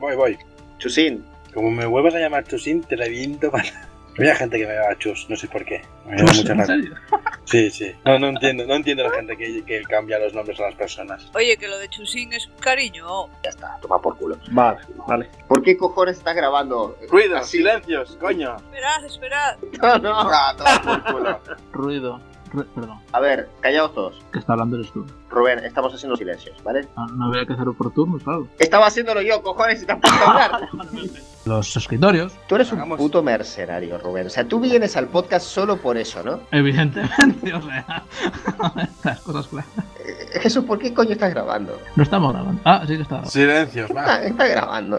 Voy. Chusín. Como me vuelvas a llamar Chusín, te reviento para... Había gente que me llama Chus, no sé por qué. Me llama mucha ¿En serio? Sí. No entiendo la gente que cambia los nombres a las personas. Oye, que lo de Chusín es un cariño. Ya está, toma por culo. Vale. ¿Por qué cojones estás grabando? Ruido, Así. silencios, coño. Esperad. No. Toma por culo. Ruido. Perdón, A ver, callaos todos. que está hablando eres tú. Rubén, estamos haciendo silencios, ¿vale? No había que hacerlo por turnos, claro. Estaba haciéndolo yo, cojones, y te has puesto a hablar. Los escritorios, Tú eres un Hagamos- puto mercenario, Rubén. O sea, tú vienes al podcast solo por eso, ¿no? evidentemente, o sea, las cosas claras. Jesús, ¿por qué coño estás grabando? No estamos grabando. Ah, sí que está grabando. Silencios, va. Está grabando.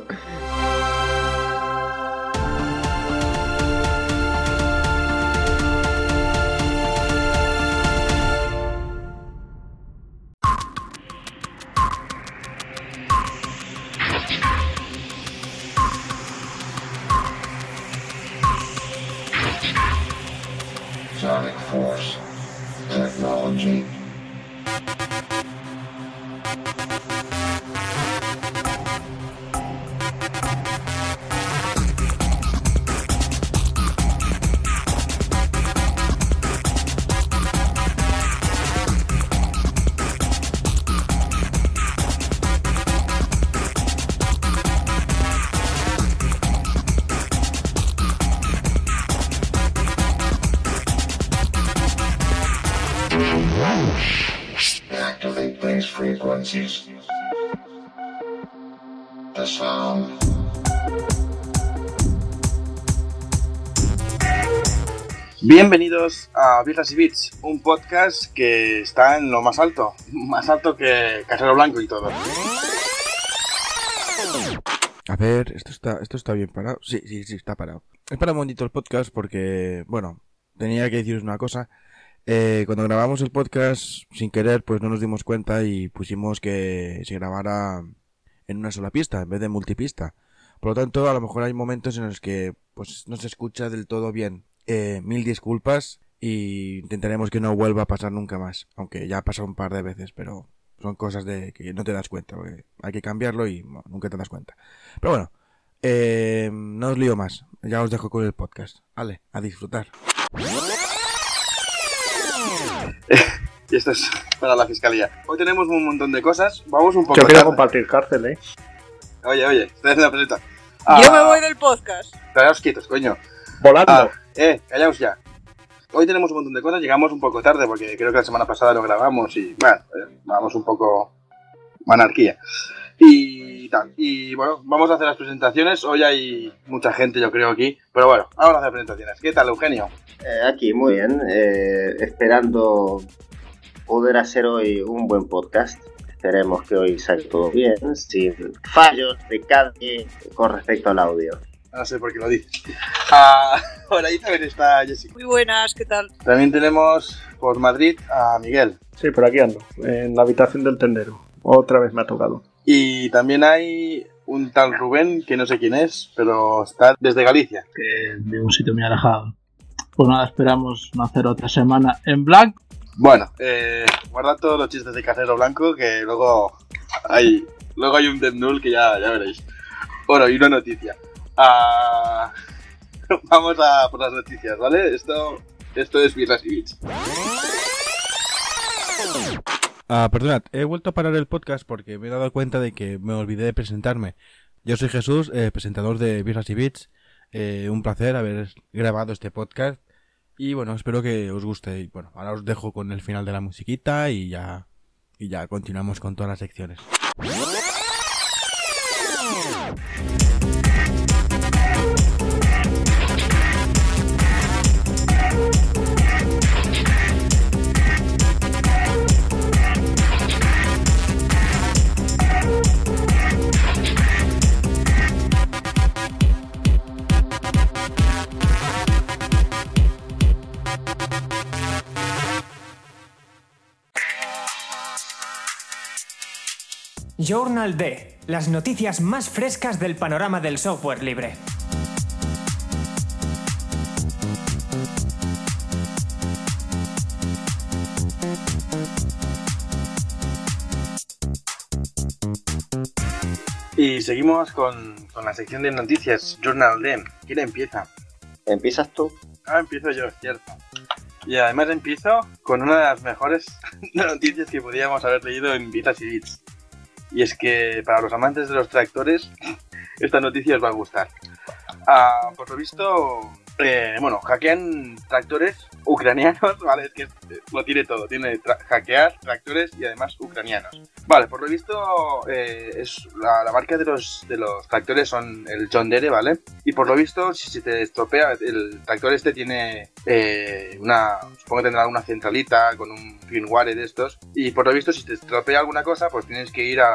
Sonic Force Technology. Activate these frequencies. The sound. Bienvenidos a Birras y Bits, un podcast que está en lo más alto que Casero Blanco y todo. A ver, esto está bien parado. Sí, está parado. He parado un momentito el podcast porque, bueno, tenía que deciros una cosa. Cuando grabamos el podcast, sin querer, pues no nos dimos cuenta y pusimos que se grabara en una sola pista, en vez de multipista. Por lo tanto, a lo mejor hay momentos en los que pues no se escucha del todo bien. Mil disculpas y intentaremos que no vuelva a pasar nunca más. Aunque ya ha pasado un par de veces, pero son cosas de que no te das cuenta. Porque hay que cambiarlo y bueno, nunca te das cuenta. Pero bueno, no os lío más. Ya os dejo con el podcast. Vale, a disfrutar. Y esto es para la fiscalía. Hoy tenemos un montón de cosas. Vamos un poco Yo quiero tarde. compartir cárcel, ¿eh? Oye, estoy haciendo la presenta. Yo me voy del podcast. Callaos quietos, coño. Volando. Callaos ya. Hoy tenemos un montón de cosas. Llegamos un poco tarde porque creo que la semana pasada lo grabamos y, bueno, vamos un poco anarquía. Y tal. Y bueno, vamos a hacer las presentaciones. Hoy hay mucha gente, yo creo, aquí. Pero bueno, vamos a hacer presentaciones. ¿Qué tal, Eugenio? Aquí, muy bien. Esperando poder hacer hoy un buen podcast. Esperemos que hoy salga todo bien, sin fallos de calle con respecto al audio. No sé por qué lo dices. Por ahí también está Jessica. Muy buenas, ¿qué tal? También tenemos por Madrid a Miguel. Sí, por aquí ando, en la habitación del tendero. Otra vez me ha tocado. Y también hay un tal Rubén, que no sé quién es, pero está desde Galicia. Que de un sitio muy alejado. Pues nada, esperamos no hacer otra semana en blanco. Bueno, guardad todos los chistes de Casero Blanco, que luego hay un Death Null que ya veréis. Bueno, y una noticia. Vamos a por las noticias, ¿vale? Esto es Birras y Bits. Perdonad, he vuelto a parar el podcast porque me he dado cuenta de que me olvidé de presentarme. Yo soy Jesús, presentador de Birras y Bits. Un placer haber grabado este podcast. Y bueno, espero que os guste. Y bueno, ahora os dejo con el final de la musiquita y ya continuamos con todas las secciones. Journal D, las noticias más frescas del panorama del software libre. Y seguimos con la sección de noticias, Journal Dem. ¿Quién empieza? ¿Empiezas tú? Empiezo yo, es cierto. Y además empiezo con una de las mejores noticias que podíamos haber leído en Bizas y Bits. Y es que para los amantes de los tractores, esta noticia os va a gustar. Por lo visto, hackean tractores ucranianos, ¿vale? Es que lo tiene todo, tiene hackear, tractores y además ucranianos. Vale, por lo visto, es la marca de los tractores son el John Deere, ¿vale? Y por lo visto, si se te estropea, el tractor este tiene supongo que tendrá una centralita con un firmware de estos, y por lo visto, si te estropea alguna cosa, pues tienes que ir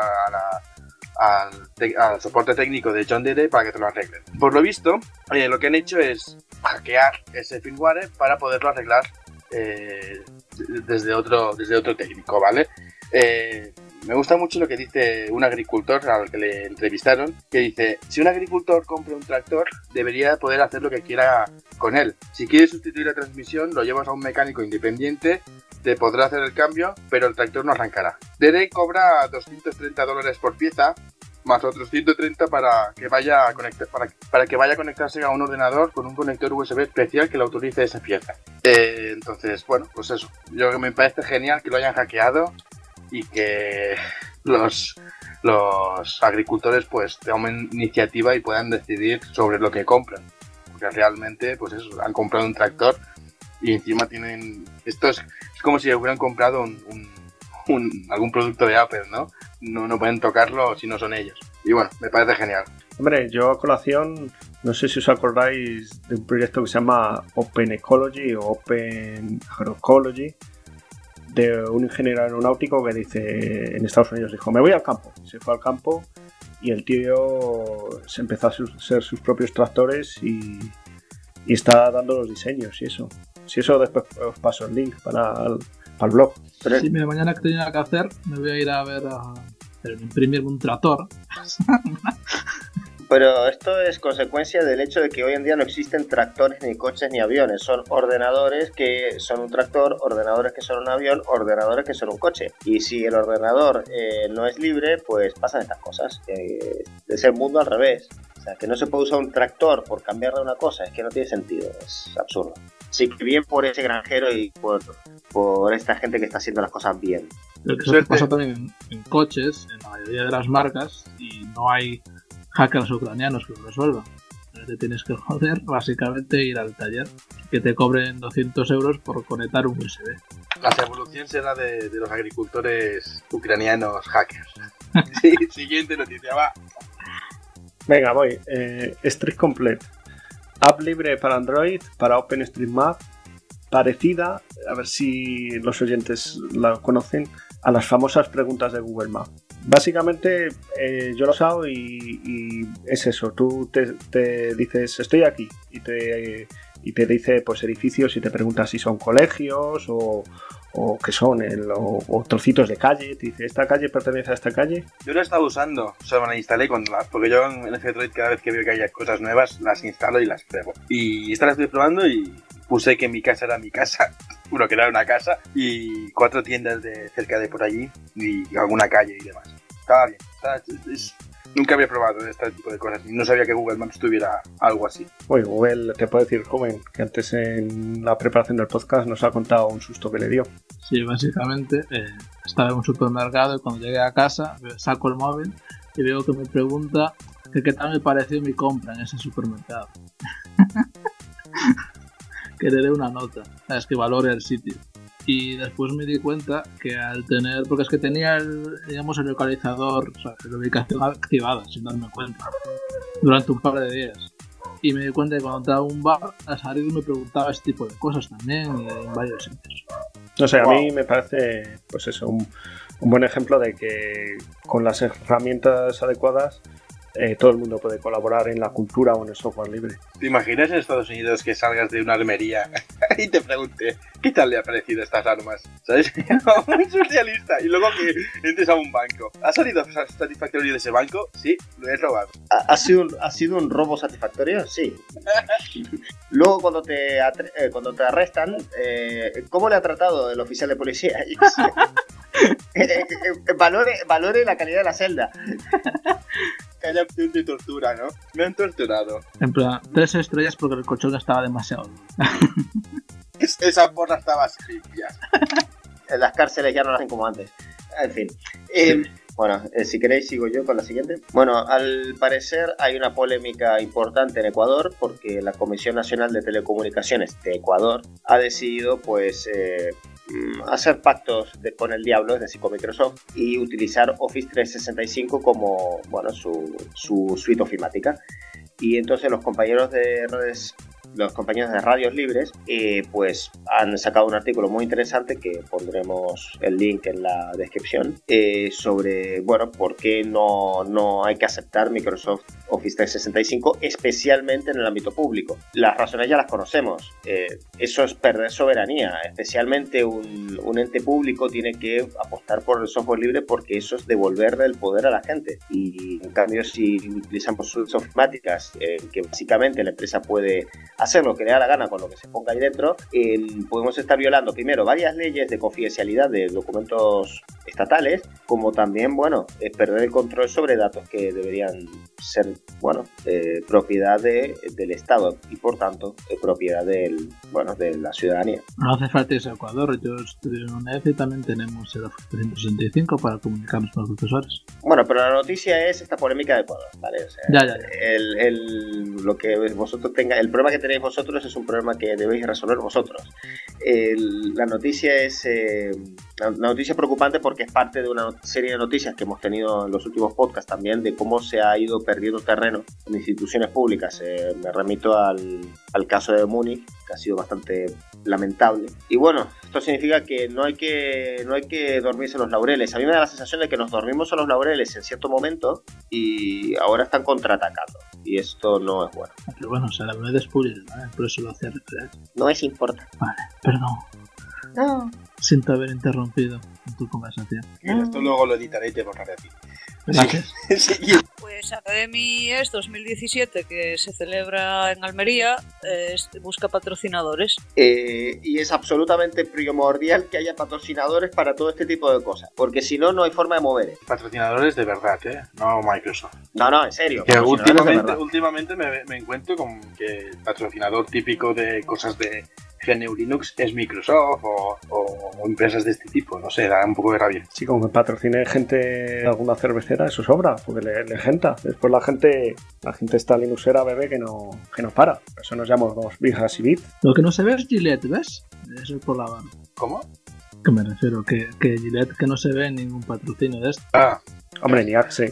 al soporte técnico de John Deere para que te lo arreglen. Por lo visto, lo que han hecho es hackear ese firmware para poderlo arreglar desde otro técnico, ¿vale? Me gusta mucho lo que dice un agricultor al que le entrevistaron, que dice: si un agricultor compra un tractor, debería poder hacer lo que quiera con él. Si quiere sustituir la transmisión, lo llevas a un mecánico independiente, te podrá hacer el cambio, pero el tractor no arrancará. Deere cobra $230 por pieza, más otros 130 para que vaya a conectarse a un ordenador con un conector USB especial que le autorice esa pieza. Entonces, bueno, pues eso. Yo creo que me parece genial que lo hayan hackeado y que los agricultores pues tomen iniciativa y puedan decidir sobre lo que compran. Porque realmente, pues eso, han comprado un tractor y encima tienen... Esto es como si hubieran comprado algún producto de Apple, ¿no? No pueden tocarlo si no son ellos. Y bueno, me parece genial. Hombre, yo a colación, no sé si os acordáis de un proyecto que se llama Open Ecology o Open Agroecology, de un ingeniero aeronáutico que dice, en Estados Unidos dijo: me voy al campo. Se fue al campo y el tío se empezó a hacer sus propios tractores y está dando los diseños y eso. Si eso después os paso el link para el blog. Sí, mira, mañana que tenía que hacer, me voy a ir a ver imprimirme un tractor. Pero esto es consecuencia del hecho de que hoy en día no existen tractores, ni coches, ni aviones. Son ordenadores que son un tractor, ordenadores que son un avión, ordenadores que son un coche. Y si el ordenador no es libre, pues pasan estas cosas. Es el mundo al revés. O sea, que no se puede usar un tractor por cambiarle una cosa, es que no tiene sentido, es absurdo. Así que bien por ese granjero y por esta gente que está haciendo las cosas bien. Pero que eso pasa también en coches, en la mayoría de las marcas, y no hay hackers ucranianos que lo resuelvan. Te tienes que joder, básicamente ir al taller, que te cobren 200 euros por conectar un USB. La evolución será de los agricultores ucranianos hackers. Sí, siguiente noticia, va. Venga, voy. Street Complete. App libre para Android, para OpenStreetMap, parecida, a ver si los oyentes la conocen, a las famosas preguntas de Google Maps. Básicamente yo lo he usado y es eso, tú te dices estoy aquí y te dice pues edificios y te pregunta si son colegios o qué son, o trocitos de calle, te dice esta calle pertenece a esta calle. Yo lo he estado usando, o sea, me la instalé porque yo en F-Droid cada vez que veo que haya cosas nuevas las instalo y las pruebo. Y esta la estoy probando y puse que mi casa era mi casa, bueno, que era una casa, y 4 tiendas de cerca de por allí y alguna calle y demás. Estaba bien, nunca había probado este tipo de cosas y no sabía que Google Maps tuviera algo así. Oye, Google, te puedo decir, joven, que antes en la preparación del podcast nos ha contado un susto que le dio. Sí, básicamente estaba en un supermercado y cuando llegué a casa saco el móvil y veo que me pregunta que qué tal me pareció mi compra en ese supermercado. Que le dé una nota, es que valore el sitio. Y después me di cuenta que al tener, porque es que tenía el localizador, o sea, la ubicación activada sin darme cuenta durante un par de días. Y me di cuenta que cuando entraba a un bar, al salir me preguntaba este tipo de cosas también y en varios sitios. No sé, a mí me parece, pues eso, un buen ejemplo de que con las herramientas adecuadas todo el mundo puede colaborar en la cultura o en el software libre. ¿Te imaginas en Estados Unidos que salgas de una armería y te pregunte ¿qué tal le ha parecido estas armas? ¿Sabes? Muy surrealista. Y luego que entres a un banco. ¿Has salido satisfactorio de ese banco? Sí, lo he robado. ¿Ha sido un robo satisfactorio? Sí. Luego cuando te arrestan, ¿cómo le ha tratado el oficial de policía? Valore la calidad de la celda. que haya opción de tortura, ¿no? Me han torturado. En plan, 3 estrellas porque el colchón estaba demasiado duro. Esa borra estaba limpia. En las cárceles ya no lo hacen como antes. En fin. Bueno, si queréis sigo yo con la siguiente. Bueno, al parecer hay una polémica importante en Ecuador porque la Comisión Nacional de Telecomunicaciones de Ecuador ha decidido pues hacer pactos con el diablo, es decir, con Microsoft, y utilizar Office 365 como bueno su suite ofimática. Y entonces los compañeros de radios libres pues han sacado un artículo muy interesante que pondremos el link en la descripción sobre bueno por qué no hay que aceptar Microsoft Office 365 especialmente en el ámbito público. Las razones ya las conocemos. Eso es perder soberanía, especialmente un ente público tiene que apostar por el software libre porque eso es devolverle el poder a la gente, y en cambio si utilizamos suites ofimáticas que básicamente la empresa puede hacer lo que le da la gana con lo que se ponga ahí dentro, podemos estar violando primero varias leyes de confidencialidad de documentos estatales, como también, bueno, perder el control sobre datos que deberían ser, bueno, propiedad del Estado y por tanto propiedad de la ciudadanía. No hace falta irse a Ecuador, yo estudio en UNED y también tenemos el Office 365 para comunicarnos con los profesores. Bueno, pero la noticia es esta polémica de Ecuador, ¿vale? O sea, ya. Lo que vosotros tengáis, el problema que tenéis vosotros es un problema que debéis resolver vosotros. La noticia es la noticia preocupante porque es parte de una serie de noticias que hemos tenido en los últimos podcasts también de cómo se ha ido perdiendo terreno en instituciones públicas. Me remito al caso de Múnich, que ha sido bastante lamentable. Y bueno, esto significa que no hay que dormirse en los laureles. A mí me da la sensación de que nos dormimos en los laureles en cierto momento y ahora están contraatacando. Y esto no es bueno. Pero bueno, o sea, la verdad es pública, ¿vale? Por eso lo hacía referencia. No es importante. Vale, perdón. No. Siento haber interrumpido en tu conversación. Mira, esto luego lo editaré y te borraré a ti. Gracias. Sí. Pues Academy es 2017, que se celebra en Almería, busca patrocinadores. Y es absolutamente primordial que haya patrocinadores para todo este tipo de cosas, porque si no, no hay forma de mover. Patrocinadores de verdad, no Microsoft. No, en serio. Que últimamente me encuentro con que el patrocinador típico de cosas de GNU Linux es Microsoft o empresas de este tipo, no sé, da un poco de rabia. Sí, como que patrocine gente de alguna cervecera, eso sobra, porque le genta. Después la gente está linuxera, bebé, que no para. Por eso nos llamamos Bijas y Bit. Lo que no se ve es Gillette, ¿ves? Eso es por la mano. ¿Cómo? Que me refiero, que Gillette que no se ve en ningún patrocinio de esto. Hombre, ni Axe.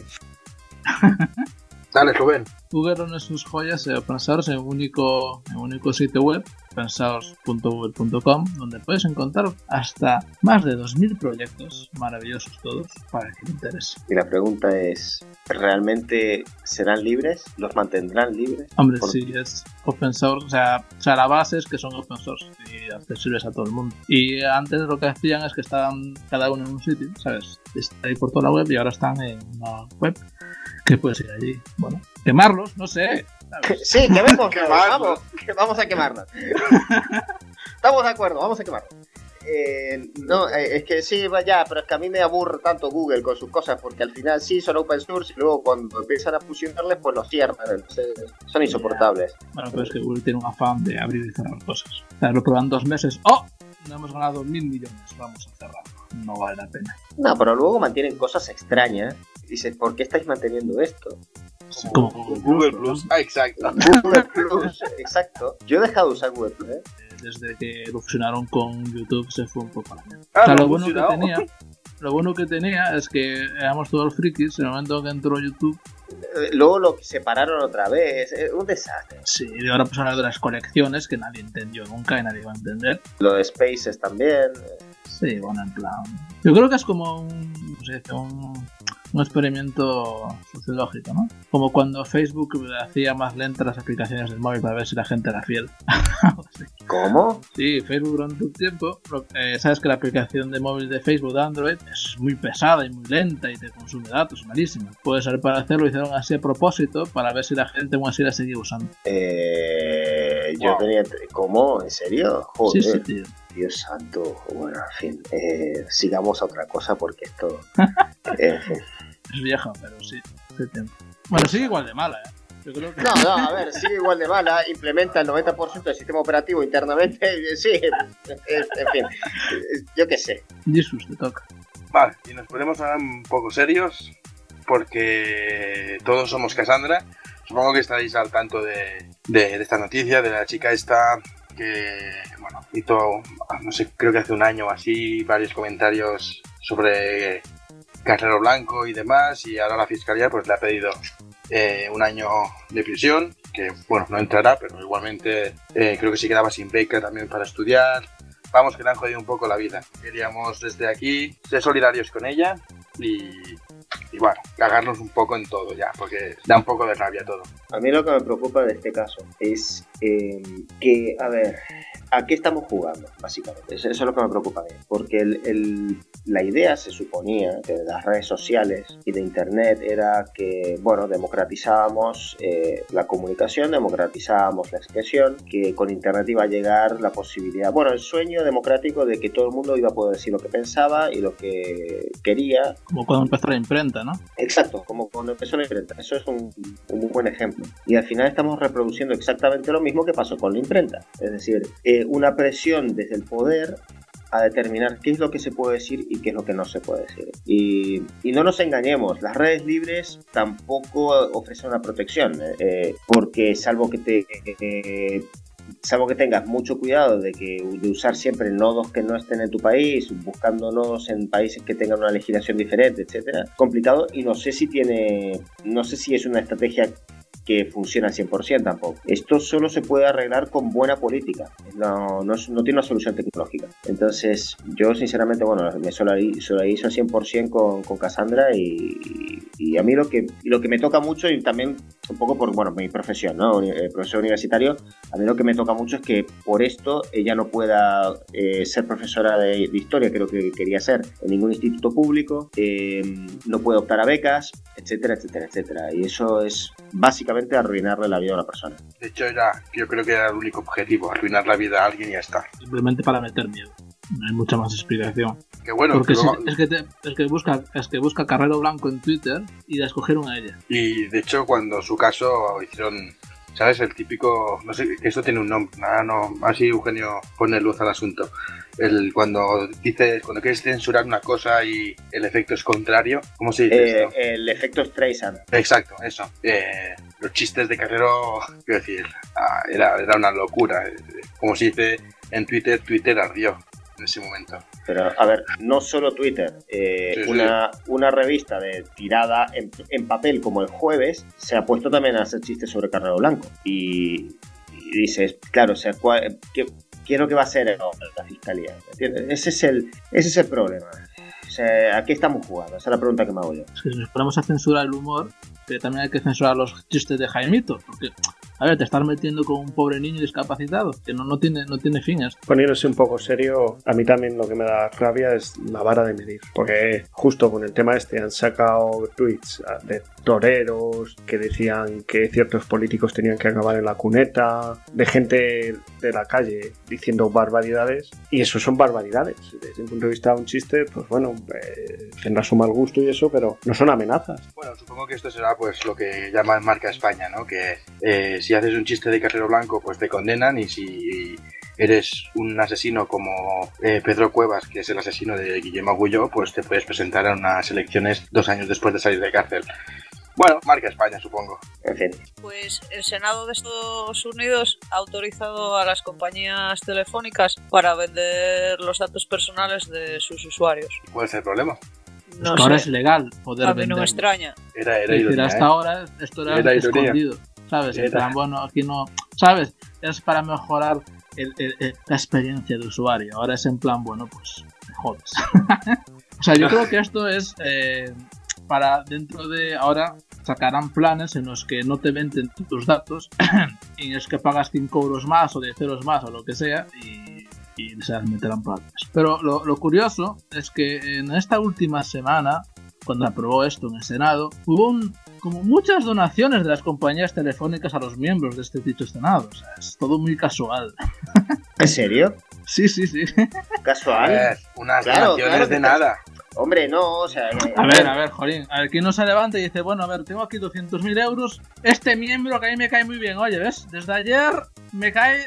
Dale, Rubén. Google reúne sus joyas open source en un único sitio web, opensource.google.com, donde puedes encontrar hasta más de 2000 proyectos, maravillosos todos, para que te interese. Y la pregunta es, ¿realmente serán libres? ¿Los mantendrán libres? Hombre, sí, es open source, o sea, la base es que son open source y accesibles a todo el mundo. Y antes lo que hacían es que estaban cada uno en un sitio, ¿sabes? Está ahí por toda la web y ahora están en una web que puedes ir allí, bueno, quemarlos, no sé. ¿Sabes? Sí, vamos a quemarlos. Estamos de acuerdo, vamos a quemarlos. No, es que sí, vaya, pero es que a mí me aburre tanto Google con sus cosas, porque al final sí son open source y luego cuando empiezan a fusionarles, pues los cierran. Entonces, son insoportables. Bueno, pero es que Google tiene un afán de abrir y cerrar cosas. O sea, lo prueban 2 meses. ¡Oh! No hemos ganado 1.000 millones, vamos a cerrarlo. No vale la pena. No, pero luego mantienen cosas extrañas. Dices, ¿por qué estáis manteniendo esto? Como Google Plus. Exacto. Google Plus, exacto. Yo he dejado de usar Google Plus, Desde que lo fusionaron con YouTube se fue un poco a la mierda. Ah, o sea, lo bueno que tenía es que éramos todos frikis en el momento que entró YouTube. Luego lo separaron otra vez, es un desastre. Sí, y ahora pues hablar de las colecciones que nadie entendió nunca y nadie va a entender. Lo de Spaces también. Sí, bueno, en plan... Yo creo que es como un experimento sociológico, ¿no? Como cuando Facebook hacía más lentas las aplicaciones del móvil para ver si la gente era fiel. ¿Cómo? Sí, Facebook durante un tiempo, sabes que la aplicación de móvil de Facebook de Android es muy pesada y muy lenta y te consume datos, malísima. Puede ser para hacerlo, hicieron así a propósito para ver si la gente aún así la seguía usando. Yo tenía... ¿Cómo? ¿En serio? Joder. Sí, tío. Dios santo. Bueno, en fin, sigamos a otra cosa porque esto... Es vieja, pero sí, hace tiempo. Bueno, sigue igual de mala, ¿eh? Yo creo que... No, a ver, sigue igual de mala, implementa el 90% del sistema operativo internamente, sí, en fin, yo qué sé. Jesús, te toca. Vale, y nos ponemos ahora un poco serios, porque todos somos Cassandra. Supongo que estaréis al tanto de esta noticia, de la chica esta que, bueno, hizo, no sé, creo que hace un año o así, varios comentarios sobre Carrero Blanco y demás, y ahora la Fiscalía pues le ha pedido 1 año de prisión, que, bueno, no entrará, pero igualmente creo que se quedaba sin beca también para estudiar. Vamos, que le han jodido un poco la vida. Queríamos desde aquí ser solidarios con ella y bueno, cagarnos un poco en todo ya, porque da un poco de rabia todo. A mí lo que me preocupa de este caso es que, a ver, ¿a qué estamos jugando? Básicamente, eso es lo que me preocupa a mí, porque la idea se suponía de las redes sociales y de internet era que, bueno, democratizábamos la comunicación, democratizábamos la expresión, que con internet iba a llegar la posibilidad, bueno, el sueño democrático de que todo el mundo iba a poder decir lo que pensaba y lo que quería. Como cuando empezó la imprenta, ¿no? Exacto, como cuando empezó la imprenta. Eso es un muy buen ejemplo. Y al final estamos reproduciendo exactamente lo mismo que pasó con la imprenta. Es decir, una presión desde el poder a determinar qué es lo que se puede decir y qué es lo que no se puede decir. Y no nos engañemos, las redes libres tampoco ofrecen una protección, porque salvo que tengas mucho cuidado de usar siempre nodos que no estén en tu país, buscando nodos en países que tengan una legislación diferente, etcétera, complicado, y no sé si es una estrategia que funciona al 100% tampoco. Esto solo se puede arreglar con buena política, no tiene una solución tecnológica. Entonces, yo sinceramente, bueno, me solidarizo al 100% con Cassandra y a mí lo que me toca mucho, y también un poco por, bueno, mi profesión, ¿no? Profesor universitario, a mí lo que me toca mucho es que por esto ella no pueda ser profesora de historia, creo que quería ser, en ningún instituto público, no puede optar a becas, etcétera, etcétera, etcétera. Y eso es básicamente arruinarle la vida a una persona. De hecho, yo creo que era el único objetivo, arruinar la vida a alguien y ya está. Simplemente para meter miedo. No hay mucha más explicación. Que bueno, porque luego... es que busca Carrero Blanco en Twitter y la escogieron a ella. Y de hecho, cuando su caso hicieron, ¿sabes? El típico, no sé, que esto tiene un nombre, nada, no, así Eugenio pone luz al asunto. Cuando quieres censurar una cosa y el efecto es contrario, ¿cómo se dice esto? El efecto Streisand. Exacto, eso. Los chistes de Carrero, quiero decir, era una locura. Como se dice en Twitter, Twitter ardió en ese momento. Pero, a ver, no solo Twitter. Una revista de tirada en papel como El Jueves se ha puesto también a hacer chistes sobre Carrero Blanco. Y dices, claro, o sea, ¿qué es lo que va a hacer la Fiscalía? ¿Entiendes? Ese es el problema. O sea, ¿a qué estamos jugando? Esa es la pregunta que me hago yo. Es que si nos ponemos a censurar el humor, pero también hay que censurar los chistes de Jaimito, porque, a ver, te estás metiendo con un pobre niño discapacitado, que no tiene fines. Poniéndose un poco serio, a mí también lo que me da rabia es la vara de medir, porque justo con el tema este han sacado tweets de toreros que decían que ciertos políticos tenían que acabar en la cuneta, de gente de la calle diciendo barbaridades, y eso son barbaridades. Desde un punto de vista de un chiste, pues bueno, tendrá su mal gusto y eso, pero no son amenazas. Bueno, supongo que esto será pues lo que llaman marca España, ¿no? Que si haces un chiste de Carrero Blanco, pues te condenan, y si eres un asesino como Pedro Cuevas, que es el asesino de Guillermo Agulló, pues te puedes presentar a unas elecciones 2 años después de salir de cárcel. Bueno, marca España, supongo. En fin. Pues el Senado de Estados Unidos ha autorizado a las compañías telefónicas para vender los datos personales de sus usuarios. ¿Cuál es el problema? No ahora sé. es legal poder A mí vender. no me extraña. Era Es decir, ironía, hasta ahora esto era escondido, ¿sabes? En plan, bueno, aquí no, ¿sabes? Es para mejorar la experiencia de usuario. Ahora es en plan, bueno, pues me jodes. O sea, yo creo que esto es para dentro de ahora sacarán planes en los que no te venden tus datos y es que pagas 5 euros más o 10 euros más o lo que sea y se las meterán planes. Pero lo curioso es que en esta última semana, cuando aprobó esto en el Senado, hubo como muchas donaciones de las compañías telefónicas a los miembros de este dicho Senado. O sea, es todo muy casual. ¿En serio? Sí. ¿Casual? Unas donaciones de nada. Hombre, no, o sea... A ver, Jolín. A ver, ¿quién no se levanta y dice, bueno, a ver, tengo aquí 200.000 euros, este miembro que a mí me cae muy bien, oye, ¿ves? Desde ayer me cae...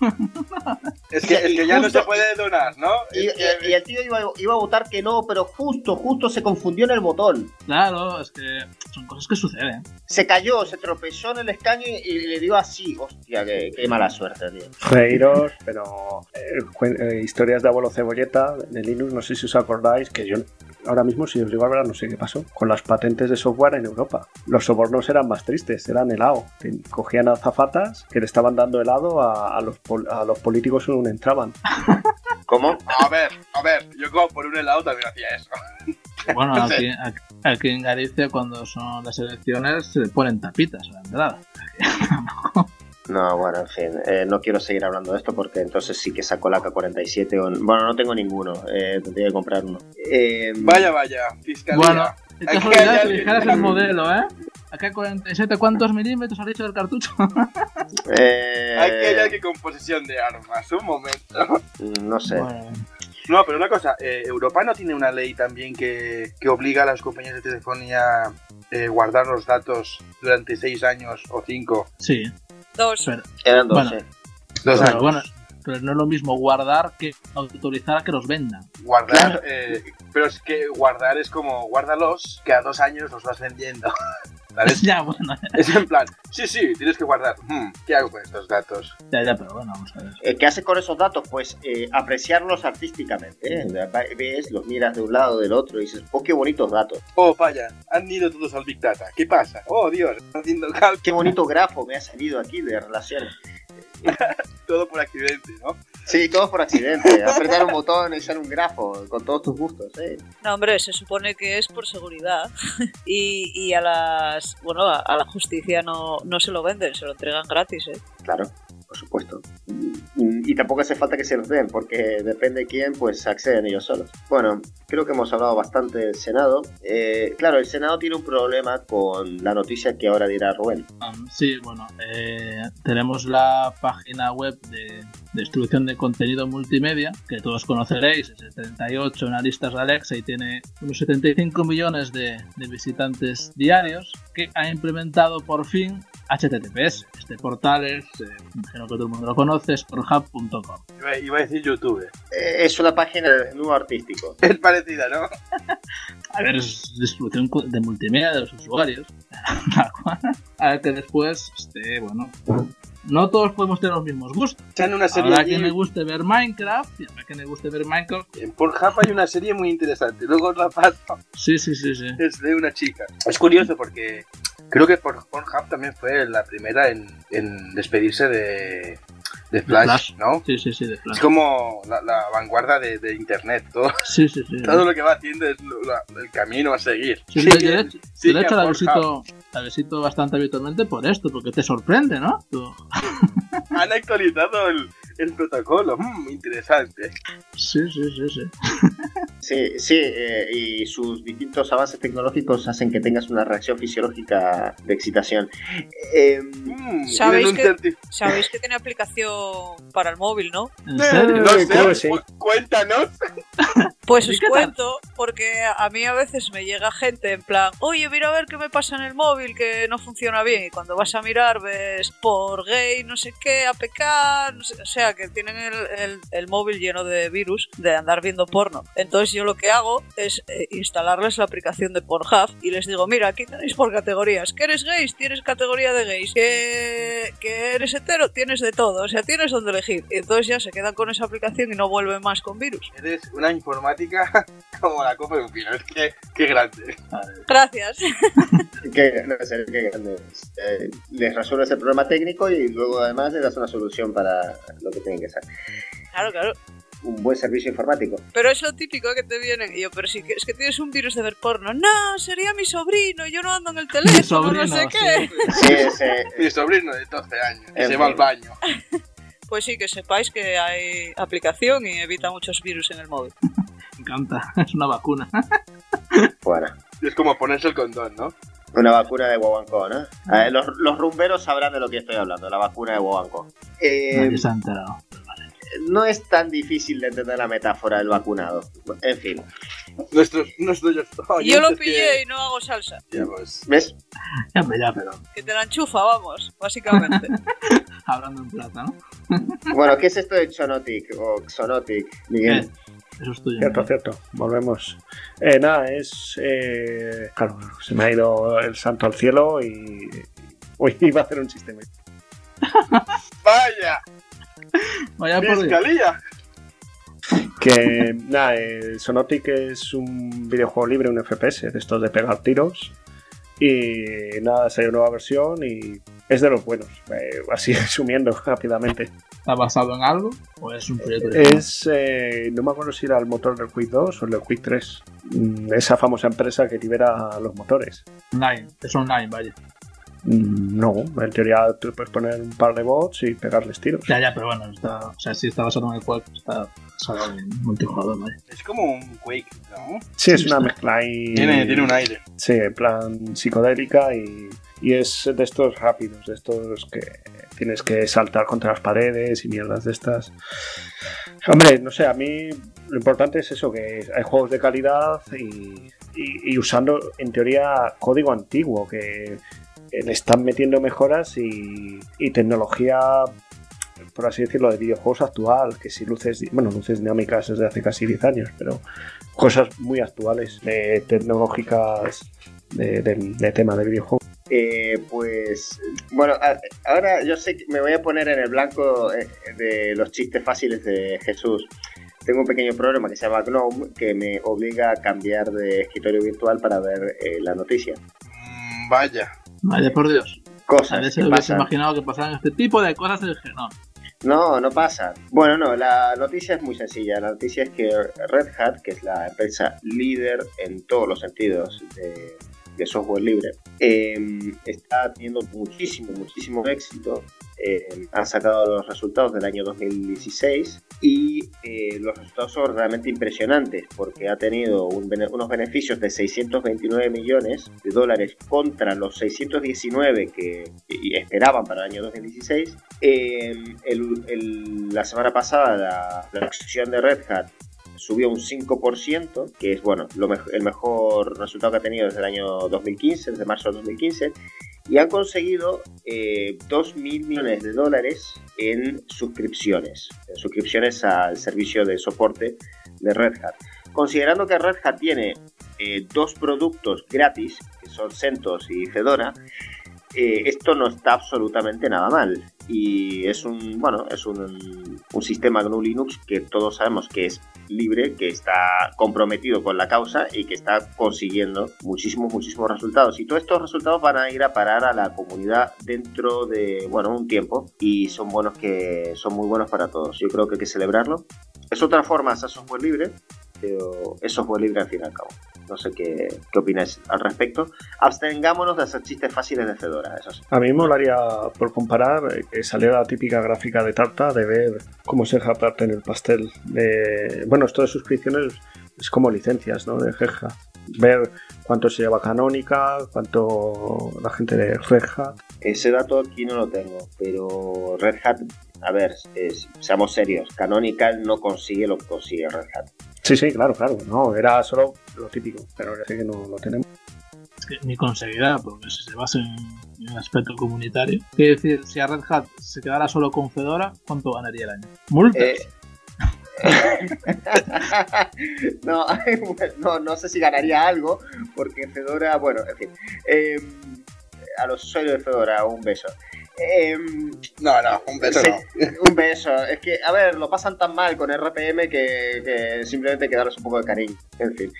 Es que ya no se puede donar, ¿no? Y el tío iba a votar que no, pero justo se confundió en el botón. Claro, es que son cosas que suceden. Se cayó, se tropezó en el escaño y le dio así. Hostia, qué mala suerte, tío. Reiros, pero historias de abuelo Cebolleta de Linux, no sé si os acordáis, que yo ahora mismo, si os digo la verdad, no sé qué pasó con las patentes de software en Europa. Los sobornos eran más tristes, eran helado. Cogían azafatas que le estaban dando helado a los políticos que no entraban. ¿Cómo? A ver, yo como por un helado también hacía eso. Bueno, aquí en Galicia cuando son las elecciones se ponen tapitas a la entrada. No, bueno, en fin, no quiero seguir hablando de esto porque entonces sí que saco la AK-47 bueno, no tengo ninguno, tendría que comprar uno. Vaya, fiscalía. Bueno, en caso de que dijeras el modelo, AK-47, ¿cuántos milímetros has dicho del cartucho? Aquí hay alguien con posesión de armas, un momento. No sé. Bueno. No, pero una cosa, Europa no tiene una ley también que obliga a las compañías de telefonía guardar los datos durante 6 años o 5. Sí. 2. Pero, Eran 2, bueno, sí. 2 años. Bueno, pero no es lo mismo guardar que autorizar a que los vendan. Guardar, pero es que guardar es como guárdalos, que a 2 años los vas vendiendo. ¿Sabes? Ya, bueno. Es en plan, sí, tienes que guardar. ¿Qué hago con estos datos? Ya, pero bueno, vamos a ver. ¿Qué haces con esos datos? Pues apreciarlos artísticamente. Ves, los miras de un lado, del otro y dices, oh, qué bonitos datos. Oh, vaya, han ido todos al Big Data. ¿Qué pasa? Oh, Dios, están haciendo cálculos. Qué bonito grafo me ha salido aquí de relaciones. Todo por accidente, ¿no? Sí, todo por accidente. Apretar un botón y sale un grafo con todos tus gustos, No, hombre, se supone que es por seguridad. y a la justicia no se lo venden, se lo entregan gratis, Claro, por supuesto. Y tampoco hace falta que se los den, porque depende de quién, pues acceden ellos solos. Bueno, creo que hemos hablado bastante del Senado. Claro, el Senado tiene un problema con la noticia que ahora dirá Rubén. Sí, bueno, tenemos la página web de distribución de contenido multimedia, que todos conoceréis, es 78 en las listas de Alexa y tiene unos 75 millones de visitantes diarios, que ha implementado por fin HTTPS. Este portal es, imagino que todo el mundo lo conoce, es pornhub.com. Iba a decir YouTube. Es una página de nuevo artístico. Es parecida, ¿no? A ver, es distribución de multimedia de los usuarios. A ver, que después, bueno, no todos podemos tener los mismos gustos. Habrá quien le guste ver Minecraft y habrá quien le guste ver Minecraft. En Pornhub hay una serie muy interesante, luego os la paso. Sí. Es de una chica. Es curioso porque creo que Pornhub también fue la primera en despedirse de Flash, ¿no? Sí, de Flash. Es como la vanguardia de internet, todo. Sí. Todo lo que va haciendo es el camino a seguir. Sí, de hecho la visito bastante habitualmente por esto, porque te sorprende, ¿no? Han actualizado el protocolo, interesante. Sí, y sus distintos avances tecnológicos hacen que tengas una reacción fisiológica de excitación. ¿Sabéis que tiene aplicación para el móvil, no? ¿En serio? No sé, cuéntanos. Pues os cuento, porque a mí a veces me llega gente en plan, oye, mira a ver qué me pasa en el móvil, que no funciona bien, y cuando vas a mirar ves por gay, no sé qué, APK, no sé, o sea, que tienen el móvil lleno de virus de andar viendo porno. Entonces yo lo que hago es instalarles la aplicación de Pornhub y les digo, mira, aquí tenéis por categorías, que eres gays, tienes categoría de gays, que eres hetero, tienes de todo, o sea, tienes donde elegir. Y entonces ya se quedan con esa aplicación y no vuelven más con virus. Eres una informática como la copa de un pino, es que qué grande. Gracias. Qué grande. Les resuelves el problema técnico y luego además le das una solución para lo que tienen que hacer. Claro. Un buen servicio informático. Pero es lo típico que te vienen. Y yo, pero sí, es que tienes un virus de ver porno. No, sería mi sobrino, yo no ando en el teléfono, sobrino, no sé qué. Sí. Mi sobrino de 12 años, se va al baño. Pues sí, que sepáis que hay aplicación y evita muchos virus en el móvil. Me encanta, es una vacuna. Bueno. Es como ponerse el condón, ¿no? Una vacuna de Guaguancó, ¿no? Los rumberos sabrán de lo que estoy hablando, la vacuna de Guaguancó. Nadie se ha enterado. No es tan difícil de entender la metáfora del vacunado. En fin. Nuestros Yo lo pillé y no hago salsa. Ya, pues. ¿Ves? Ya, pero Que te la enchufa, vamos, básicamente. hablando en plata, ¿no? Bueno, ¿qué es esto de Xonotic o Xonotic, Miguel? Eso es tuyo. Cierto. Volvemos. Nada, es... claro, se me ha ido el santo al cielo y... Uy, iba a hacer un sistema. ¡Vaya! Por Dios. ¡Fiscalía! Que nada, Xonotic es un videojuego libre, un FPS de estos de pegar tiros. Y nada, salió nueva versión y es de los buenos. Así resumiendo rápidamente. ¿Está basado en algo o es un proyecto? Es, no me acuerdo si era el motor del Quake 2 o el del Quake 3. Esa famosa empresa que libera los motores. Online, es online, vaya. No, en teoría tú puedes poner un par de bots y pegarles tiros. Ya, pero bueno, sí está basado en el Quake, está basado en multijugador, vaya. Es como un Quake, ¿no? Sí, es una mezcla ahí. Tiene un aire. Sí, en plan psicodélica y es de estos rápidos, de estos que tienes que saltar contra las paredes y mierdas de estas. Hombre, no sé, a mí lo importante es eso, que hay juegos de calidad y usando en teoría código antiguo, que le están metiendo mejoras y tecnología, por así decirlo, de videojuegos actual, que si luces dinámicas desde hace casi 10 años, pero cosas muy actuales, tecnológicas de tema de videojuegos. Pues bueno, ahora yo sé que me voy a poner en el blanco de los chistes fáciles de Jesús. Tengo un pequeño problema que se llama GNOME que me obliga a cambiar de escritorio virtual para ver la noticia. Vaya por Dios. Cosas A veces que hubiese pasan. imaginado que pasaran este tipo de cosas en el Genome. No pasa. Bueno, no, la noticia es muy sencilla. La noticia es que Red Hat, que es la empresa líder en todos los sentidos de software libre, está teniendo muchísimo éxito. Han sacado los resultados del año 2016 y los resultados son realmente impresionantes porque ha tenido unos beneficios de 629 millones de dólares contra los 619 que esperaban para el año 2016. La semana pasada la acción de Red Hat subió un 5%, que es bueno el mejor resultado que ha tenido desde el año 2015, desde marzo de 2015, y han conseguido 2.000 millones de dólares en suscripciones al servicio de soporte de Red Hat. Considerando que Red Hat tiene dos productos gratis, que son CentOS y Fedora, esto no está absolutamente nada mal. Y es un sistema GNU Linux que todos sabemos que es libre, que está comprometido con la causa y que está consiguiendo muchísimos resultados. Y todos estos resultados van a ir a parar a la comunidad dentro de un tiempo y son muy buenos para todos. Yo creo que hay que celebrarlo. Es otra forma de hacer software libre, pero es software libre al fin y al cabo. No sé qué opináis al respecto. Abstengámonos de hacer chistes fáciles de Fedora, eso sí. A mí me molaría, por comparar, que saliera la típica gráfica de tarta, de ver cómo se deja parte en el pastel. Esto de suscripciones es como licencias, ¿no? De Red Hat. Ver cuánto se lleva Canonical, cuánto la gente de Red Hat. Ese dato aquí no lo tengo, pero Red Hat, a ver, seamos serios, Canonical no consigue lo que consigue Red Hat. Sí, claro, no, era solo lo típico, pero parece que no lo tenemos. Es que ni conseguirá, porque si se basa en un aspecto comunitario. Quiere decir, si a Red Hat se quedara solo con Fedora, ¿cuánto ganaría el año? ¿Multas? No sé si ganaría algo, porque Fedora, en fin. A los usuarios de Fedora, un beso. Un beso no. Un beso. Es que, a ver, lo pasan tan mal con RPM que simplemente hay que darles un poco de cariño. En fin.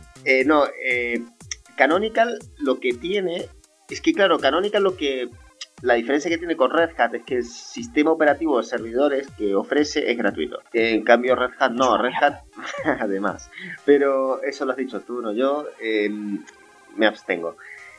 Canonical lo que tiene es que, claro, Canonical la diferencia que tiene con Red Hat es que el sistema operativo de servidores que ofrece es gratuito. En cambio, Red Hat no. Red Hat, además. Pero eso lo has dicho tú, no yo. Me abstengo.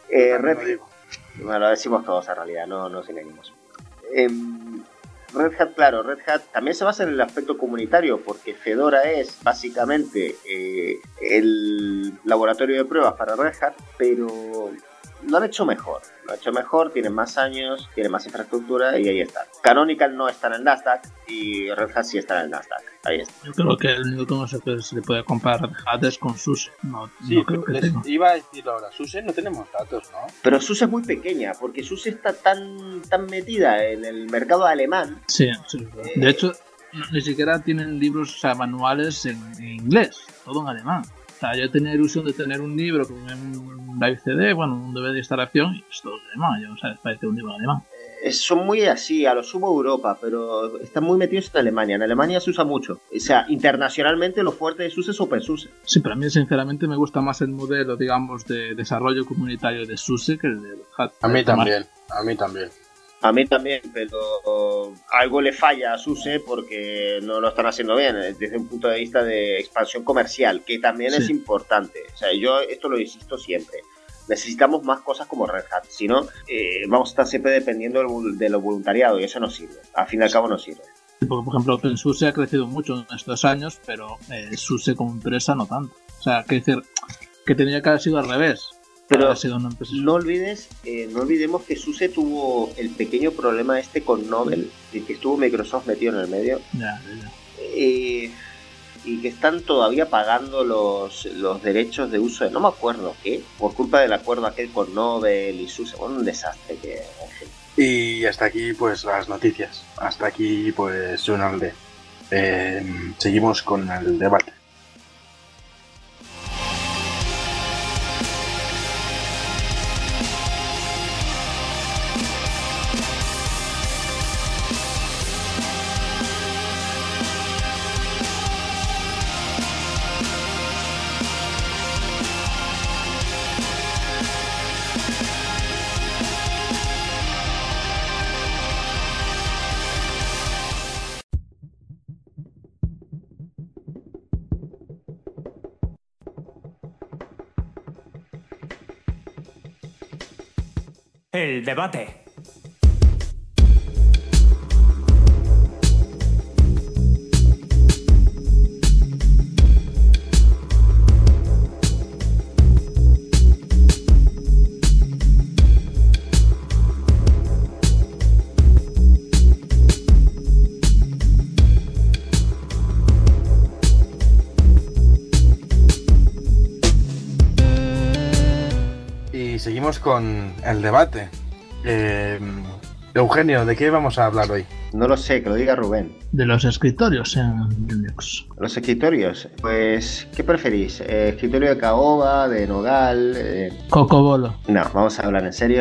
Lo decimos todos en realidad, no nos engañemos. Red Hat también se basa en el aspecto comunitario porque Fedora es básicamente el laboratorio de pruebas para Red Hat, pero lo han hecho mejor. Lo han hecho mejor, tienen más años, tienen más infraestructura y ahí está. Canonical no está en el Nasdaq y Red Hat sí está en el Nasdaq. Ahí está. Yo creo que el único concepto que se le puede comparar a Red Hat es con SUSE. No creo que tenga. Iba a decirlo ahora. SUSE no tenemos datos, ¿no? Pero SUSE es muy pequeña, porque SUSE está tan metida en el mercado alemán. Sí. De hecho, ni siquiera tienen libros, o sea, manuales en inglés, todo en alemán. O sea, yo tenía ilusión de tener un libro con un live CD, un DVD de instalación, y es todo en alemán. Yo no sé, parece un libro en alemán. Son muy así, a lo sumo Europa, pero están muy metidos en Alemania. En Alemania se usa mucho. O sea, internacionalmente lo fuerte de SUSE es OpenSUSE. Sí, pero a mí sinceramente me gusta más el modelo, digamos, de desarrollo comunitario de SUSE que el de Red Hat. A mí también. A mí también, pero algo le falla a SUSE porque no lo están haciendo bien desde un punto de vista de expansión comercial, que también es importante. O sea, yo esto lo insisto siempre. Necesitamos más cosas como Red Hat, si no, vamos a estar siempre dependiendo de lo voluntariado y eso no sirve. Al fin y al cabo no sirve. Porque, por ejemplo, OpenSUSE ha crecido mucho en estos años, pero SUSE como empresa no tanto. O sea, que decir que tendría que haber sido al revés. Pero no olvidemos que SUSE tuvo el pequeño problema con Nobel, y que estuvo Microsoft metido en el medio. Ya. Y que están todavía pagando los derechos de uso de no me acuerdo qué, por culpa del acuerdo aquel con Nobel y SUSE. Bueno, un desastre que... Y hasta aquí pues las noticias. Hasta aquí pues Journal D. Seguimos con el debate. El debate. Y seguimos con el debate. Eugenio, ¿de qué vamos a hablar hoy? No lo sé, que lo diga Rubén. De los escritorios en Linux. Los escritorios, pues, ¿qué preferís? ¿Escritorio de caoba, de nogal? Cocobolo. No, vamos a hablar en serio.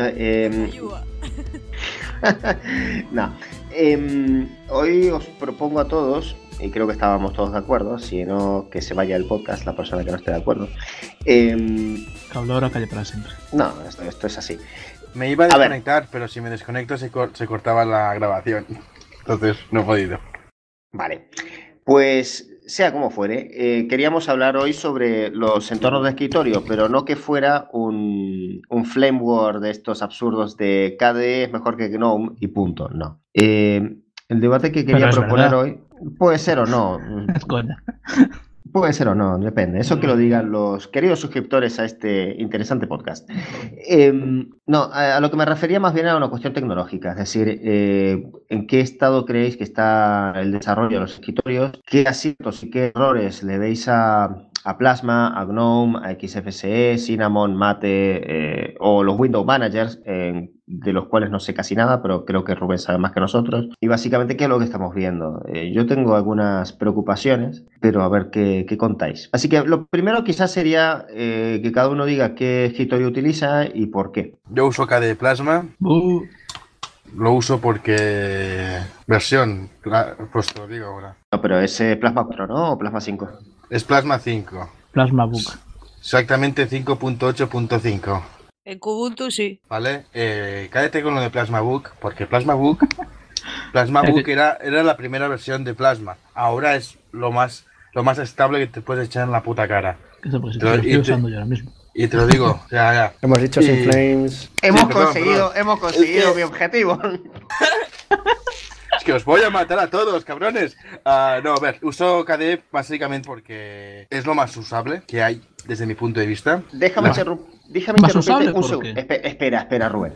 No. Hoy os propongo a todos, y creo que estábamos todos de acuerdo, si no que se vaya el podcast la persona que no esté de acuerdo. Cabladora calle para siempre. No, esto es así. Me iba a desconectar, pero si me desconecto se cortaba la grabación. Entonces no he podido. Vale. Pues sea como fuere, queríamos hablar hoy sobre los entornos de escritorio, pero no que fuera un flame war de estos absurdos de KDE es mejor que GNOME y punto, no. El debate que quería proponer hoy puede ser o no. Es coña. Puede ser o no, depende. Eso que lo digan los queridos suscriptores a este interesante podcast. No, a lo que me refería más bien a una cuestión tecnológica. Es decir, ¿en qué estado creéis que está el desarrollo de los escritorios? ¿Qué aciertos y qué errores le veis a Plasma, a GNOME, a XFCE, Cinnamon, Mate o los Window Managers, de los cuales no sé casi nada, pero creo que Rubén sabe más que nosotros. Y básicamente, ¿qué es lo que estamos viendo? Yo tengo algunas preocupaciones, pero a ver qué contáis. Así que lo primero quizás sería que cada uno diga qué escritorio utiliza y por qué. Yo uso KDE Plasma. Lo uso porque... versión, pues te lo digo ahora. No, pero es Plasma 4, ¿no? ¿O Plasma 5? Es Plasma 5. Plasma Book. Exactamente 5.8.5. En Kubuntu sí. Vale, cállate con lo de Plasma Book, porque Plasma Book era la primera versión de Plasma. Ahora es lo más estable que te puedes echar en la puta cara. Eso pues lo estoy usando yo ahora mismo. Y te lo digo, ya. Hemos dicho sin flames. Hemos conseguido mi objetivo. que os voy a matar a todos, cabrones. No, a ver, uso KDE básicamente porque es lo más usable que hay desde mi punto de vista. Déjame interrumpirte un segundo. Espera, Rubén.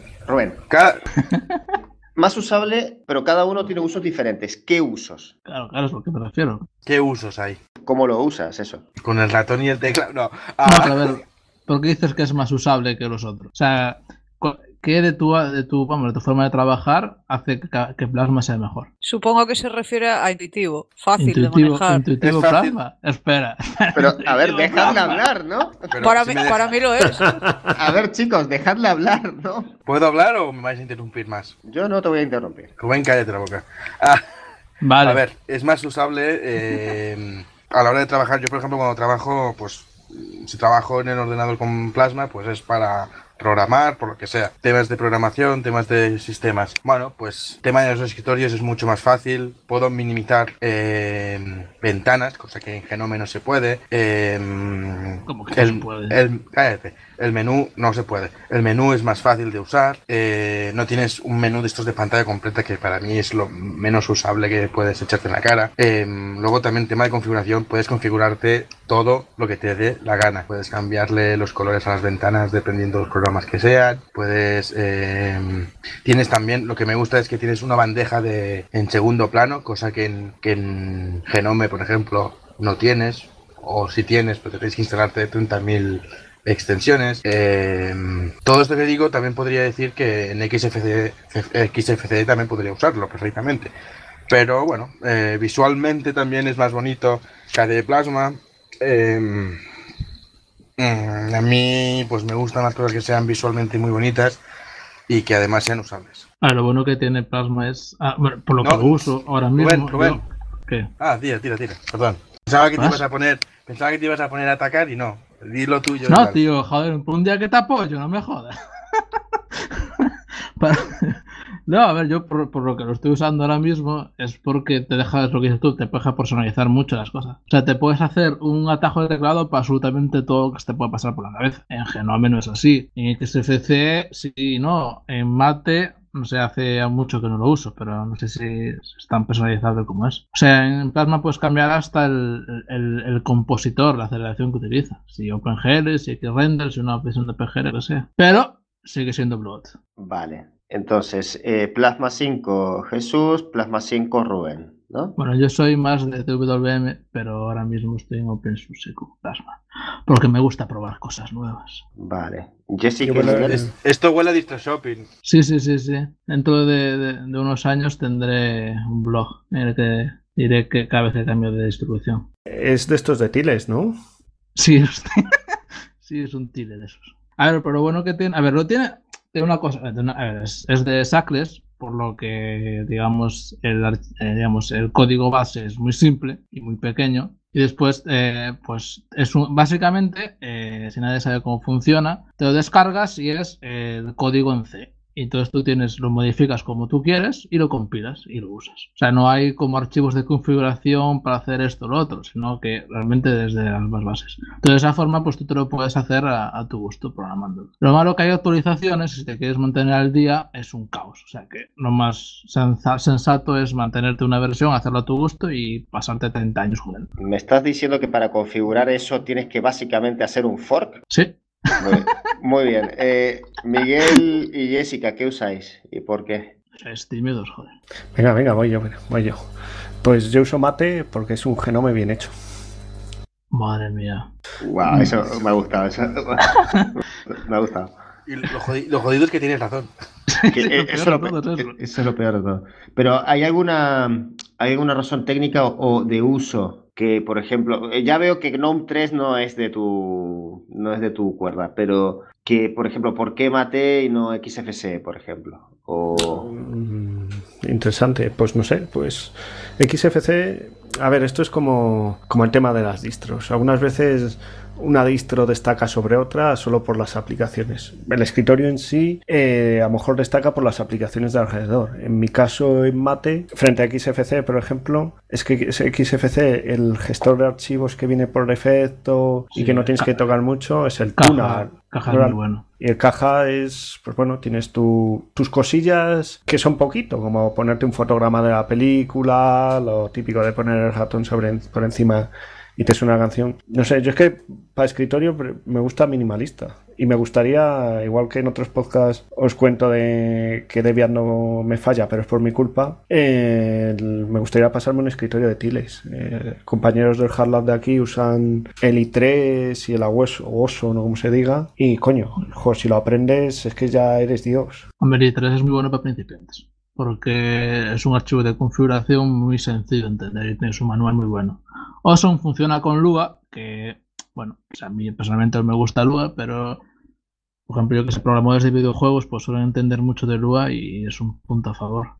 Más usable, pero cada uno tiene usos diferentes. ¿Qué usos? Claro, es lo que me refiero. ¿Qué usos hay? ¿Cómo lo usas eso? Con el ratón y el teclado. No. No, pero a ver, ¿por qué dices que es más usable que los otros? O sea, ¿qué de tu forma de trabajar hace que Plasma sea mejor? Supongo que se refiere a intuitivo, fácil de manejar. ¿Intuitivo Plasma? Espera. Pero, a ver, dejadle hablar, ¿no? Para mí lo es. A ver, chicos, dejadle hablar, ¿no? ¿Puedo hablar o me vais a interrumpir más? Yo no te voy a interrumpir. Rubén, cállate la boca. Vale. A ver, es más usable a la hora de trabajar. Yo, por ejemplo, cuando trabajo, pues si trabajo en el ordenador con Plasma, pues es para programar, por lo que sea. Temas de programación, temas de sistemas. Bueno, pues tema de los escritorios es mucho más fácil. Puedo minimizar ventanas, cosa que en Genome no se puede. ¿Cómo que no se puede? Cállate. El menú no se puede. El menú es más fácil de usar. No tienes un menú de estos de pantalla completa, que para mí es lo menos usable que puedes echarte en la cara. Luego también tema de configuración. Puedes configurarte todo lo que te dé la gana. Puedes cambiarle los colores a las ventanas dependiendo de los programas que sean. Puedes... tienes también... Lo que me gusta es que tienes una bandeja en segundo plano, cosa que en Genome, por ejemplo, no tienes. O si tienes, pues tienes que instalarte 30.000 extensiones. Todo esto que digo también podría decir que en XFCE también podría usarlo perfectamente, pero bueno, visualmente también es más bonito KDE Plasma. A mí pues me gustan las cosas que sean visualmente muy bonitas y que además sean usables. Lo bueno que tiene Plasma es, bueno, por lo que lo uso ahora mismo. Rubén. ¿Qué? Tira, perdón. Pensaba que te ibas a poner a atacar y no. Dilo tuyo. No, tío, joder, por un día que te apoyo, no me jodas. No, a ver, yo por lo que lo estoy usando ahora mismo es porque te dejas, lo que dices tú, te deja personalizar mucho las cosas. O sea, te puedes hacer un atajo de teclado para absolutamente todo lo que se te pueda pasar por la cabeza. En Genome no es así. En XFCE sí, no. En Mate, no sé, hace mucho que no lo uso, pero no sé si es tan personalizable como es. O sea, en Plasma puedes cambiar hasta el compositor, la aceleración que utiliza. Si OpenGL, si XRender, si una opción de PGL, lo que sea. Pero sigue siendo Blood. Vale. Entonces, Plasma 5 Jesús, Plasma 5 Rubén, ¿no? Bueno, yo soy más de TWM, pero ahora mismo estoy en OpenSUSE con Plasma, porque me gusta probar cosas nuevas. Vale. Jessica, esto huele a distro shopping. Sí. Dentro de unos años tendré un blog en el que diré que cada vez que cambio de distribución. Es de estos de Tiles, ¿no? Sí, sí, es un Tile de esos. A ver, pero lo bueno que tiene... A ver, lo tiene... De una cosa, es de Sackless, por lo que digamos el código base es muy simple y muy pequeño. Y después, pues es básicamente, si nadie sabe cómo funciona, te lo descargas y es el código en C. Y entonces tú lo modificas como tú quieres y lo compilas y lo usas. O sea, no hay como archivos de configuración para hacer esto o lo otro, sino que realmente desde las más bases. Entonces, de esa forma, pues tú te lo puedes hacer a tu gusto programándolo. Lo malo que hay actualizaciones, si te quieres mantener al día, es un caos. O sea, que lo más sensato es mantenerte una versión, hacerlo a tu gusto y pasarte 30 años jugando. ¿Me estás diciendo que para configurar eso tienes que básicamente hacer un fork? Sí. Muy bien. Miguel y Jessica, ¿qué usáis y por qué? Es tímidos, joder. Venga, voy yo. Pues yo uso Mate porque es un Genome bien hecho. Madre mía. Wow, eso me ha gustado. Me ha gustado. Y lo jodido es que tienes razón. Eso es lo peor de todo. Pero ¿hay alguna razón técnica o de uso? Que, por ejemplo, ya veo que GNOME 3 no es de tu cuerda, pero que, por ejemplo, ¿por qué Mate y no XFCE, por ejemplo? Interesante, pues no sé, pues XFCE, a ver, esto es como el tema de las distros. Algunas veces una distro destaca sobre otra solo por las aplicaciones. El escritorio en sí a lo mejor destaca por las aplicaciones de alrededor. En mi caso, en Mate, frente a XFCE, por ejemplo, es que XFCE, el gestor de archivos que viene por defecto y que no tienes que tocar mucho, es el Tuna. Caja es muy bueno. Y el caja es, pues bueno, tienes tus cosillas que son poquito, como ponerte un fotograma de la película, lo típico de poner el ratón por encima y te suena una canción. No sé, yo es que para escritorio me gusta minimalista. Y me gustaría, igual que en otros podcasts os cuento de que Debian no me falla, pero es por mi culpa, me gustaría pasarme un escritorio de Tiles. Compañeros del Hardlab de aquí usan el i3 y el Oso, no como se diga. Y coño, si lo aprendes es que ya eres Dios. Hombre, el i3 es muy bueno para principiantes, porque es un archivo de configuración muy sencillo de entender y tiene un manual muy bueno. Awesome funciona con Lua, que, bueno, pues a mí personalmente no me gusta Lua, pero, por ejemplo, yo que sé, programadores de videojuegos pues suelen entender mucho de Lua y es un punto a favor.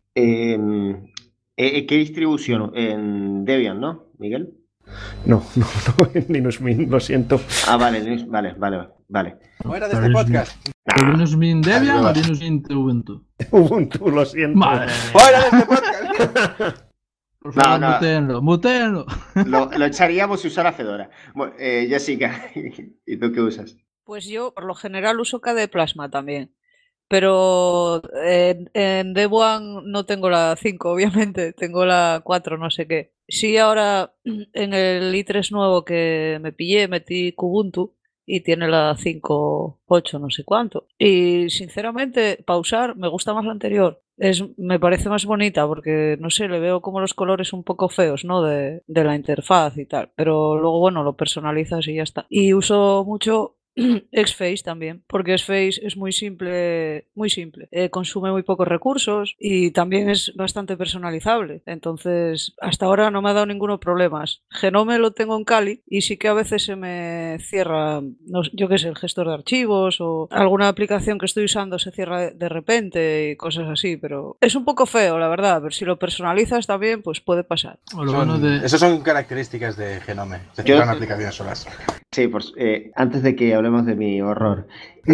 ¿Qué distribución? En Debian, ¿no, Miguel? No, en Linux Mint, lo siento. Ah, vale. Fuera de este podcast. ¿Linux Mint Debian o Linux Mint Ubuntu? Ubuntu, lo siento. Vale. Fuera de este podcast. Por favor, No. mutéenlo. Lo echaríamos si usara Fedora. Bueno, Jessica, ¿y tú qué usas? Pues yo, por lo general, uso KDE Plasma también. Pero en Debian no tengo la 5, obviamente. Tengo la 4, no sé qué. Sí, ahora en el i3 nuevo que me pillé, metí Kubuntu y tiene la 5.8, no sé cuánto. Y sinceramente, para usar, me gusta más la anterior. Me parece más bonita porque, no sé, le veo como los colores un poco feos, ¿no? De la interfaz y tal. Pero luego, bueno, lo personalizas y ya está. Y uso mucho Xface también, porque Xface es muy simple, consume muy pocos recursos y también es bastante personalizable. Entonces, hasta ahora no me ha dado ninguno problemas. Genome lo tengo en Kali y sí que a veces se me cierra, yo qué sé, el gestor de archivos o alguna aplicación que estoy usando se cierra de repente y cosas así, pero es un poco feo, la verdad, pero si lo personalizas también, pues puede pasar. Esas son características de Genome, se cierran aplicaciones solas. Sí, antes de que hablemos de mi horror.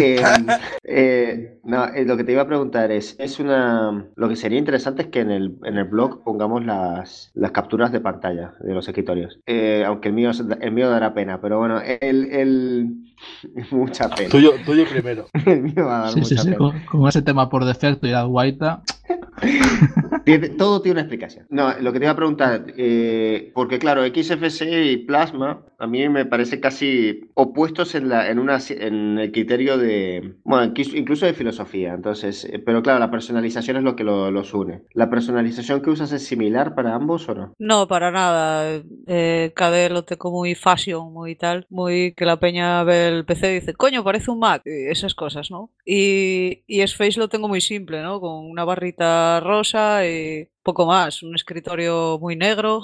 Lo que te iba a preguntar lo que sería interesante es que en el blog pongamos las capturas de pantalla de los escritorios. Aunque el mío dará pena, pero bueno, mucha pena. Tuyo primero. El mío va a dar mucha pena. Con ese tema por defecto y la guaita. Todo tiene una explicación. No, lo que te iba a preguntar, porque claro, XFCE y Plasma a mí me parece casi opuestos en el criterio de, bueno, incluso de filosofía. Entonces, pero claro, la personalización es lo que los une. ¿La personalización que usas es similar para ambos o no? No, para nada. KDE lo tengo muy fashion, muy tal, muy que la peña ve el PC y dice, coño, parece un Mac, y esas cosas, ¿no? Y Xface lo tengo muy simple, ¿no? Con una barrita rosa y poco más, un escritorio muy negro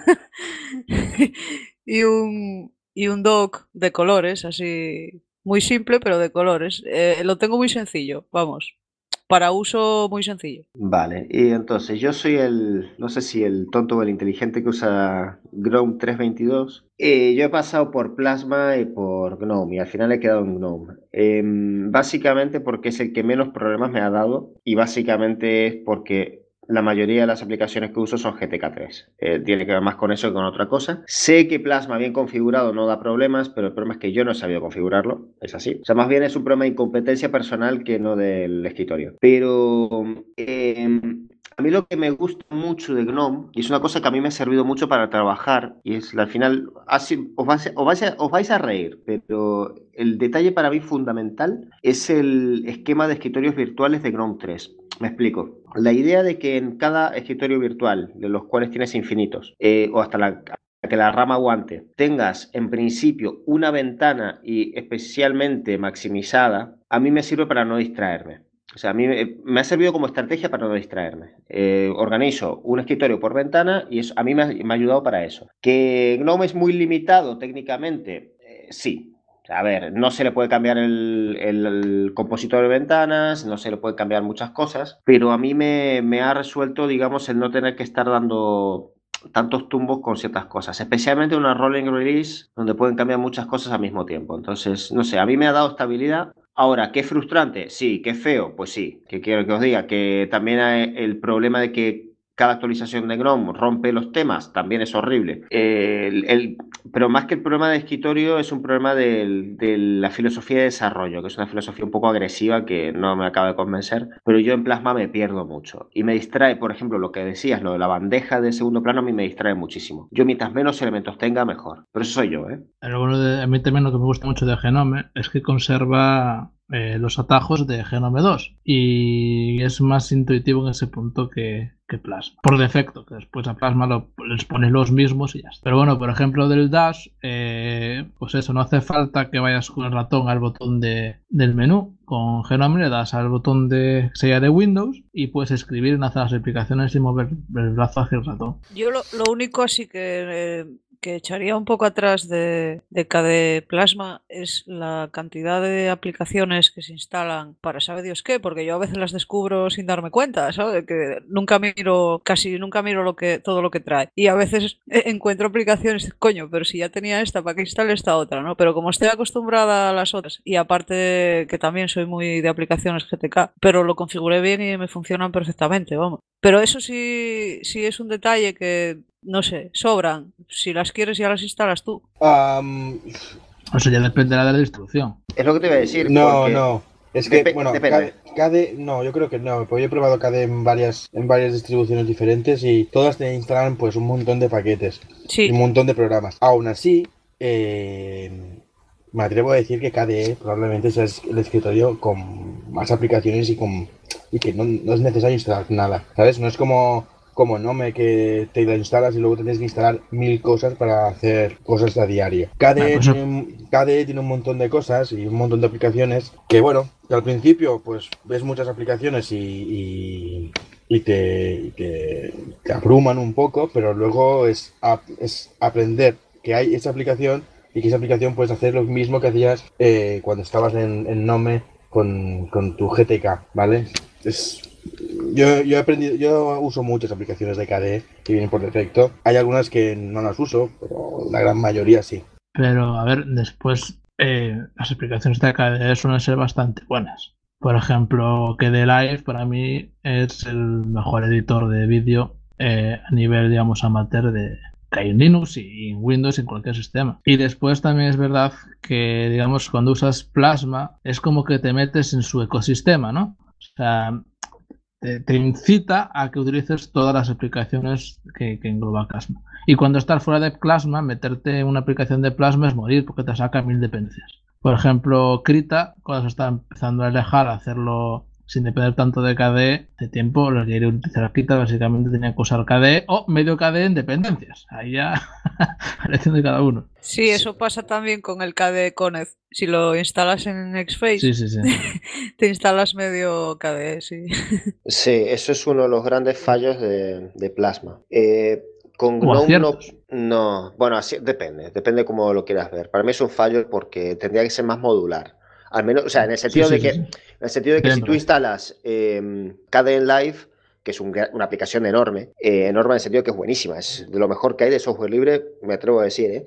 y un dock de colores, así muy simple, pero de colores. Lo tengo muy sencillo, vamos. Para uso muy sencillo. Vale, y entonces yo soy no sé si el tonto o el inteligente que usa GNOME 3.22. Yo he pasado por Plasma y por GNOME y al final he quedado en GNOME. Básicamente porque es el que menos problemas me ha dado y básicamente es porque la mayoría de las aplicaciones que uso son GTK3. Tiene que ver más con eso que con otra cosa. Sé que Plasma bien configurado no da problemas, pero el problema es que yo no he sabido configurarlo. Es así. O sea, más bien es un problema de incompetencia personal que no del escritorio. Pero a mí lo que me gusta mucho de GNOME, y es una cosa que a mí me ha servido mucho para trabajar, y es al final, os vais a reír, pero el detalle para mí fundamental es el esquema de escritorios virtuales de GNOME 3. Me explico. La idea de que en cada escritorio virtual, de los cuales tienes infinitos, o hasta que la rama aguante, tengas en principio una ventana y especialmente maximizada, a mí me sirve para no distraerme. O sea, a mí me ha servido como estrategia para no distraerme. Organizo un escritorio por ventana y a mí me ha ayudado para eso. ¿Que GNOME es muy limitado técnicamente? Sí. A ver, no se le puede cambiar el compositor de ventanas, no se le puede cambiar muchas cosas, pero a mí me ha resuelto, digamos, el no tener que estar dando tantos tumbos con ciertas cosas, especialmente una rolling release donde pueden cambiar muchas cosas al mismo tiempo. Entonces, no sé, a mí me ha dado estabilidad. Ahora, ¿qué frustrante? Sí. ¿Qué feo? Pues sí. ¿Qué quiero que os diga? Que también hay el problema de que cada actualización de GNOME rompe los temas, también es horrible. Pero más que el problema de escritorio es un problema de la filosofía de desarrollo, que es una filosofía un poco agresiva que no me acaba de convencer, pero yo en Plasma me pierdo mucho. Y me distrae, por ejemplo, lo que decías, lo de la bandeja de segundo plano, a mí me distrae muchísimo. Yo mientras menos elementos tenga, mejor. Pero eso soy yo, ¿eh? Pero bueno, a mí también lo que me gusta mucho de Genome es que conserva los atajos de Genome 2 y es más intuitivo en ese punto que Plasma. Por defecto, que después a Plasma les pones los mismos y ya está. Pero bueno, por ejemplo, del Dash, pues eso, no hace falta que vayas con el ratón al botón del menú. Con Genome le das al botón de sella de Windows y puedes escribir, enlazar las aplicaciones y mover el brazo hacia el ratón. Yo lo único así que echaría un poco atrás de KDE Plasma es la cantidad de aplicaciones que se instalan para sabe Dios qué, porque yo a veces las descubro sin darme cuenta, ¿sabes? Que casi nunca miro todo lo que trae. Y a veces encuentro aplicaciones, coño, pero si ya tenía esta, ¿para qué instale esta otra, no? Pero como estoy acostumbrada a las otras, y aparte que también soy muy de aplicaciones GTK, pero lo configuré bien y me funcionan perfectamente, vamos. Pero eso sí es un detalle que, no sé, sobran. Si las quieres ya las instalas tú. Eso ya dependerá de la distribución. Es lo que te iba a decir. No. Es que, bueno, depende. KDE, no, yo creo que no, porque yo he probado KDE en varias distribuciones diferentes y todas te instalan pues un montón de paquetes. Sí. Y un montón de programas. Aún así, me atrevo a decir que KDE probablemente sea el escritorio con más aplicaciones y que no es necesario instalar nada, ¿sabes? No es como Gnome que te la instalas y luego tienes que instalar 1000 cosas para hacer cosas a diario. KDE tiene un montón de cosas y un montón de aplicaciones que, bueno, que al principio pues ves muchas aplicaciones y te abruman un poco, pero luego es aprender que hay esa aplicación y que esa aplicación puedes hacer lo mismo que hacías cuando estabas en Gnome con tu GTK, ¿vale? Yo he aprendido, yo uso muchas aplicaciones de KDE que vienen por defecto. Hay algunas que no las uso, pero la gran mayoría sí. Pero a ver, después las aplicaciones de KDE suelen ser bastante buenas. Por ejemplo, KDE Live para mí es el mejor editor de vídeo a nivel, digamos, amateur que hay en Linux y en Windows y en cualquier sistema. Y después también es verdad que, digamos, cuando usas Plasma es como que te metes en su ecosistema, ¿no? O sea, te incita a que utilices todas las aplicaciones que engloba Plasma. Y cuando estás fuera de Plasma, meterte en una aplicación de Plasma es morir porque te saca 1000 dependencias. Por ejemplo, Krita, cuando se está empezando a alejar a hacerlo sin depender tanto de KDE, de tiempo los quería utilizar Krita, básicamente tenía que usar KDE o medio KDE en dependencias. Ahí ya a elección de cada uno. Sí, eso pasa también con el KDE Connect. Si lo instalas en Xfce, sí. te instalas medio KDE, sí. Sí, eso es uno de los grandes fallos de Plasma. Con GNOME no. Bueno, así depende cómo lo quieras ver. Para mí es un fallo porque tendría que ser más modular. Al menos, o sea, en el sentido de que si tú instalas KDE Live, que es una aplicación enorme en el sentido que es buenísima, es de lo mejor que hay de software libre, me atrevo a decir,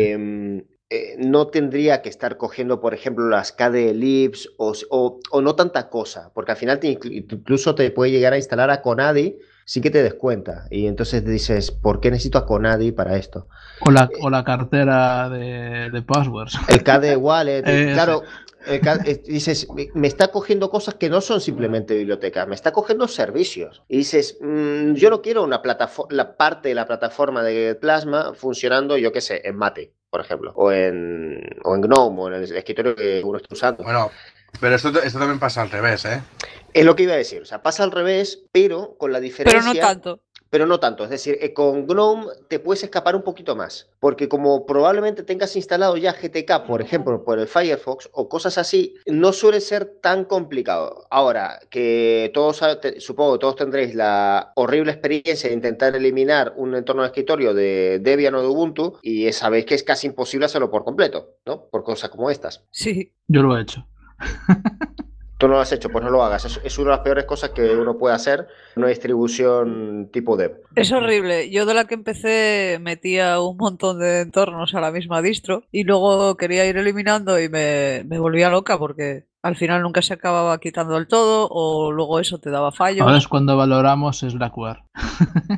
no tendría que estar cogiendo, por ejemplo, las KDE Libs o no tanta cosa, porque al final incluso te puede llegar a instalar a Conadi sin que te des cuenta. Y entonces dices, ¿por qué necesito a Conadi para esto? O la cartera de passwords. El KDE Wallet, claro. Dices, me está cogiendo cosas que no son simplemente bibliotecas, me está cogiendo servicios. Y dices, yo no quiero la parte de la plataforma de Plasma funcionando, yo qué sé, en Mate, por ejemplo, o en GNOME, o en el escritorio que uno está usando. Bueno, pero esto también pasa al revés, ¿eh? Es lo que iba a decir, o sea, pasa al revés, pero con la diferencia... Pero no tanto. Es decir, con GNOME te puedes escapar un poquito más, porque como probablemente tengas instalado ya GTK, por ejemplo, por el Firefox o cosas así, no suele ser tan complicado. Ahora, que supongo que todos tendréis la horrible experiencia de intentar eliminar un entorno de escritorio de Debian o de Ubuntu y sabéis que es casi imposible hacerlo por completo, ¿no? Por cosas como estas. Sí. Yo lo he hecho. Tú no lo has hecho, pues no lo hagas. Es una de las peores cosas que uno puede hacer en una distribución tipo dev. Es horrible. Yo de la que empecé metía un montón de entornos a la misma distro y luego quería ir eliminando y me volvía loca porque al final nunca se acababa quitando del todo o luego eso te daba fallos. Ahora es cuando valoramos Slackware.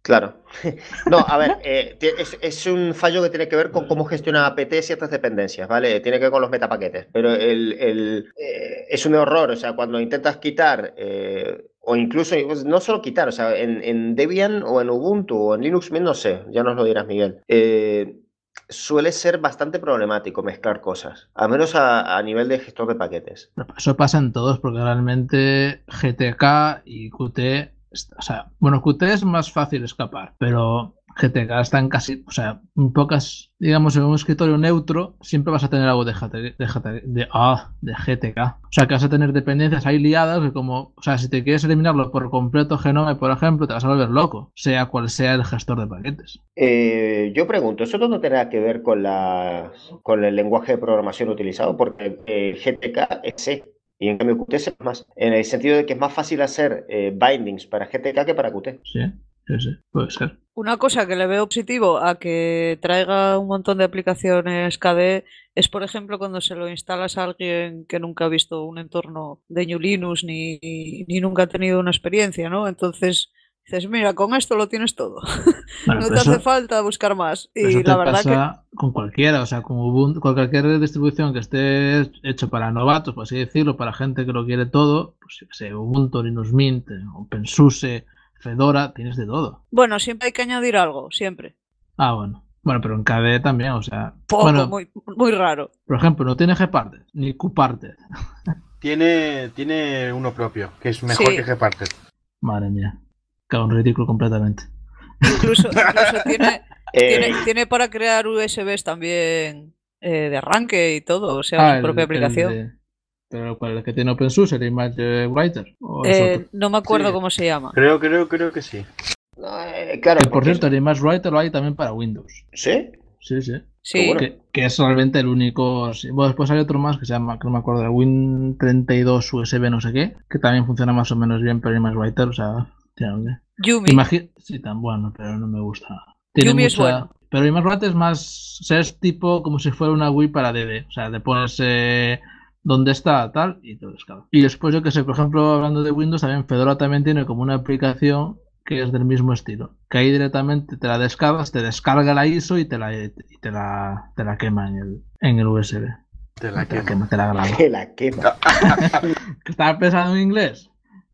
Claro. No, a ver, es un fallo que tiene que ver con cómo gestiona apt ciertas dependencias, ¿vale? Tiene que ver con los metapaquetes, pero es un error, o sea, cuando intentas quitar, o incluso, pues, no solo quitar, o sea, en Debian o en Ubuntu o en Linux, no sé, ya nos lo dirás, Miguel, suele ser bastante problemático mezclar cosas, al menos a nivel de gestor de paquetes. Eso pasa en todos, porque realmente GTK y Qt, o sea, bueno, Qt es más fácil escapar, pero GTK está en casi, o sea, en pocas, digamos, en un escritorio neutro, siempre vas a tener algo de GTK. O sea, que vas a tener dependencias ahí liadas, que como, o sea, si te quieres eliminarlo por completo Genome, por ejemplo, te vas a volver loco, sea cual sea el gestor de paquetes. Yo pregunto, ¿eso no tendrá que ver con el lenguaje de programación utilizado? Porque GTK es C. Y en cambio Qt es más, en el sentido de que es más fácil hacer bindings para GTK que para Qt. Sí, puede ser. Una cosa que le veo positivo a que traiga un montón de aplicaciones KDE es, por ejemplo, cuando se lo instalas a alguien que nunca ha visto un entorno de GNU Linux ni nunca ha tenido una experiencia, ¿no? Entonces dices, mira, con esto lo tienes todo. Bueno, no te hace falta buscar más. Y eso la te verdad pasa con cualquiera, o sea, con Ubuntu, con cualquier distribución que esté hecho para novatos, por así decirlo, para gente que lo quiere todo, pues yo qué sé, Ubuntu, Linux Mint, OpenSUSE, Fedora, tienes de todo. Bueno, siempre hay que añadir algo, siempre. Ah, bueno. Bueno, pero en KDE también, o sea... Poco, bueno, muy, muy raro. Por ejemplo, no tiene Gparted, ni Qparted. Tiene uno propio, que es mejor que Gparted. Madre mía. Cago en ridículo completamente. Incluso tiene para crear USBs también de arranque y todo, o sea, su propia aplicación. Pero ¿cuál es el que tiene OpenSUSE, el ImageWriter? No me acuerdo cómo se llama. Creo que sí. Claro, que por cierto, el ImageWriter lo hay también para Windows. ¿Sí? Sí. Bueno. Que es realmente el único. Bueno, después hay otro más que se llama, que no me acuerdo, el Win32 USB no sé qué, que también funciona más o menos bien, pero el ImageWriter, o sea, Yumi. Sí, tan bueno, pero no me gusta. Yumi es bueno. Pero el ImageWriter es más. O sea, es tipo como si fuera una Wii para DD. O sea, le pones dónde está, tal, y todo descarga. Y después, yo que sé, por ejemplo, hablando de Windows, también Fedora también tiene como una aplicación que es del mismo estilo. Que ahí directamente te la descargas, te descarga la ISO y te la quema en el USB. Te la quema. Te la quema. ¿Que estaba pensando en inglés?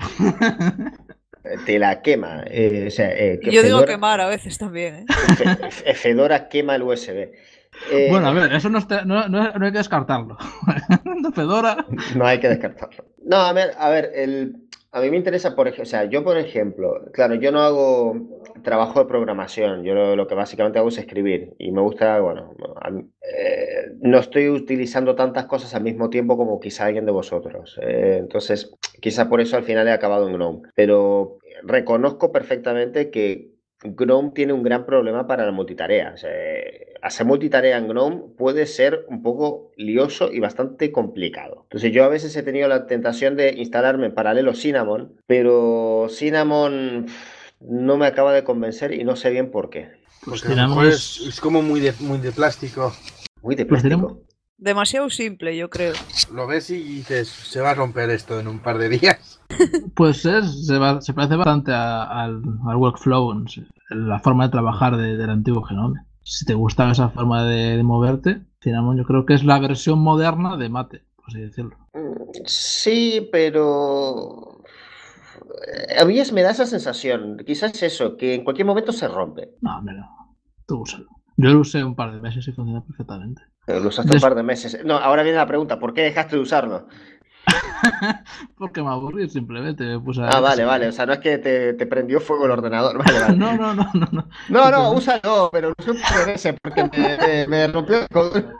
Te la quema. Yo digo quemar a veces también. Fedora quema el USB. Bueno, a ver, eso no hay que descartarlo. Fedora. No hay que descartarlo. No, a ver, a mí me interesa, yo por ejemplo, claro, yo no hago trabajo de programación, yo lo que básicamente hago es escribir y me gusta, bueno, no estoy utilizando tantas cosas al mismo tiempo como quizá alguien de vosotros, entonces quizá por eso al final he acabado en GNOME, pero reconozco perfectamente que GNOME tiene un gran problema para la multitarea. O sea, hacer multitarea en GNOME puede ser un poco lioso y bastante complicado. Entonces yo a veces he tenido la tentación de instalarme en paralelo Cinnamon, pero Cinnamon no me acaba de convencer y no sé bien por qué. Pues Cinnamon es como muy de plástico. Muy de plástico. Demasiado simple, yo creo. Lo ves y dices, se va a romper esto en un par de días. Pues se parece bastante al workflow, la forma de trabajar del antiguo Genome. Si te gusta esa forma de moverte, Cinnamon yo creo que es la versión moderna de Mate, por así decirlo. Sí, pero a mí me da esa sensación, quizás eso, que en cualquier momento se rompe. No, tú úsalo. Yo lo usé un par de meses y funciona perfectamente. Lo usaste un par de meses. No, ahora viene la pregunta, ¿por qué dejaste de usarlo? Porque me aburrí, simplemente me puse vale, o sea, no es que te prendió fuego el ordenador, vale. No, úsalo, pero lo usé un par de meses porque me rompió el codo.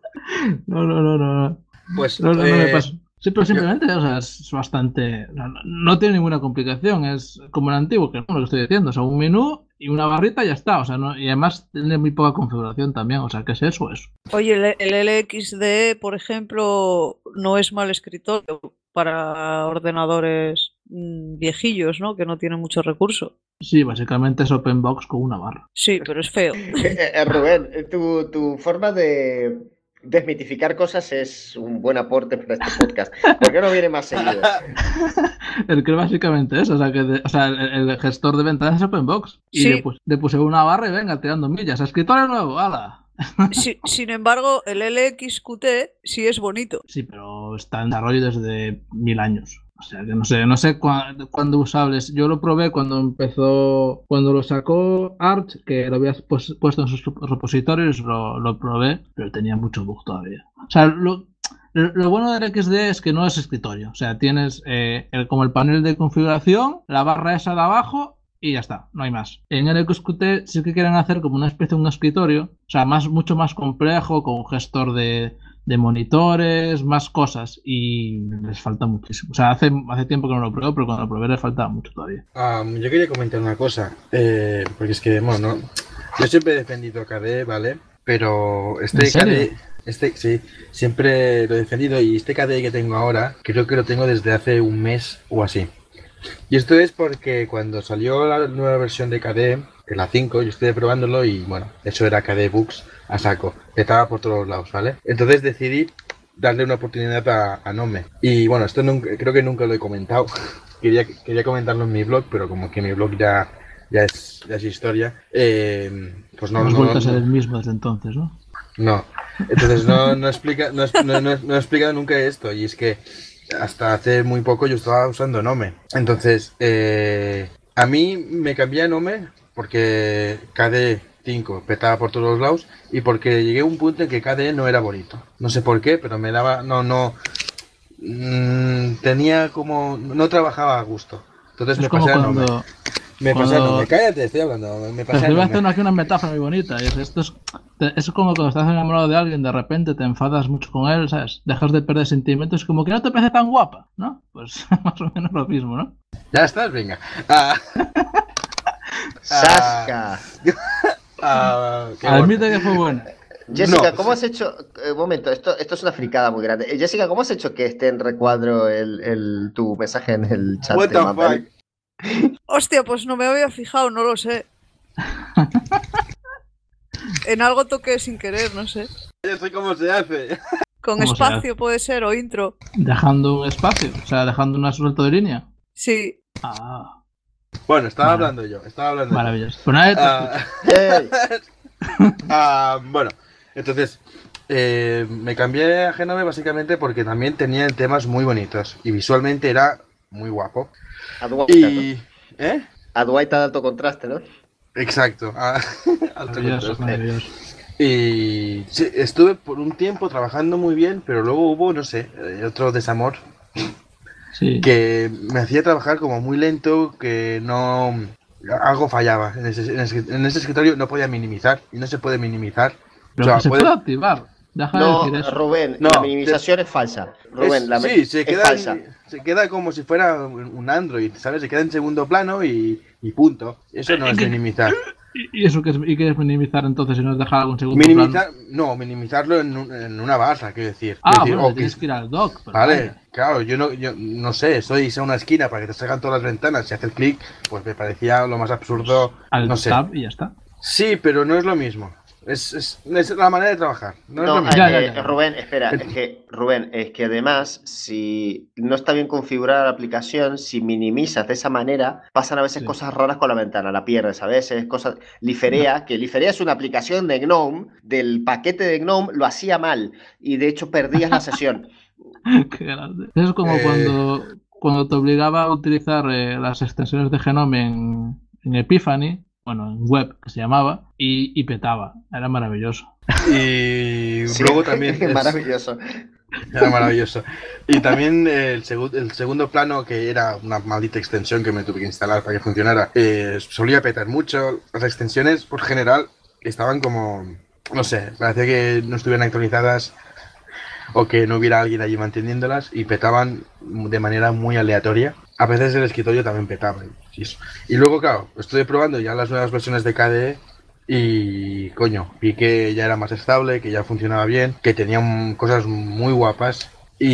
No. Pues no me pasó. Sí, pero simplemente, o sea, es bastante... No tiene ninguna complicación, es como el antiguo, que no lo que estoy diciendo, o sea, un menú y una barrita y ya está, o sea, y además tiene muy poca configuración también, o sea, ¿qué es eso? Oye, el LXDE, por ejemplo, no es mal escritorio para ordenadores viejillos, ¿no? Que no tienen mucho recurso. Sí, básicamente es OpenBox con una barra. Sí, pero es feo. Rubén, tu forma de desmitificar cosas es un buen aporte para este podcast. ¿Por qué no viene más seguido? El que básicamente eso, o sea, el gestor de ventanas es OpenBox. Y Sí. le puse una barra y venga, tirando millas. Escritorio nuevo, ¡hala! Sin embargo, el LXQT sí es bonito. Sí, pero está en desarrollo desde 1000 años. O sea, que no sé cuándo usables. Yo lo probé cuando lo sacó Arch, que lo habías puesto en sus repositorios, lo probé, pero tenía mucho bug todavía. O sea, lo bueno del XD es que no es escritorio. O sea, tienes como el panel de configuración, la barra esa de abajo y ya está, no hay más. En el XQT sí que quieren hacer como una especie de un escritorio, o sea, mucho más complejo, con un gestor de monitores, más cosas, y les falta muchísimo. O sea, hace tiempo que no lo pruebo, pero cuando lo probé les faltaba mucho todavía. Yo quería comentar una cosa, porque es que, bueno, no, yo siempre he defendido a KDE, ¿vale? Pero ¿En serio? sí, siempre lo he defendido, y este KDE que tengo ahora, creo que lo tengo desde hace un mes o así. Y esto es porque cuando salió la nueva versión de KDE, la 5, yo estuve probándolo y bueno, eso era KDE Books a saco, estaba por todos lados, ¿vale? Entonces decidí darle una oportunidad a Nome. Y bueno, esto creo que nunca lo he comentado. Quería comentarlo en mi blog, pero como que mi blog ya es historia, pues no. Hemos vuelto a ser el mismo desde entonces, ¿no? No. Entonces no he explicado nunca esto, y es que hasta hace muy poco yo estaba usando Nome. Entonces, a mí me cambié a Nome porque KDE 5 petaba por todos los lados y porque llegué a un punto en que KDE no era bonito. No sé por qué, pero me daba... tenía como... No trabajaba a gusto. Entonces me pasé a Nome. Me pasé a Nome. Cállate, estoy hablando. Me pasé a Te voy a Nome. hacer aquí una metáfora muy bonita. Es como cuando estás enamorado de alguien, de repente te enfadas mucho con él, ¿sabes? Dejas de perder sentimientos, como que no te parece tan guapa, ¿no? Pues más o menos lo mismo, ¿no? Ya estás, venga. ¡Sasca! Admite que fue buena. Jessica, No. ¿cómo has hecho? Un momento, esto es una fricada muy grande. Jessica, ¿cómo has hecho que esté en recuadro tu mensaje en el chat? What the fuck? Hostia, pues no me había fijado, no lo sé. En algo toqué sin querer, no sé. Yo sé cómo se hace. Con ¿Cómo se espacio puede ser, o intro. Dejando un espacio, o sea, dejando una suelta de línea. Sí. Ah, Bueno, estaba Vale. hablando yo. maravilloso. Pues nadie te escucha. ¡Ey! Bueno, entonces me cambié a Genome básicamente porque también tenía temas muy bonitos y visualmente era muy guapo. Y... ¿Eh? Aduaita de alto contraste, ¿no? Exacto. Alto Maravilloso, contraste. maravilloso. Y sí, estuve por un tiempo trabajando muy bien, pero luego hubo, no sé, otro desamor Sí. que me hacía trabajar como muy lento, que no... Algo fallaba. En ese escritorio no podía minimizar, y no se puede minimizar. Pero O sea, que se puede- puede activar. Deja de No, decir eso. Rubén, No, la minimización es falsa. Rubén, Sí, se es queda, falsa. se queda como si fuera un Android, ¿sabes? Se queda en segundo plano y punto. Eso no es minimizar. ¿Y eso qué es minimizar entonces si no es dejar algún segundo Minimizar, plano? no, minimizarlo en una barra, quiero decir. Ah, Quiero decir, bueno, o que- tienes que ir al dock. Pero Vale, vaya. claro, yo no sé, soy a una esquina para que te salgan todas las ventanas, si haces clic, pues me parecía lo más absurdo, Al no sé. tab y ya está. Sí, pero no es lo mismo. Es la manera de trabajar, no es lo mismo. Ya. Rubén, espera, es que además, si no está bien configurada la aplicación, si minimizas de esa manera, pasan a veces Sí. cosas raras con la ventana, la pierdes a veces, cosas... Liferea, que Liferea es una aplicación de GNOME, del paquete de GNOME, lo hacía mal, y de hecho perdías la sesión. Qué grande. Es como cuando te obligaba a utilizar las extensiones de Genome en Epiphany, bueno, en web que se llamaba, y petaba. Era maravilloso. Y Sí, luego también maravilloso. era maravilloso. Y también el segundo plano, que era una maldita extensión que me tuve que instalar para que funcionara, solía petar mucho. Las extensiones, por general, estaban como, no sé, parecía que no estuvieran actualizadas o que no hubiera alguien allí manteniéndolas y petaban de manera muy aleatoria. A veces el escritorio también petaba. Y eso. Y luego, claro, estuve probando ya las nuevas versiones de KDE y, coño, vi que ya era más estable, que ya funcionaba bien, que tenían cosas muy guapas.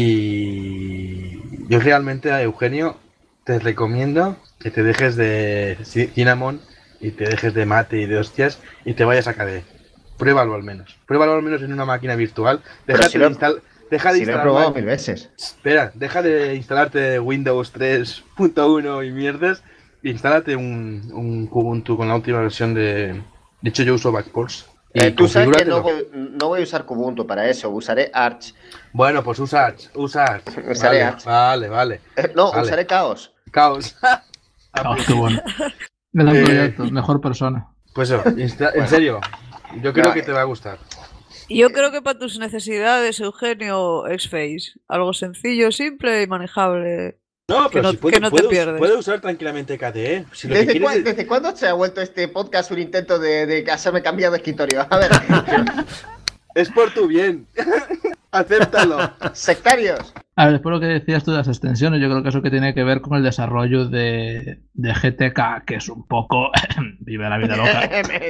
Y yo realmente, a Eugenio, te recomiendo que te dejes de Cinnamon y te dejes de mate y de hostias y te vayas a KDE. Pruébalo al menos. Pruébalo al menos en una máquina virtual. Pero Deja si de lo instalar. he probado 1000 veces. Espera, deja de instalarte Windows 3.1 y mierdas. E instálate un Kubuntu con la última versión de. De hecho, yo uso Backports. Tú sabes que no voy a usar Kubuntu para eso, usaré Arch. Bueno, pues usa Arch. Usaré Arch. Vale. Usaré Chaos. Chaos. Qué bueno. Gran proyecto, mejor persona. Pues eso, en serio, yo creo que te va a gustar. Yo creo que para tus necesidades, Eugenio, Xface. Algo sencillo, simple y manejable. No, pero que no te pierdes. Puede usar tranquilamente KDE. Si ¿Desde cuándo se ha vuelto este podcast un intento de hacerme cambiar de escritorio? A ver. Es por tu bien. Acéptalo. Sectarios. A ver, después lo que decías tú de las extensiones, yo creo que eso que tiene que ver con el desarrollo de GTK, que es un poco vive la vida loca.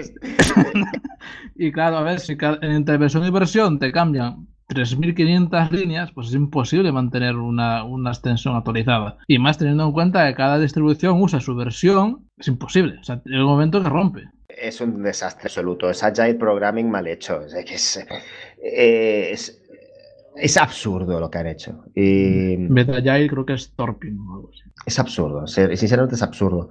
Y claro, a ver, si entre versión y versión te cambian 3.500 líneas, pues es imposible mantener una extensión actualizada. Y más teniendo en cuenta que cada distribución usa su versión, es imposible. O sea, en el momento que rompe. Es un desastre absoluto. Es Agile Programming mal hecho. Es absurdo lo que han hecho. En vez de Agile creo que es Torping o algo así. Es absurdo. Sinceramente es absurdo.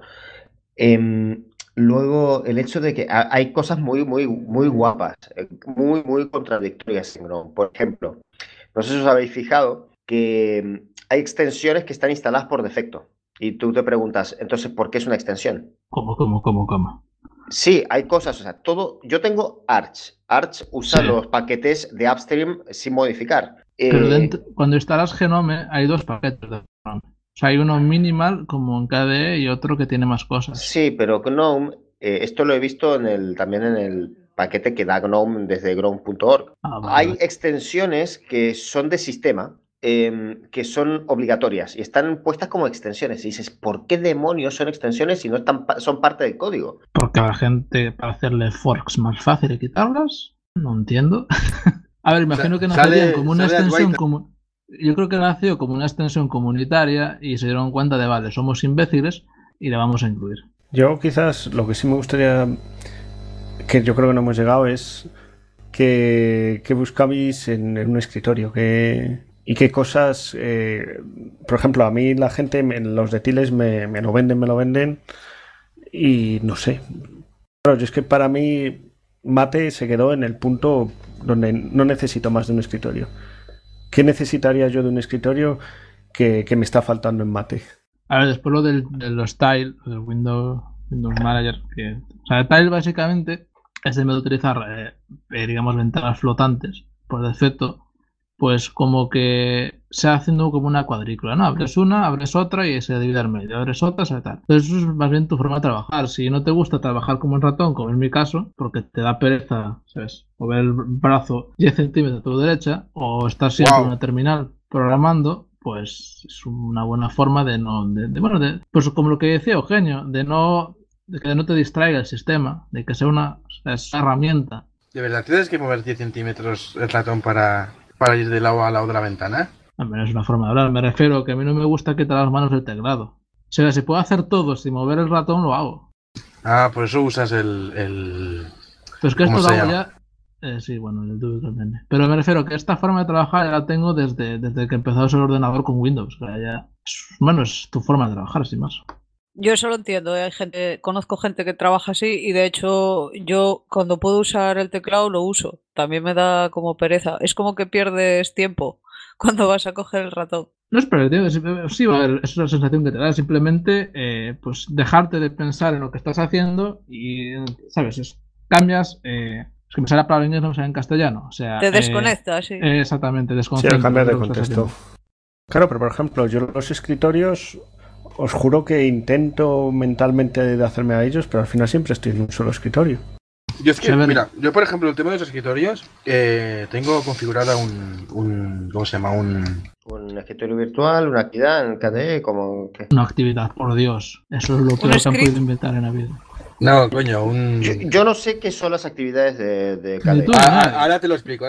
Luego, el hecho de que hay cosas muy, muy, muy guapas, muy, muy contradictorias en GNOME. Por ejemplo, no sé si os habéis fijado que hay extensiones que están instaladas por defecto. Y tú te preguntas, entonces, ¿por qué es una extensión? ¿Cómo? Sí, hay cosas, o sea, todo. Yo tengo Arch. Arch usa los paquetes de Upstream sin modificar. Pero cuando instalas Gnome hay dos paquetes de Gnome. O sea, hay uno minimal como en KDE y otro que tiene más cosas. Sí, pero GNOME, esto lo he visto también en el paquete que da GNOME desde gnome.org. Hay extensiones que son de sistema, que son obligatorias y están puestas como extensiones. Y dices, ¿por qué demonios son extensiones si no son parte del código? Porque a la gente, para hacerle forks más fácil y quitarlas, no entiendo. A ver, imagino que nacerían como una extensión común. Yo creo que nació como una extensión comunitaria y se dieron cuenta de, vale, somos imbéciles y la vamos a incluir. Yo quizás lo que sí me gustaría, que yo creo que no hemos llegado, es que buscabais en un escritorio y qué cosas, por ejemplo, a mí la gente, los de Tiles me lo venden y no sé. Claro, yo es que para mí Mate se quedó en el punto donde no necesito más de un escritorio. ¿Qué necesitaría yo de un escritorio que me está faltando en Mate? A ver, después lo de los Tile, del Windows Manager, o sea, el Tile básicamente es en vez de utilizar, digamos, ventanas flotantes por defecto, pues como que se va haciendo como una cuadrícula, ¿no? Abres una, abres otra y se divide al medio, abres otra, se tal. Entonces eso es más bien tu forma de trabajar. Si no te gusta trabajar como un ratón, como en mi caso, porque te da pereza, ¿sabes? Mover el brazo 10 centímetros a tu derecha, o estar siempre en una terminal programando, pues es una buena forma pues como lo que decía Eugenio, de que no te distraiga el sistema, de que sea una herramienta. ¿De verdad tienes que mover 10 centímetros el ratón para ir de lado a lado de la ventana? A mí no es una forma de hablar, me refiero a que a mí no me gusta quitar las manos del teclado. O sea, si puedo hacer todo sin mover el ratón, lo hago. Ah, por eso usas el... Pues que esto lo hago ya... sí, bueno, el tubo también. Pero me refiero a que esta forma de trabajar ya la tengo desde que empezó a usar el ordenador con Windows. O sea, ya... Bueno, es tu forma de trabajar, sin más. Yo eso lo entiendo, conozco gente que trabaja así y de hecho yo cuando puedo usar el teclado lo uso. También me da como pereza. Es como que pierdes tiempo cuando vas a coger el ratón. No es perder tiempo, sí, a ver, es una sensación que te da. Simplemente pues dejarte de pensar en lo que estás haciendo y, ¿sabes? Cambias... es que me sale la palabra en inglés, no me sale en castellano. O sea, te desconectas, sí. Exactamente, desconectas. Sí, cambias de contexto. Claro, pero por ejemplo, yo los escritorios... Os juro que intento mentalmente de hacerme a ellos, pero al final siempre estoy en un solo escritorio. Yo es que, mira, yo por ejemplo, el tema de los escritorios, tengo configurada un ¿cómo se llama? Un escritorio virtual, una actividad en KDE, como... ¿qué? Una actividad, por Dios. Eso es lo peor que han podido inventar en la vida. No, coño, Yo no sé qué son las actividades de KDE. Ahora te lo explico.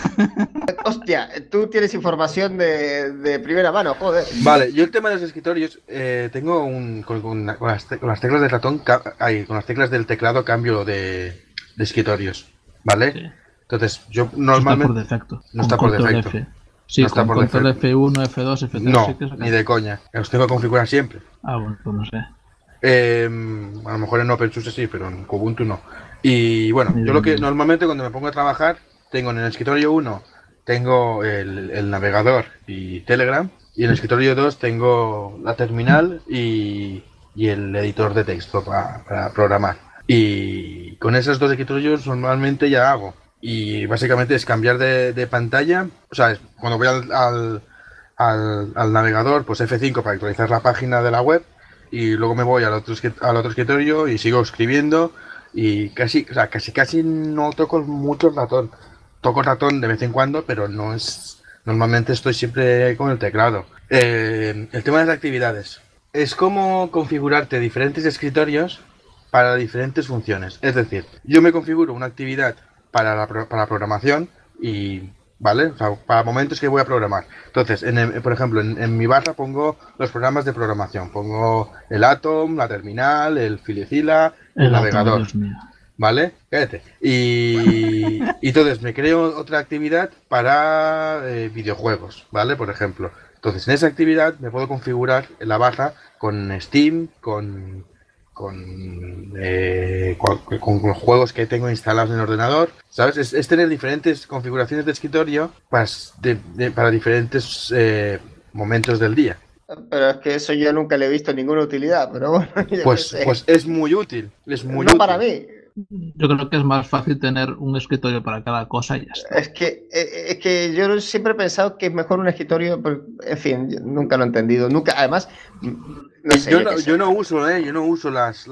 Hostia, tú tienes información de primera mano, joder. Vale, yo el tema de los escritorios, tengo con las teclas del ratón, con las teclas del teclado cambio de escritorios. ¿vale? Sí. Entonces, yo Eso normalmente... está por defecto. No está por Control defecto. F. Sí, No está con por control defecto. F1, F2, F3 No, sí que saca. ni de coña. Los tengo que configurar siempre. Ah, bueno, pues no sé. A lo mejor en OpenSUSE sí, pero en Ubuntu no. Y bueno, yo lo que normalmente cuando me pongo a trabajar, tengo en el escritorio 1, tengo el navegador y Telegram, y en el escritorio 2 tengo la terminal y el editor de texto para programar. Y con esos dos escritorios normalmente ya hago. Y básicamente es cambiar de pantalla, o sea, cuando voy al navegador, pues F5 para actualizar la página de la web, y luego me voy al otro escritorio y sigo escribiendo, y casi no toco mucho el ratón. Toco el ratón de vez en cuando, pero no es... Normalmente estoy siempre con el teclado. El tema de las actividades. Es como configurarte diferentes escritorios para diferentes funciones. Es decir, yo me configuro una actividad para la programación y... ¿Vale? O sea, para momentos que voy a programar. Entonces, por ejemplo, en mi barra pongo los programas de programación. Pongo el Atom, la terminal, el Filezilla, el navegador. Dios mío. ¿Vale? Cállate. Y entonces me creo otra actividad para videojuegos, ¿vale? Por ejemplo. Entonces, en esa actividad me puedo configurar en la barra con Steam, con los juegos que tengo instalados en el ordenador, ¿sabes? Es tener diferentes configuraciones de escritorio para diferentes momentos del día. Pero es que eso yo nunca le he visto ninguna utilidad, pero bueno. Pues es muy útil, no útil. Para mí. Yo creo que es más fácil tener un escritorio para cada cosa y ya está. Es que yo siempre he pensado que es mejor un escritorio, pero, en fin, yo nunca lo he entendido. Nunca, además, no sé. Yo no uso las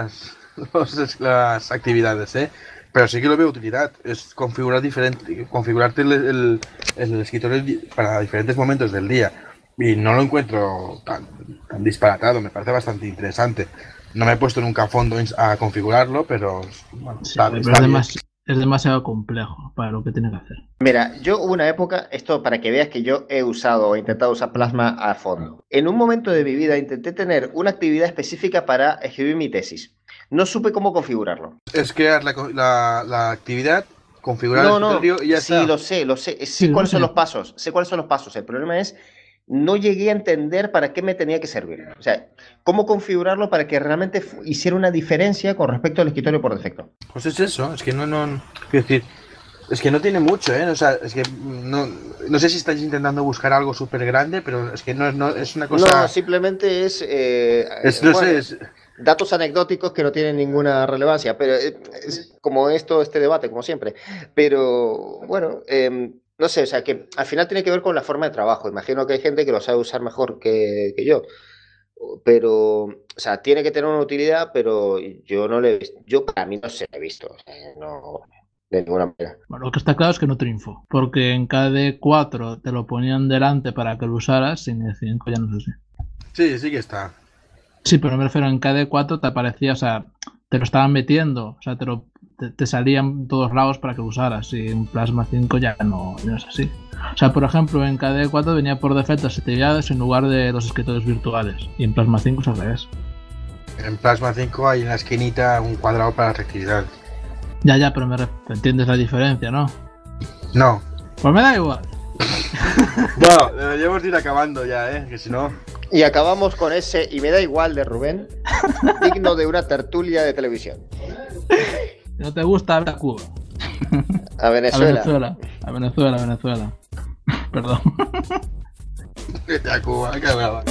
actividades, pero sí que lo veo utilidad. Es configurarte el escritorio para diferentes momentos del día. Y no lo encuentro tan disparatado, me parece bastante interesante. No me he puesto nunca a fondo a configurarlo, pero bueno, Sí, está pero bien. es demasiado complejo para lo que tiene que hacer. Mira, yo hubo una época, esto para que veas que yo he intentado usar Plasma a fondo. En un momento de mi vida intenté tener una actividad específica para escribir mi tesis. No supe cómo configurarlo. Es crear la actividad, configurar el escritorio y ya está. Sí, lo sé. Sé cuáles son los pasos. El problema es no llegué a entender para qué me tenía que servir. O sea, cómo configurarlo para que realmente hiciera una diferencia con respecto al escritorio por defecto. Pues es eso, es que quiero decir, es que no tiene mucho, O sea, es que no sé si estáis intentando buscar algo súper grande, pero es que no es una cosa... No, simplemente es datos anecdóticos que no tienen ninguna relevancia, pero es como este debate, como siempre. Pero, bueno... no sé, o sea, que al final tiene que ver con la forma de trabajo. Imagino que hay gente que lo sabe usar mejor que yo. Pero, o sea, tiene que tener una utilidad, pero yo no le he visto. Yo para mí no se lo he visto. O sea, no, de ninguna manera. Bueno, lo que está claro es que no triunfó. Porque en KDE4 te lo ponían delante para que lo usaras, y en el 5 ya no sé si. Sí que está. Sí, pero me refiero, en KDE4 te aparecía, o sea, te lo estaban metiendo, o sea, te salían todos lados para que lo usaras, y en Plasma 5 ya no es así. O sea, por ejemplo, en KDE4 venía por defecto las actividades en lugar de los escritorios virtuales, y en Plasma 5 es al revés. En Plasma 5 hay en la esquinita un cuadrado para las actividades. Ya, pero entiendes la diferencia, ¿no? No. Pues me da igual. Bueno, deberíamos ir acabando ya, que si no... Y acabamos con ese, y me da igual, de Rubén, digno de una tertulia de televisión. Si no te gusta, habla a Cuba. A Venezuela. A Venezuela. Perdón. Vete a Cuba, cabrón.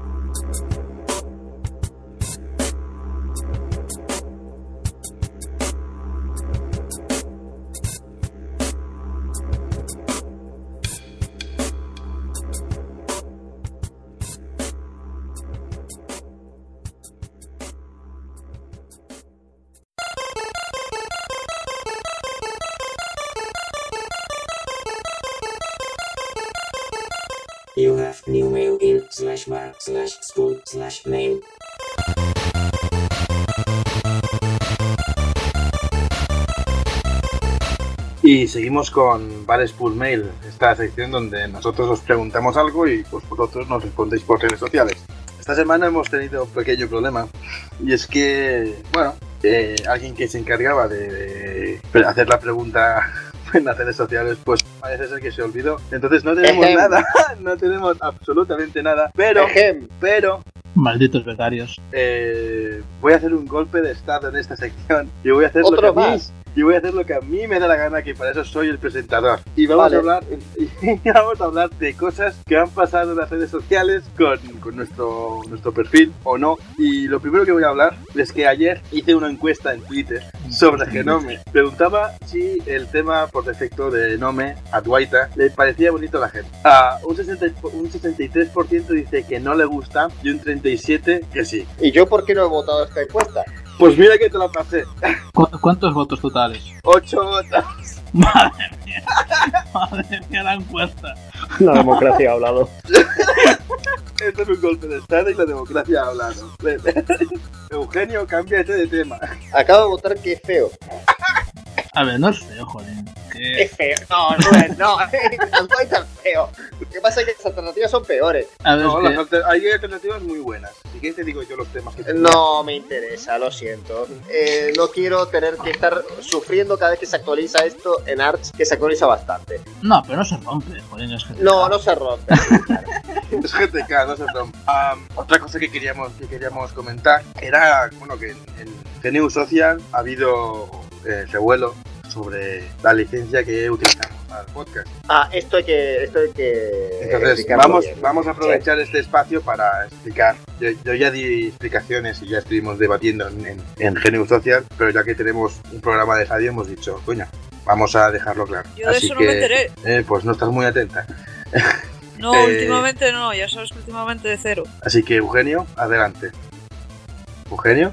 You have new mail in /bar/school/mail. Y seguimos con Bar School Mail, esta sección donde nosotros os preguntamos algo y pues vosotros nos respondéis por redes sociales. Esta semana hemos tenido un pequeño problema, y es que, bueno, alguien que se encargaba de hacer la pregunta en las redes sociales, pues parece ser que se olvidó. Entonces no tenemos nada, no tenemos absolutamente nada, pero malditos becarios. Voy a hacer un golpe de estado en esta sección y voy a hacer ¿Otro más? Y voy a hacer lo que a mí me da la gana, que para eso soy el presentador. Y vamos a hablar de cosas que han pasado en las redes sociales con nuestro perfil o no. Y lo primero que voy a hablar es que ayer hice una encuesta en Twitter sobre Genome. Preguntaba si el tema por defecto de Nome a Duaita le parecía bonito a la gente. Un 63% dice que no le gusta y un 37% que sí. ¿Y yo por qué no he votado esta encuesta? Pues mira que te la pasé. ¿Cuántos votos totales? 8 votos. Madre mía la encuesta. La democracia ha hablado. Esto es un golpe de estado y la democracia ha hablado. Eugenio, cámbiate de tema. Acabo de votar que es feo. A ver, no es feo, joder. Es feo. No, no es tan feo. Lo que pasa es que las alternativas son peores. A ver, No, es hay alternativas muy buenas. Si quieres te digo yo los temas que tengo. No me interesa, lo siento. No quiero tener que estar sufriendo cada vez que se actualiza esto en Arch, que se actualiza bastante. No, pero no se rompe, joder, no es GTK. No se rompe. Es GTK, no se rompe. Otra cosa que queríamos comentar era, bueno, que en GNU Social ha habido revuelo sobre la licencia que utilizamos para el podcast. Esto hay que Entonces vamos a aprovechar este espacio para explicar. Yo ya di explicaciones y ya estuvimos debatiendo en GNU Social, pero ya que tenemos un programa de radio hemos dicho, coño, vamos a dejarlo claro. Yo de eso no me enteré. Pues no estás muy atenta. No, últimamente no, ya sabes que últimamente de cero. Así que Eugenio, adelante. ¿Eugenio?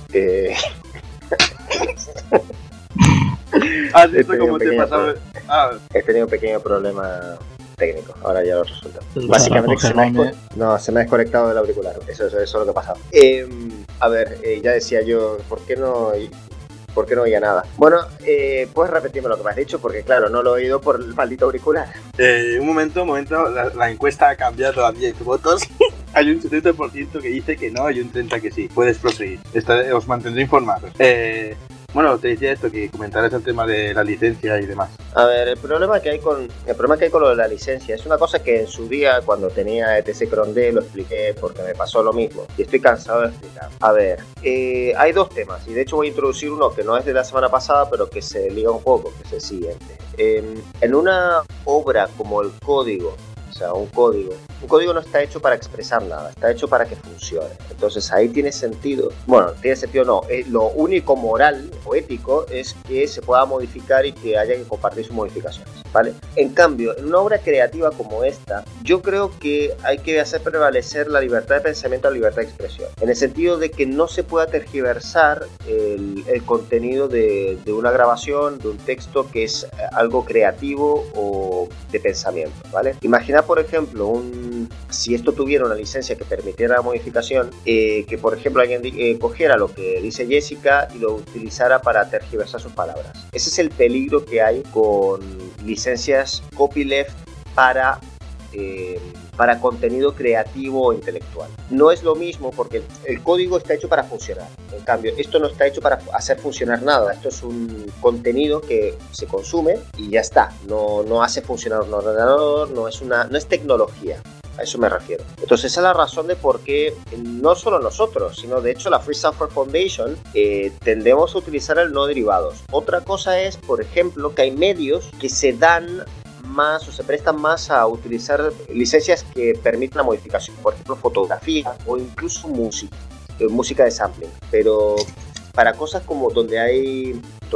¿Has visto cómo te pasaba? He tenido un pequeño problema técnico, ahora ya lo resuelto. Básicamente se me ha desconectado del auricular, eso es lo que ha pasado. A ver, ya decía yo, ¿por qué no oía nada? Bueno, puedes repetirme lo que me has dicho, porque claro, no lo he oído por el maldito auricular. Un momento, la encuesta ha cambiado a 10 votos. Hay un 70% que dice que no y un 30% que sí. Puedes proseguir, os mantendré informados. Bueno, te decía esto, que comentaras el tema de la licencia y demás. A ver, el problema que hay con lo de la licencia es una cosa que en su día, cuando tenía ETC Cronde, lo expliqué porque me pasó lo mismo y estoy cansado de explicar. A ver, hay dos temas y de hecho voy a introducir uno que no es de la semana pasada, pero que se liga un poco, que es el siguiente. En una obra como el código, o sea, un código no está hecho para expresar nada, está hecho para que funcione. Entonces ahí tiene sentido. Bueno, tiene sentido no. Lo único moral o ético es que se pueda modificar y que haya que compartir sus modificaciones, ¿vale? En cambio, en una obra creativa como esta, yo creo que hay que hacer prevalecer la libertad de pensamiento a la libertad de expresión. En el sentido de que no se pueda tergiversar el contenido de una grabación, de un texto que es algo creativo o de pensamiento, ¿vale? Imagina, por ejemplo, si esto tuviera una licencia que permitiera la modificación, que por ejemplo alguien cogiera lo que dice Jessica y lo utilizara para tergiversar sus palabras. Ese es el peligro que hay con licencias copyleft para contenido creativo o intelectual. No es lo mismo porque el código está hecho para funcionar. En cambio, esto no está hecho para hacer funcionar nada. Esto es un contenido que se consume y ya está. No hace funcionar un ordenador, no es tecnología. A eso me refiero. Entonces esa es la razón de por qué no solo nosotros, sino de hecho la Free Software Foundation tendemos a utilizar el no derivados. Otra cosa es, por ejemplo, que hay medios que se dan más o se prestan más a utilizar licencias que permiten la modificación, por ejemplo fotografía o incluso música de sampling, pero para cosas como donde hay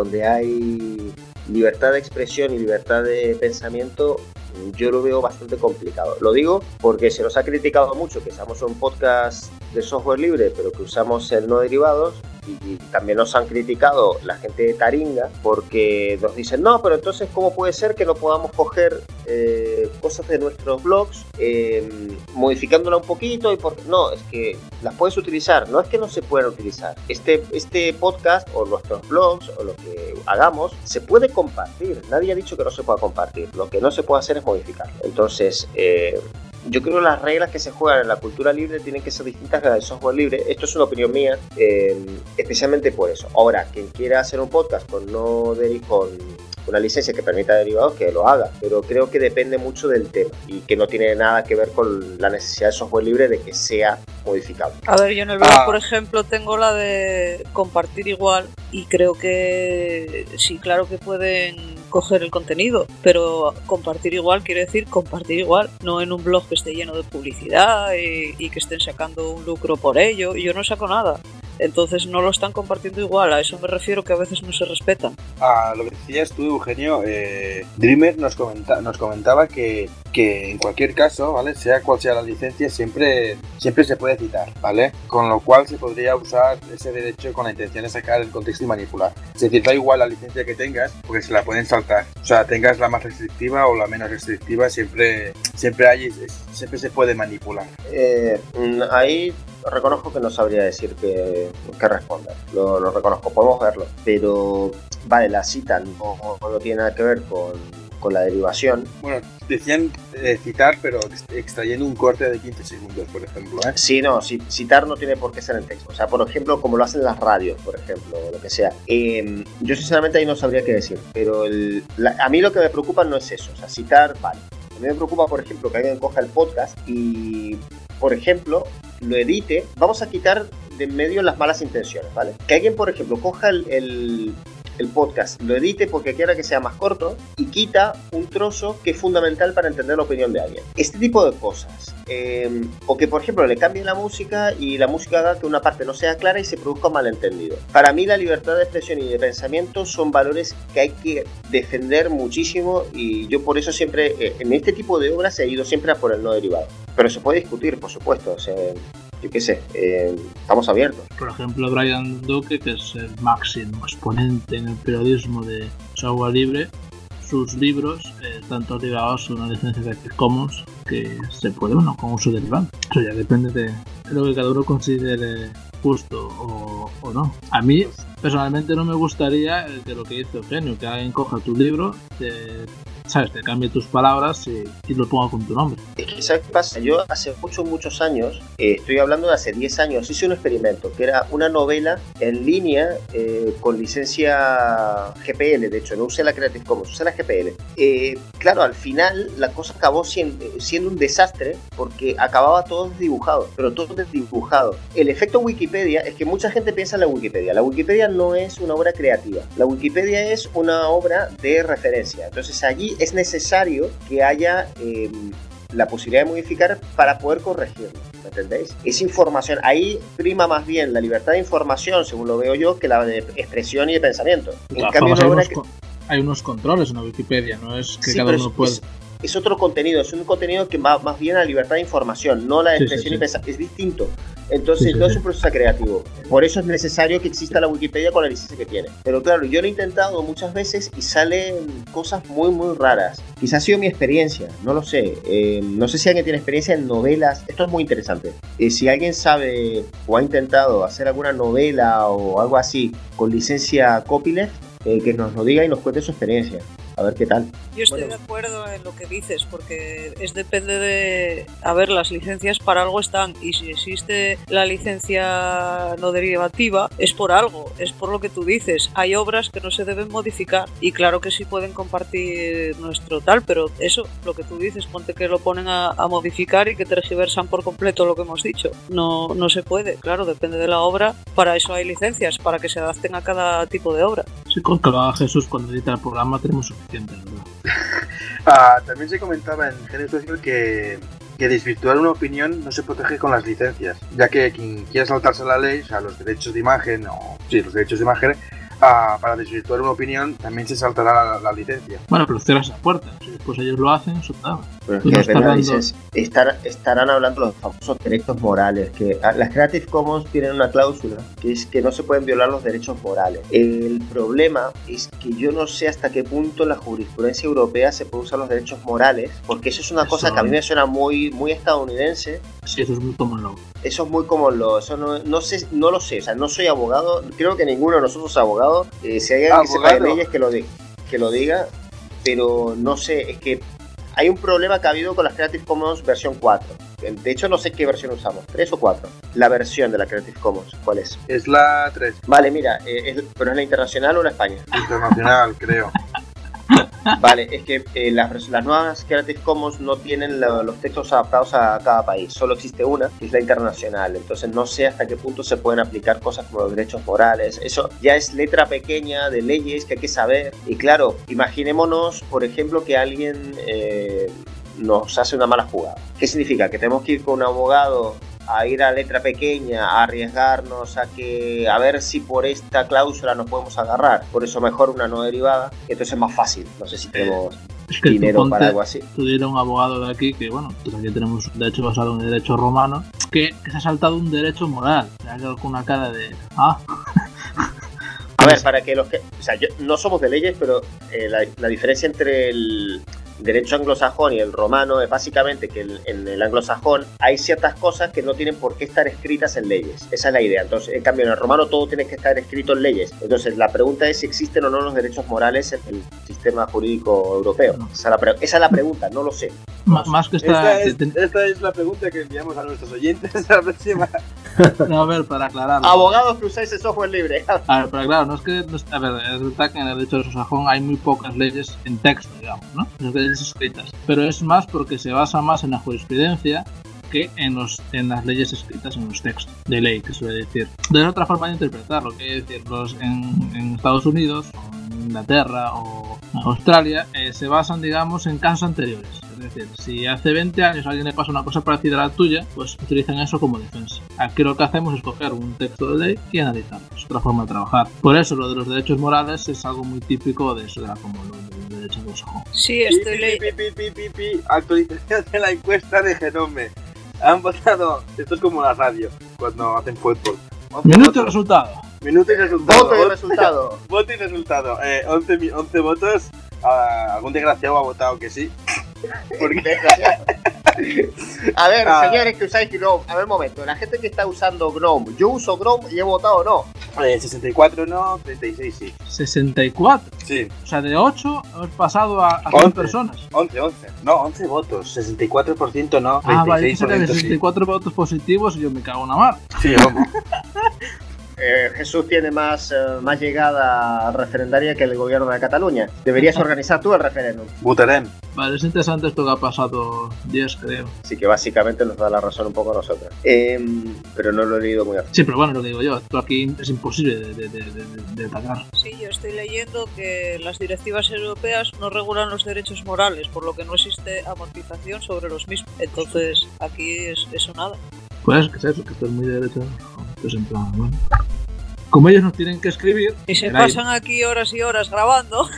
libertad de expresión y libertad de pensamiento, yo lo veo bastante complicado. Lo digo porque se nos ha criticado mucho que seamos un podcast de software libre, pero que usamos el no derivados, y también nos han criticado la gente de Taringa porque nos dicen, no, pero entonces ¿cómo puede ser que no podamos coger cosas de nuestros blogs modificándola un poquito? No, es que las puedes utilizar, no es que no se puedan utilizar. Este podcast o nuestros blogs o lo que hagamos se puede compartir, nadie ha dicho que no se pueda compartir, lo que no se puede hacer es modificar. Entonces yo creo que las reglas que se juegan en la cultura libre tienen que ser distintas a las del software libre. Esto es una opinión mía, especialmente por eso. Ahora, quien quiera hacer un podcast con una licencia que permita derivados, que lo haga, pero creo que depende mucho del tema y que no tiene nada que ver con la necesidad de software libre de que sea modificable. A ver, yo en el blog, por ejemplo, tengo la de compartir igual y creo que sí, claro que pueden coger el contenido, pero compartir igual quiere decir compartir igual, no en un blog que esté lleno de publicidad y que estén sacando un lucro por ello. Yo no saco nada. Entonces no lo están compartiendo igual, a eso me refiero, que a veces no se respetan. A lo que decías tú, Eugenio, Dreamer nos comentaba que en cualquier caso, ¿vale? Sea cual sea la licencia, siempre se puede citar, ¿vale? Con lo cual se podría usar ese derecho con la intención de sacar el contexto y manipular. Es decir, da igual la licencia que tengas, porque se la pueden saltar. O sea, tengas la más restrictiva o la menos restrictiva, siempre se puede manipular. Ahí reconozco que no sabría decir que responder, lo reconozco, podemos verlo, pero vale, la cita no tiene nada que ver con la derivación. Bueno, decían citar, pero extrayendo un corte de 15 segundos, por ejemplo, ¿eh? Sí, no, citar no tiene por qué ser en texto. O sea, por ejemplo, como lo hacen las radios, por ejemplo, o lo que sea. Yo sinceramente ahí no sabría qué decir, pero a mí lo que me preocupa no es eso. O sea, citar, vale. A mí me preocupa, por ejemplo, que alguien coja el podcast y, por ejemplo, lo edite. Vamos a quitar de en medio las malas intenciones, ¿vale? Que alguien, por ejemplo, coja el podcast, lo edite porque quiera que sea más corto y quita un trozo que es fundamental para entender la opinión de alguien. Este tipo de cosas. O que, por ejemplo, le cambie la música y la música haga que una parte no sea clara y se produzca un malentendido. Para mí la libertad de expresión y de pensamiento son valores que hay que defender muchísimo y yo por eso siempre, en este tipo de obras he ido siempre a por el no derivado. Pero se puede discutir, por supuesto. O sea, yo qué sé, estamos abiertos. Por ejemplo, Brian Duque, que es el máximo exponente en el periodismo de software libre, sus libros están todos ligados a una licencia Creative Commons que se puede o no con uso derivado. Eso ya depende de lo que cada uno considere justo o no. A mí, personalmente, no me gustaría que lo que dice Eugenio, que alguien coja tu libro, te cambie tus palabras y lo ponga con tu nombre. Es que, ¿sabes qué pasa? Yo hace muchos años, estoy hablando de hace 10 años, hice un experimento que era una novela en línea con licencia GPL. De hecho, no usé la Creative Commons, usé la GPL. Claro, al final la cosa acabó siendo un desastre porque acababa todo desdibujado, pero todo desdibujado. El efecto Wikipedia es que mucha gente piensa en la Wikipedia. La Wikipedia no es una obra creativa. La Wikipedia es una obra de referencia. Entonces allí es necesario que haya la posibilidad de modificar para poder corregirlo, ¿me entendéis? Es información, ahí prima más bien la libertad de información, según lo veo yo, que la de expresión y de pensamiento. En cambio, hay unos controles en la Wikipedia, no es que sí, cada uno puede... Es otro contenido, es un contenido que va más bien a la libertad de información, no la de expresión y pensamiento, es distinto. Entonces no es un proceso creativo. Por eso es necesario que exista la Wikipedia con la licencia que tiene. Pero claro, yo lo he intentado muchas veces y salen cosas muy raras. Quizás ha sido mi experiencia, no lo sé. No sé si alguien tiene experiencia en novelas. Esto es muy interesante. Si alguien sabe o ha intentado hacer alguna novela o algo así con licencia copyleft, que nos lo diga y nos cuente su experiencia. A ver qué tal. Yo estoy de acuerdo en lo que dices, porque depende de... A ver, las licencias para algo están, y si existe la licencia no derivativa, es por algo, es por lo que tú dices. Hay obras que no se deben modificar, y claro que sí pueden compartir nuestro tal, pero eso, lo que tú dices, ponte que lo ponen a modificar y que tergiversan por completo lo que hemos dicho. No se puede, claro, depende de la obra. Para eso hay licencias, para que se adapten a cada tipo de obra. Sí, con que lo haga Jesús cuando edita el programa tenemos suficiente, ¿verdad? También se comentaba en Genio Social que desvirtuar una opinión no se protege con las licencias, ya que quien quiera saltarse la ley, o sea, los derechos de imagen, los derechos de imagen, para desvirtuar una opinión también se saltará la licencia. Bueno, pero cierras la puerta, si después ellos lo hacen, soltado. Pero es que estarán hablando de los famosos derechos morales, que las Creative Commons tienen una cláusula que es que no se pueden violar los derechos morales. El problema es que yo no sé hasta qué punto en la jurisprudencia europea se puede usar los derechos morales, porque eso es una cosa que a mí me suena muy estadounidense. Sí, eso es muy common law. Eso es muy common law, eso no lo sé, o sea, no soy abogado, creo que ninguno de nosotros es abogado. Si hay alguien que sepa de leyes que lo diga, pero no sé, es que hay un problema que ha habido con las Creative Commons versión 4. De hecho, no sé qué versión usamos, 3 o 4. La versión de la Creative Commons, ¿cuál es? Es la 3. Vale, mira, ¿pero es la internacional o la España? Internacional, creo. Vale, es que las nuevas Creative Commons no tienen los textos adaptados a cada país. Solo existe una, que es la internacional. Entonces no sé hasta qué punto se pueden aplicar cosas como los derechos morales. Eso ya es letra pequeña de leyes que hay que saber. Y claro, imaginémonos, por ejemplo, que alguien nos hace una mala jugada. ¿Qué significa? Que tenemos que ir con un abogado a ir a letra pequeña, a arriesgarnos a ver si por esta cláusula nos podemos agarrar. Por eso mejor una no derivada, entonces es más fácil. No sé si tenemos dinero para algo así. Tú dirás a un abogado de aquí que, bueno, pues aquí tenemos un derecho basado en el derecho romano, que se ha saltado un derecho moral. Se ha quedado con una cara de... A ver, para que los que... O sea, no somos de leyes, pero la diferencia entre el derecho anglosajón y el romano es básicamente que en el anglosajón hay ciertas cosas que no tienen por qué estar escritas en leyes. Esa es la idea. Entonces, en cambio, en el romano todo tiene que estar escrito en leyes. Entonces, la pregunta es si existen o no los derechos morales en el sistema jurídico europeo. Esa es la pregunta, no lo sé. Más que esta es la pregunta que enviamos a nuestros oyentes la próxima. No, a ver, para aclararlo. Abogados que usáis el software libre. A ver, pero claro, no es que... A ver, es verdad que en el derecho anglosajón hay muy pocas leyes en texto, digamos, ¿no? Leyes escritas. Pero es más porque se basa más en la jurisprudencia que en las leyes escritas en los textos de ley, que suele decir. De otra forma de interpretarlo, que es decir, en Estados Unidos, o en Inglaterra o en Australia, se basan, digamos, en casos anteriores. Es decir, si hace 20 años a alguien le pasa una cosa parecida a la tuya, pues utilizan eso como defensa. Aquí lo que hacemos es coger un texto de ley y analizarlo. Es otra forma de trabajar. Por eso lo de los derechos morales es algo muy típico de eso, como lo del derecho anglosajón. Sí, estoy leyendo. Actualización de la encuesta de Genome. Han votado, esto es como la radio, cuando hacen fútbol. Minuto y resultado. Minuto y resultado. Voto y resultado. Voto y resultado. 11 votos. Algún desgraciado ha votado que sí. Porque... A ver, señores que usáis Gnome, a ver un momento, la gente que está usando Gnome, yo uso Gnome y he votado no. 64 no, 36 sí. 64. Sí. O sea, de 8 hemos pasado a 100 personas. 11. No, 11 votos. 64% no, 36% vale, de 64 sí. Votos positivos y yo me cago en la mar. Sí, hombre. Jesús tiene más llegada referendaria que el gobierno de Cataluña. Deberías organizar tú el referéndum. Votarem. Vale, es interesante esto que ha pasado 10, creo. Así que básicamente nos da la razón un poco a nosotros. Pero no lo he leído muy a fondo. Sí, pero bueno, lo que digo yo, esto aquí es imposible de atacar. Sí, yo estoy leyendo que las directivas europeas no regulan los derechos morales, por lo que no existe amortización sobre los mismos. Entonces, aquí es eso nada. Pues, ¿qué es eso? Que esto es muy de derecho. Pues en plan, bueno. Como ellos nos tienen que escribir... Y se pasan aquí horas y horas grabando.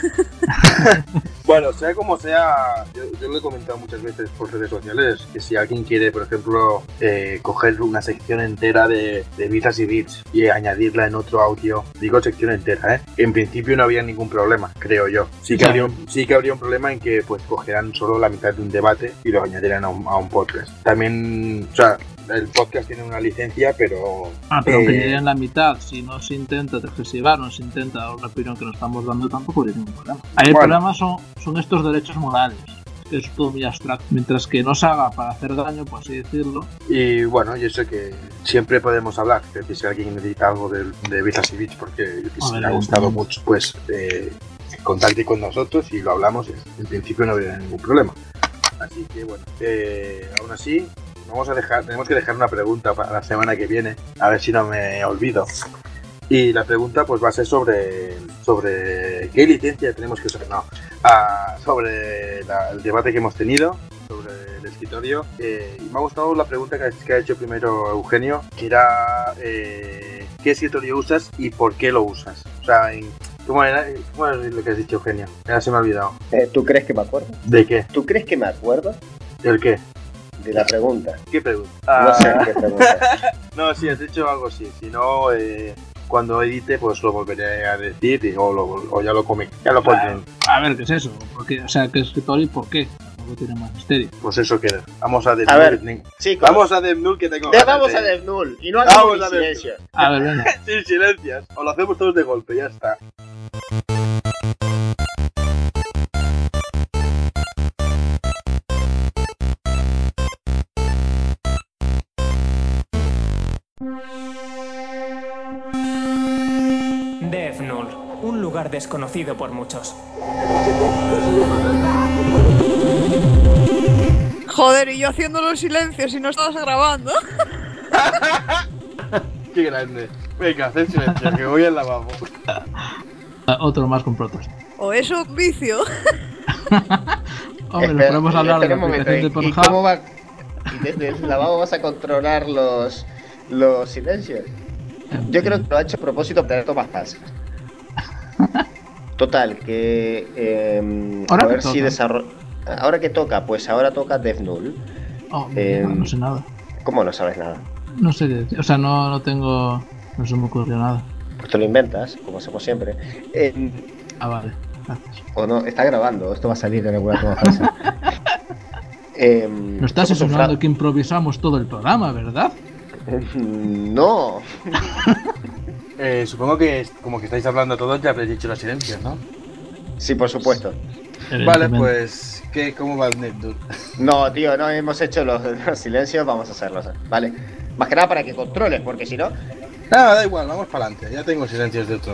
Bueno, sea como sea, yo lo he comentado muchas veces por redes sociales, que si alguien quiere, por ejemplo, coger una sección entera de bits y bits y añadirla en otro audio, digo sección entera, en principio no había ningún problema, creo yo. Sí que habría un problema en que pues cogieran solo la mitad de un debate y lo añadieran a un podcast. También, o sea, el podcast tiene una licencia, pero... pero que lleguen la mitad, si no se intenta transgresivar, no se intenta dar una opinión que nos estamos dando, tampoco habría ningún problema. Ahí el problema son estos derechos morales, que es todo muy abstracto, mientras que no se haga para hacer daño, por así decirlo. Y bueno, yo sé que siempre podemos hablar, es decir, si alguien necesita algo de Bits y Bits, porque si le ha gustado mucho, pues contacte con nosotros y lo hablamos, en principio no habría ningún problema. Así que bueno, aún así... tenemos que dejar una pregunta para la semana que viene, a ver si no me olvido. Y la pregunta pues va a ser sobre qué licencia tenemos que usar, sobre el debate que hemos tenido, sobre el escritorio. Y me ha gustado la pregunta que ha hecho primero Eugenio, que era ¿qué escritorio usas y por qué lo usas? O sea, ¿cómo es lo que has dicho, Eugenio? Ya se me ha olvidado. ¿Tú crees que me acuerdo? ¿De qué? ¿Tú crees que me acuerdo? ¿Del qué? De la pregunta. ¿Qué pregunta? No sé qué pregunta. No, sí, has dicho algo así. Si no, cuando edite, pues lo volveré a decir o ya lo pondré. Ah, A ver, ¿qué es eso? Porque, o sea, ¿qué escritorio y por qué? No tiene más misterio. Pues eso queda. Vamos a Death Null. A ver, chicos. Vamos a Death Null que tengo. Vamos a Death Null. Y no hagamos silencio. A ver, venga. Sin silencias. O lo hacemos todos de golpe, ya está. Death Null, un lugar desconocido por muchos. Joder, y yo haciendo los silencios y no estabas grabando. Qué grande. Venga, haced silencio, que voy al lavabo. Otro más con protest. O eso, un vicio. Hombre, nos podemos hablar de la un momento, aplicación de ¿y Pornhub. cómo va? ¿Y desde el lavabo vas a controlar los silencios? Yo creo que lo ha hecho a propósito para tomas falsas. Total, que Ahora a que ver si toca. desarrolla. Ahora que toca, pues ahora toca Death Null. Oh, no sé nada. ¿Cómo no sabes nada? No sé qué decir. O sea, no tengo... No se me ocurrió nada. Pues te lo inventas, como hacemos siempre. Ah, vale. Gracias. O no, está grabando, esto va a salir en alguna toma falsa. No estás somos un asegurando que improvisamos todo el programa, ¿verdad? No. Supongo que como que estáis hablando todos ya habréis dicho los silencios, ¿no? Sí, por supuesto. Vale, Evidentemente. pues, ¿cómo va el NetDoor? No, tío, no hemos hecho los silencios, vamos a hacerlos, ¿vale? Más que nada para que controles, porque si no... Nada, da igual, vamos para adelante. Ya tengo silencios de otro.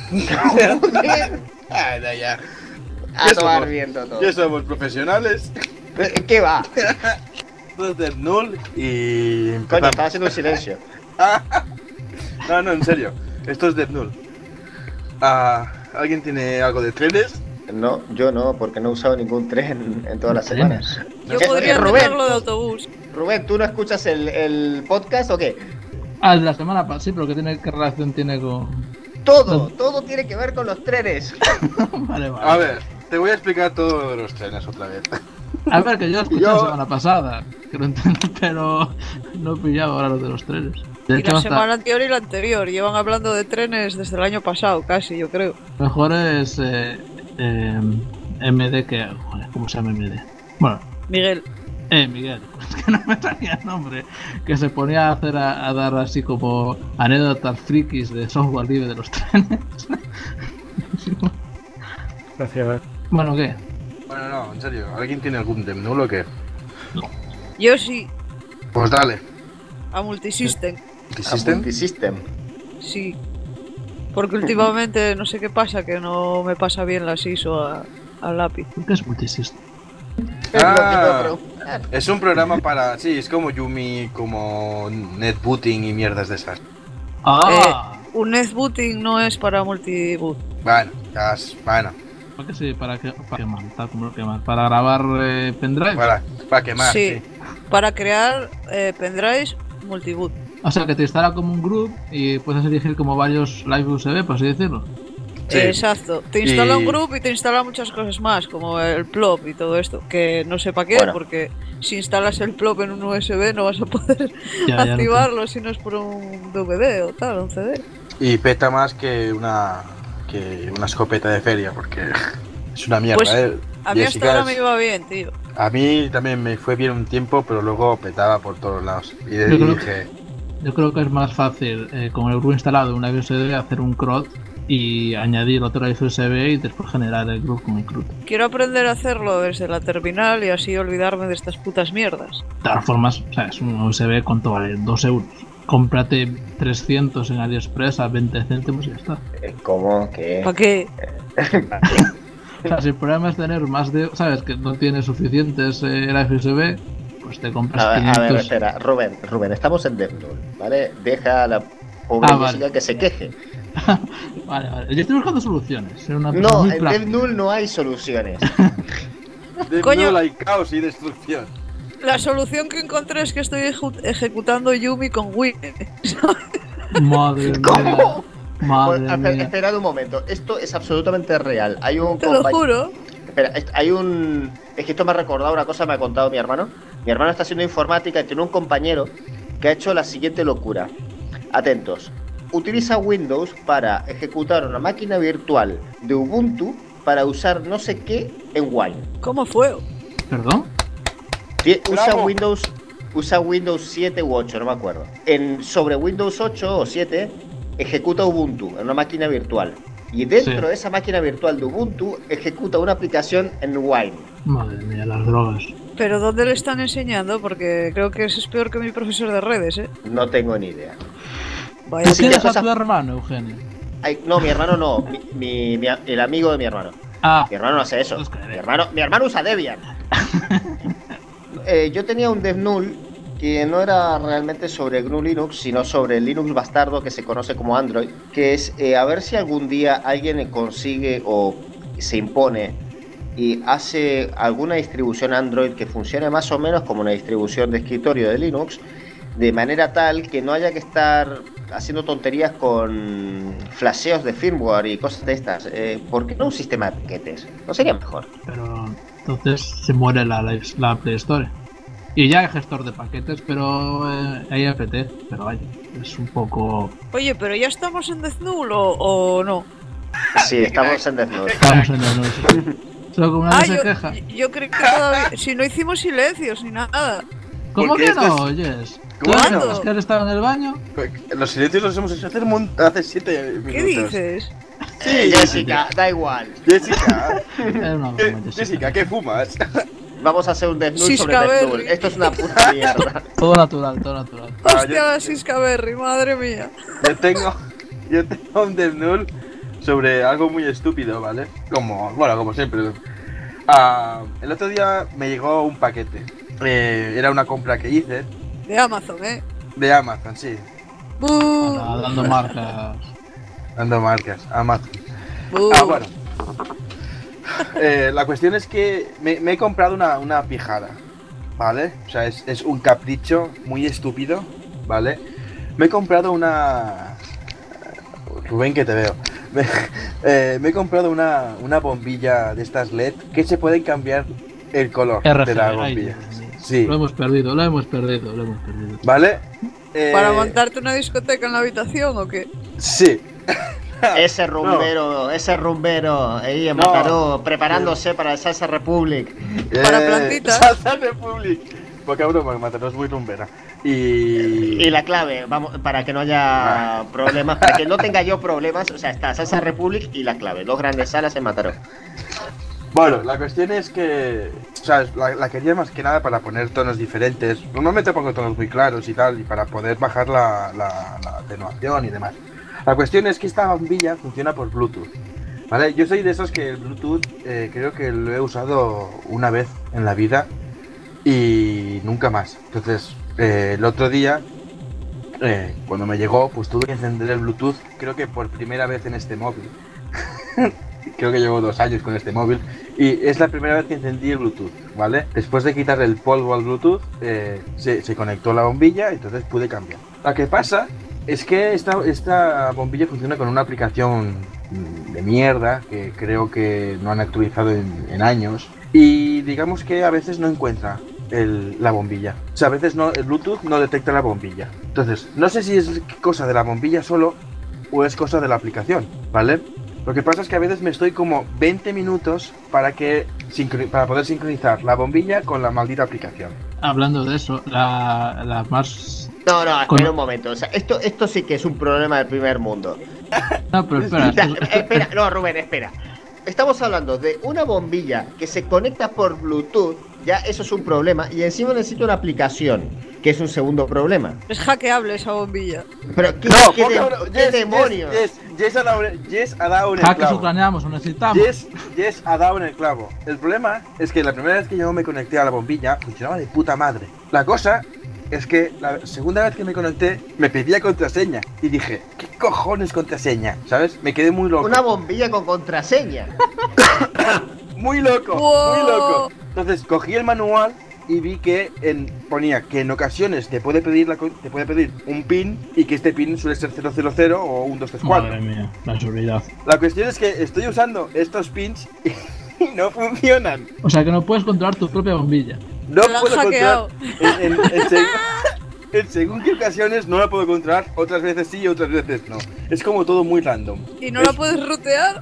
Ah, ya. A tomar viento todo. Ya somos profesionales. ¿Qué va? Esto es Death Null y Coño, empezamos. estaba haciendo un silencio. No, en serio. Esto es Death Null. ¿Alguien tiene algo de trenes? No, yo no, porque no he usado ningún tren en todas las semanas. Yo ¿Qué? podría Rubén, meterlo de autobús. Rubén, ¿tú no escuchas el podcast o qué? Ah, el de la semana pasada, sí, pero ¿qué relación tiene con...? Todo tiene que ver con los trenes. Vale, vale. A ver, te voy a explicar todo de los trenes otra vez. A ver, que yo escuché la semana pasada, que lo entiendo, pero no he pillado ahora los de los trenes. De Y hecho, la hasta semana anterior y la anterior. Llevan hablando de trenes desde el año pasado, casi, yo creo. mejor es MD que... Joder, ¿cómo se llama MD? Bueno, Miguel. Miguel, es que no me salía el nombre. Que se ponía a dar así como anécdotas frikis de software libre de los trenes. Gracias. Bueno, ¿qué? Bueno, no, en serio. ¿Alguien tiene algún Death Null o qué? Yo sí, Pues dale. a Multisystem. ¿Multisystem? Multisystem. Sí. Porque últimamente no sé qué pasa, que no me pasa bien las ISO al lápiz. ¿Qué es Multisystem? Es un programa para... Sí, es como Yumi, como netbooting y mierdas de esas. Un netbooting no es para multiboot. Bueno, bueno. ¿Para qué sí? ¿Para quemar? Tal como lo quemar. ¿Para grabar pendrive? Para quemar, Sí, sí. para crear pendrives multiboot. O sea, que te instala como un group y puedes elegir como varios live USB, por así decirlo. Sí. Exacto. Te instala Y- un group y te instala muchas cosas más, como el plop y todo esto. Que no sé para qué, Bueno. porque si instalas el plop en un USB no vas a poder Ya lo activarlo si no es por un DVD o tal, un CD. Y peta más que una escopeta de feria, porque es una mierda, Pues, ¿eh? A mí hasta Jessica, ahora me iba bien, tío. a mí también me fue bien un tiempo, pero luego petaba por todos lados. Y Yo creo dije, Yo creo que es más fácil, con el group instalado en una USB, hacer un CRUD y añadir otro USB y después generar el group con el CRUD. Quiero aprender a hacerlo desde la terminal y así olvidarme de estas putas mierdas. De todas formas, o sea, es un USB, ¿cuánto vale? 2 euros. Cómprate 300 en AliExpress a 20 céntimos y ya está. ¿Cómo? ¿Qué? ¿Para qué? O sea, si el problema es tener más de... ¿Sabes? Que no tienes suficientes USB, pues te compras A ver, 500... espera, Rubén, estamos en Death Null, ¿vale? Deja a la pobre Ah, vale. Jessica que se queje. Vale. Yo estoy buscando soluciones. Soy una persona No, muy en práctica. Death Null no hay soluciones. de Coño. no hay caos y destrucción. La solución que encontré es que estoy ejecutando Yumi con Wii. Madre mía. ¿Cómo? Madre mía. Esperad un momento, esto es absolutamente real. Hay un Te lo compañ- juro. Espera, hay un... Es que esto me ha recordado una cosa que me ha contado mi hermano. Mi hermano está haciendo informática y tiene un compañero que ha hecho la siguiente locura. Atentos. Utiliza Windows para ejecutar una máquina virtual de Ubuntu para usar no sé qué en Wine. ¿Cómo fue? ¿Perdón? Bravo. Usa Windows 7 u 8, no me acuerdo. Sobre Windows 8 o 7 ejecuta Ubuntu en una máquina virtual. Y dentro Sí. de esa máquina virtual de Ubuntu ejecuta una aplicación en Wine. Madre mía, las drogas. ¿Pero dónde le están enseñando? Porque creo que ese es peor que mi profesor de redes, ¿eh? No tengo ni idea. Vaya. ¿Tú Sí, tienes a cosas- tu hermano, Eugenio? Ay, no, mi hermano no. El amigo de mi hermano. Ah, Mi hermano no hace eso. Entonces, ¿qué? Mi hermano usa Debian. Yo tenía un DevNull que no era realmente sobre GNU Linux, sino sobre el Linux bastardo que se conoce como Android, que es a ver si algún día alguien consigue o se impone y hace alguna distribución Android que funcione más o menos como una distribución de escritorio de Linux, de manera tal que no haya que estar haciendo tonterías con flasheos de firmware y cosas de estas. ¿Por qué no un sistema de paquetes? ¿No sería mejor? pero entonces se muere la Play Store. Y ya hay gestor de paquetes, pero hay apt, pero vaya, es un poco... Oye, ¿pero ya estamos en DevNull o no? Sí, estamos en DevNull. Estamos en el nuevo. Solo que una vez se queja. yo creo que todavía... Si no hicimos silencios ni nada. ¿Cómo porque que esto no, es- oyes? ¿Cómo ¿Tú que no? no? ¿Es que él estaba en el baño? Los silencios los hemos hecho hace 7 minutos. ¿Qué dices? Sí, Jessica, da igual. Jessica, Era una broma, Jessica, ¿qué fumas? Vamos a hacer un DevNull sobre Siscaberry. DevNull. Esto es una puta mierda. Todo natural, todo natural. Hostia, la Siscaberry, madre mía. Yo tengo un DevNull sobre algo muy estúpido, ¿vale? Como siempre. El otro día me llegó un paquete. Era una compra que hice De Amazon, ¿eh? de Amazon, sí. ¡Bú! Dando marcas. Dando marcas, Amazon. ¡Bú! Bueno. La cuestión es que me he comprado una pijada, ¿vale? O sea, es un capricho muy estúpido, ¿vale? Me he comprado una... Rubén, que te veo. Me he comprado una bombilla de estas LED que se pueden cambiar el color de RGB, la ay, bombilla. Dios mío. Sí, Lo hemos perdido. ¿vale? ¿Para montarte una discoteca en la habitación o qué? Sí. Ese rumbero ahí en No. Mataró, preparándose para el Salsa Republic. Para plantitas. Salsa Republic. Poca broma, Mataró es muy rumbera. Y la clave, vamos, para que no haya problemas, para que no tenga yo problemas, o sea, está Salsa Republic y la clave, dos grandes salas en Mataró. Bueno, la cuestión es que, o sea, la quería más que nada para poner tonos diferentes. Normalmente pongo tonos muy claros y tal, y para poder bajar la atenuación y demás. La cuestión es que esta bombilla funciona por Bluetooth, ¿vale? Yo soy de esos que el Bluetooth creo que lo he usado una vez en la vida y nunca más. Entonces, el otro día, cuando me llegó, pues tuve que encender el Bluetooth, creo que por primera vez en este móvil. Creo que llevo 2 años con este móvil y es la primera vez que encendí el Bluetooth, ¿vale? Después de quitarle el polvo al Bluetooth, se conectó la bombilla y entonces pude cambiar. Lo que pasa es que esta bombilla funciona con una aplicación de mierda que creo que no han actualizado en años y digamos que a veces no encuentra la bombilla. O sea, a veces el Bluetooth no detecta la bombilla. Entonces, no sé si es cosa de la bombilla solo o es cosa de la aplicación, ¿vale? Lo que pasa es que a veces me estoy como 20 minutos para poder sincronizar la bombilla con la maldita aplicación. Hablando de eso, la más... No, espera Con- un momento, o sea, esto sí que es un problema del primer mundo. No, pero espera. Espera, no, Rubén, espera. Estamos hablando de una bombilla que se conecta por Bluetooth, ya eso es un problema, y encima necesita una aplicación, que es un segundo problema. Es hackeable esa bombilla. Pero, ¿qué Yes, demonios? Yes ha dado en el Hackers clavo. ucranianos, lo necesitamos. Yes ha dado en el clavo. El problema es que la primera vez que yo me conecté a la bombilla funcionaba de puta madre. La cosa es que la segunda vez que me conecté me pedía contraseña y dije, ¿qué cojones contraseña? ¿Sabes? Me quedé muy loco. Una bombilla con contraseña. Muy loco, Wow. muy loco. Entonces cogí el manual y vi que ponía que en ocasiones te puede pedir un pin y que este pin suele ser 000 o 1234. Madre mía, la seguridad. La cuestión es que estoy usando estos pins y no funcionan. O sea que no puedes controlar tu propia bombilla. No Te la han puedo hackeado. controlar. En según qué ocasiones no la puedo controlar, otras veces sí y otras veces no. Es como todo muy random. ¿Y no la puedes rutear?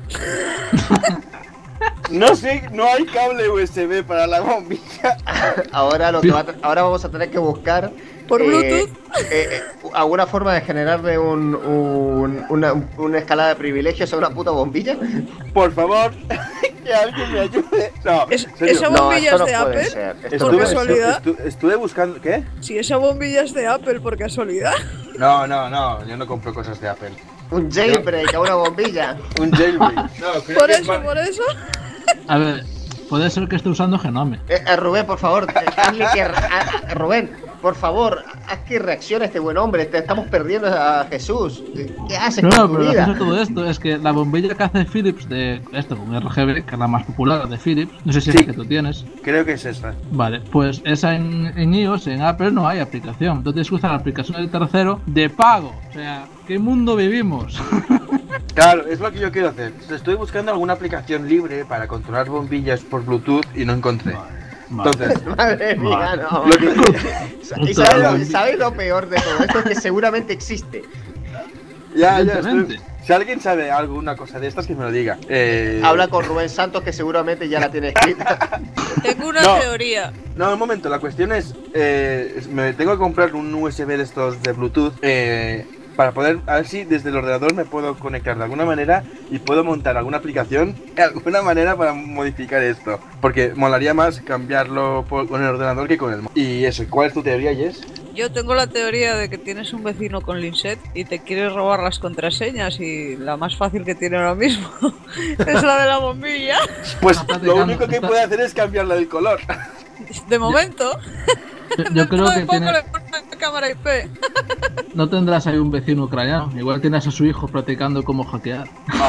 No sé, no hay cable USB para la bombilla. Ahora vamos a tener que buscar ¿Por Bluetooth? alguna forma de generarle una escalada de privilegios a una puta bombilla. Por favor, que alguien me ayude. No, ¿Esa serio. bombilla esto es de no puede Apple? ser. ¿Por casualidad? Estuve buscando. ¿Qué? Si esa bombilla es de Apple, por casualidad. No, yo no compro cosas de Apple. Un jailbreak a una bombilla. Un jailbreak. No, creo Por que eso, por eso. A ver, puede ser que esté usando Genome. Rubén, por favor, hazle que... Rubén, por favor, haz que reaccione este buen hombre. Te estamos perdiendo a Jesús. ¿Qué haces No, con tu pero lo vida? que hace todo esto es que la bombilla que hace Philips de esto con RGB, que es la más popular de Philips, no sé si es la que tú tienes. Creo que es esa. Vale, pues esa en iOS, en Apple no hay aplicación. Entonces tienes que usar la aplicación del tercero de pago. O sea, ¿qué mundo vivimos? Claro, es lo que yo quiero hacer. Estoy buscando alguna aplicación libre para controlar bombillas por Bluetooth y no encontré. Entonces, Madre mía, no. lo que- ¿Y sabes lo peor de todo esto? Es que seguramente existe. ya, Evidentemente. si alguien sabe alguna cosa de estas, que me lo diga. Habla con Rubén Santos, que seguramente ya la tiene escrita. Tengo una No. teoría. No, un momento, la cuestión es, me tengo que comprar un USB de estos de Bluetooth para poder, a ver si desde el ordenador me puedo conectar de alguna manera y puedo montar alguna aplicación de alguna manera para modificar esto. Porque molaría más cambiarlo con el ordenador que con el móvil. Y eso, ¿cuál es tu teoría, Jess? Yo tengo la teoría de que tienes un vecino con Linset y te quieres robar las contraseñas y la más fácil que tiene ahora mismo es la de la bombilla. Pues Está lo platicando, único que está- puede hacer es cambiarla del color. De momento, Yo creo que poco tiene, le pones la cámara IP. no tendrás ahí un vecino ucraniano. Igual tienes a su hijo practicando cómo hackear.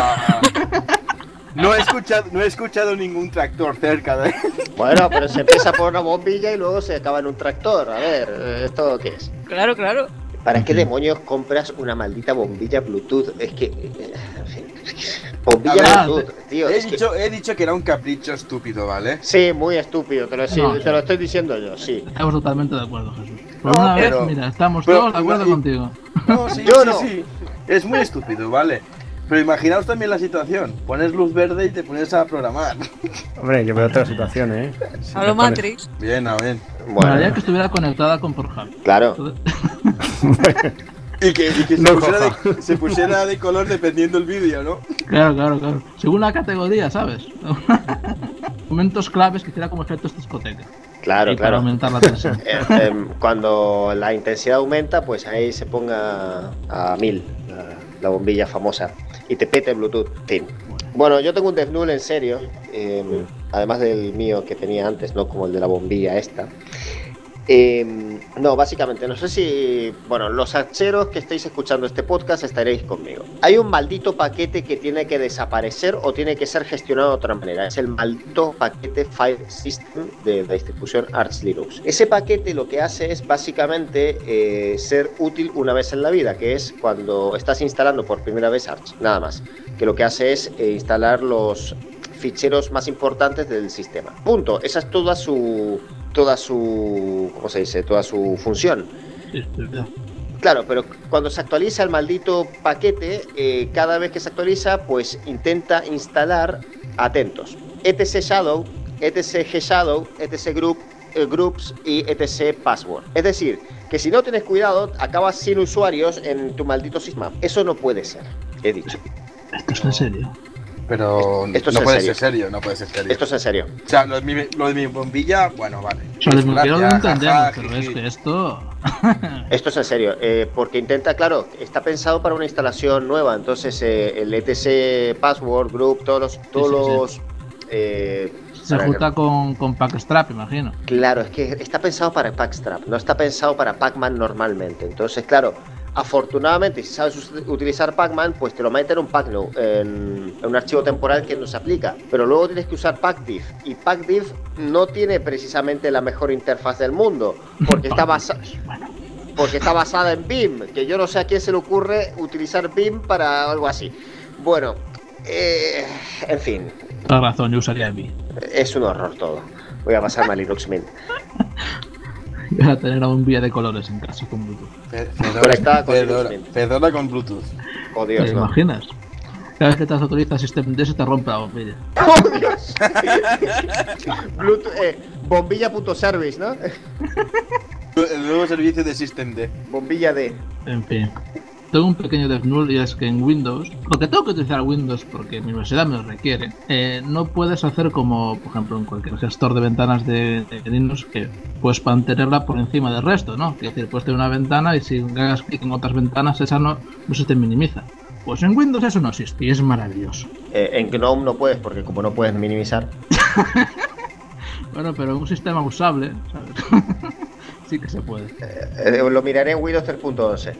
No he escuchado ningún tractor cerca de... Bueno, pero se empieza por una bombilla y luego se acaba en un tractor. A ver, ¿esto qué es? Claro, claro. ¿Para qué demonios compras una maldita bombilla Bluetooth? Es que... en fin, bombilla A ver, Bluetooth, tío. es que- He dicho que era un capricho estúpido, ¿vale? Sí, muy estúpido, te lo No, estoy diciendo yo, sí. Estamos totalmente de acuerdo, Jesús. Por No, una vez, pero- mira, estamos pero- todos de acuerdo contigo. No, sí, Yo sí, no. sí. Es muy estúpido, ¿vale? Pero imaginaos también la situación. Pones luz verde y te pones a programar. Hombre, yo veo otra situación, ¿eh? Si A me lo pones- Matrix. Bien, bien. Molaría que estuviera conectada con Pornhub. Claro. Entonces- Y que No se pusiera de color dependiendo el vídeo, ¿no? Claro. Según la categoría, ¿sabes? Momentos claves que hiciera como efecto discoteca. Claro, Y para claro. aumentar la tensión. Cuando la intensidad aumenta, pues ahí se ponga a 1000 la bombilla famosa y te pete el Bluetooth. Fin. Bueno, yo tengo un Devnull en serio, además del mío que tenía antes, no como el de la bombilla esta. No, básicamente, no sé si, bueno, los hacheros que estáis escuchando este podcast estaréis conmigo. Hay un maldito paquete que tiene que desaparecer o tiene que ser gestionado de otra manera. Es el maldito paquete File System de la distribución Arch Linux. Ese paquete lo que hace es básicamente ser útil una vez en la vida, que es cuando estás instalando por primera vez Arch, nada más. Que lo que hace es instalar los ficheros más importantes del sistema. Punto. Esa es toda su ¿cómo se dice? Toda su función. Sí, Claro, pero cuando se actualiza el maldito paquete, cada vez que se actualiza, pues intenta instalar, atentos, etc shadow, etc gshadow, etc groups y etc password. Es decir, que si no tienes cuidado, acabas sin usuarios en tu maldito sistema. Eso no puede ser, he dicho. Esto es en serio. Pero Esto es no en puede serio. ser serio, no puede ser serio. Esto es en serio. O sea, lo de mi bombilla, bueno, vale. Lo de mi Gracias, lo entendemos, jaja, pero jiji. es que esto. Esto es en serio, porque intenta, claro, está pensado para una instalación nueva, entonces el etc password group, todos los Se junta con Packstrap, imagino. Claro, es que está pensado para Packstrap, no está pensado para Pacman normalmente. Entonces, claro, afortunadamente, si sabes utilizar Pacman, pues te lo meten en un packno, en un archivo temporal que no se aplica. Pero luego tienes que usar Pacdiff, y Pacdiff no tiene precisamente la mejor interfaz del mundo, porque está basada en Vim, que yo no sé a quién se le ocurre utilizar Vim para algo así. Bueno, en fin, Toda razón, yo usaría el Vim. es un horror todo. Voy a pasarme a Linux Mint. Voy a tener un vía de colores en casa con Bluetooth. Conectada con Linux Mint. Fedora con Bluetooth. Oh ¿Te Dios, no. imaginas? Cada vez que te actualizas Systemd se te rompe la bombilla. ¡Oh, Dios! Bluetooth, bombilla.service, ¿no? El nuevo servicio de Systemd. Bombilla de... En fin. tengo un pequeño desnudo y es que en Windows, porque tengo que utilizar Windows porque mi universidad me lo requiere, no puedes hacer como, por ejemplo, en cualquier gestor de ventanas de Linux, que puedes mantenerla por encima del resto, ¿no? Es decir, puedes tener una ventana y si hagas clic en otras ventanas, esa no se te minimiza. Pues en Windows eso no existe y es maravilloso. En GNOME no puedes, porque como no puedes minimizar. Bueno, pero en un sistema usable, ¿sabes? Sí que se puede. Lo miraré en Windows 3.11.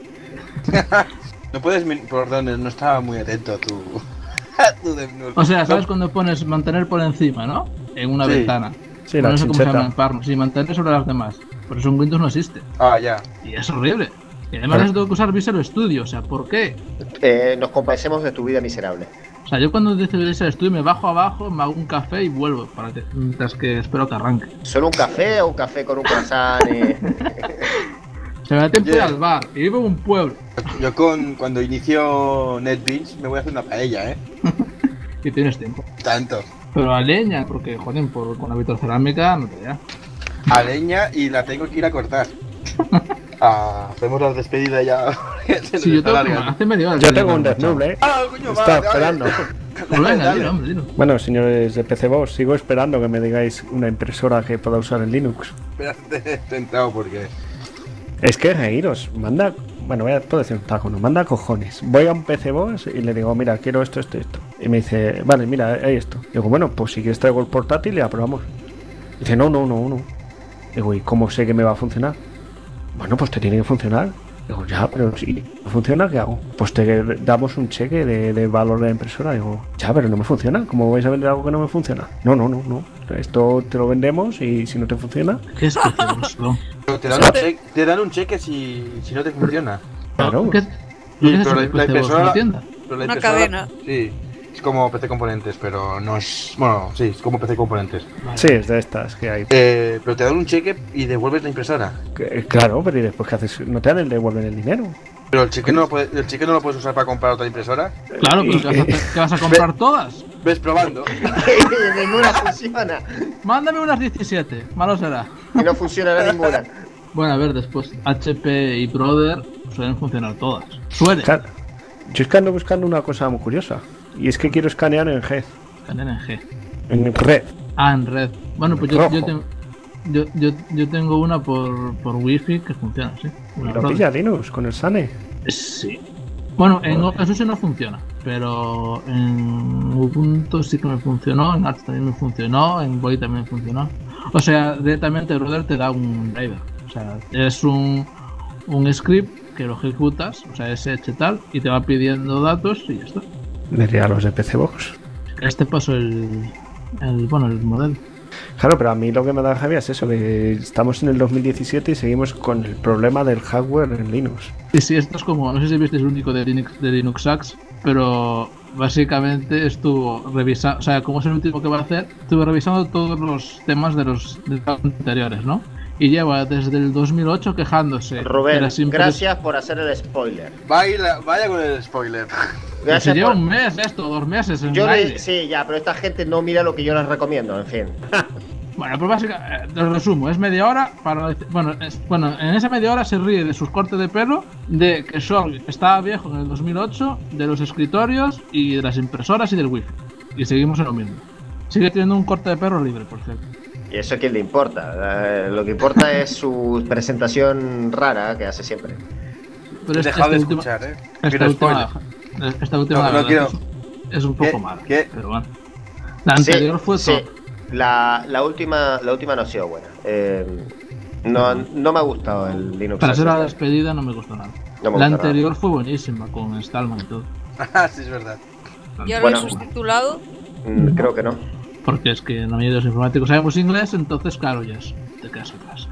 No puedes... Perdón, no estaba muy atento a tu desnudo. O sea, ¿sabes cuando pones mantener por encima, no? En una ventana. Sí, Bueno, la no sé cómo se llama chincheta. en Parno. Sí, mantener sobre las demás. Por eso en Windows no existe. Ah, ya. Y es horrible. Y además tengo que usar Visual Studio. O sea, ¿por qué? Nos compadecemos de tu vida miserable. O sea, yo cuando decidí Visual Studio me bajo abajo, me hago un café y vuelvo. Mientras que espero que arranque. ¿Solo un café o un café con un croissant? Se me da tiempo de ir Yeah. al bar. Y vivo en un pueblo. Yo cuando inicio NetBeans me voy a hacer una paella, Y tienes tiempo. Tanto. Pero a leña, porque, joder, con la vitrocerámica no te da. A leña y la tengo que ir a cortar. Hacemos la despedida ya. Sí, yo tengo hace media hora. Yo tengo un desnuble, Ah, coño, Está vale, esperando. Pues venga, Dale. dilo, hombre, dilo. Bueno, señores de PCBox, sigo esperando que me digáis una impresora que pueda usar en Linux. Espérate, tentado porque... Es que reíros, manda... Bueno, puedo decir un taco, no, manda cojones. Voy a un PCBox y le digo, mira, quiero esto. Y me dice, vale, mira, hay esto. Digo, bueno, pues si quieres traigo el portátil y la probamos. Dice, no. Digo, ¿y cómo sé que me va a funcionar? Bueno, pues te tiene que funcionar. Digo, ya, pero si no funciona, ¿qué hago? Pues te damos un cheque de valor de la impresora. Digo, ya, pero no me funciona. ¿Cómo vais a vender algo que no me funciona? No. Esto te lo vendemos y si no te funciona... ¿Qué es precioso? Pero te dan un cheque si no te funciona. Claro. ¿Qué es pero eso? la impresora... ¿Una tienda? pero la Una impresora- cadena. Sí, es como PC Componentes, pero no es... Bueno, sí, es como PC Componentes. Sí, es de estas que hay. Pero te dan un cheque y devuelves la impresora. Claro, pero ¿y después qué haces? No te dan el devuelven el dinero. Pero el cheque no lo puedes usar para comprar otra impresora. Claro, pero ¿qué vas a comprar todas? Ves probando. Ninguna funciona. Mándame unas 17, malo será. Y no funciona ninguna. Bueno, a ver, después HP y Brother suelen funcionar todas. Suelen. Claro. Yo es que ando buscando una cosa muy curiosa. Y es que quiero escanear en G. Escanean en G. En red. Ah, en red. Bueno, pues Rojo. yo tengo una por Wi-Fi que funciona, sí. Una Lo Brother. pilla Linux con el SANE. Sí. Bueno, en OpenSUSE no funciona, pero en Ubuntu sí que me funcionó, en Arch también me funcionó, en Boy también me funcionó. O sea, directamente Brother te da un driver. O sea, es un script que lo ejecutas, o sea, sh tal, y te va pidiendo datos y ya está. Le diré a los de PCBox. Este paso el modelo. Claro, pero a mí lo que me da rabia es eso, que estamos en el 2017 y seguimos con el problema del hardware en Linux. Y sí, esto es como, no sé si viste el único de Linux Hacks, pero básicamente estuvo revisando, o sea, como es el último que va a hacer, estuve revisando todos los temas de los anteriores, ¿no? Y lleva desde el 2008 quejándose. de Rubén, las gracias por hacer el spoiler. Vaya con el spoiler. Se Gracias lleva por... un mes esto, 2 meses en Yo el aire. sí, ya, pero esta gente no mira lo que yo les recomiendo, en fin. Bueno, pues básicamente, lo resumo, es media hora para... Bueno, en esa media hora se ríe de sus cortes de pelo, de que Sol estaba viejo en el 2008, de los escritorios y de las impresoras y del wifi. Y seguimos en lo mismo. Sigue teniendo un corte de pelo libre, por cierto. ¿Y eso a quién le importa? Lo que importa es su presentación rara que hace siempre. Pero Dejad de última- escuchar, esta Quiero última, esta última No, la no verdad, quiero. es un poco ¿Qué? mala. ¿Qué? Pero bueno. La anterior fue sí. top. La última no ha sido buena. No me ha gustado el Linux. Para ser la Access. despedida no me gustó nada. No me La gusta anterior fue buenísima, con Stallman y todo. Ah, sí, es verdad. ¿Ya lo Bueno. he sustitulado? Creo que no. Porque es que la mayoría de los informáticos sabemos inglés, entonces claro, ya te quedas atrás.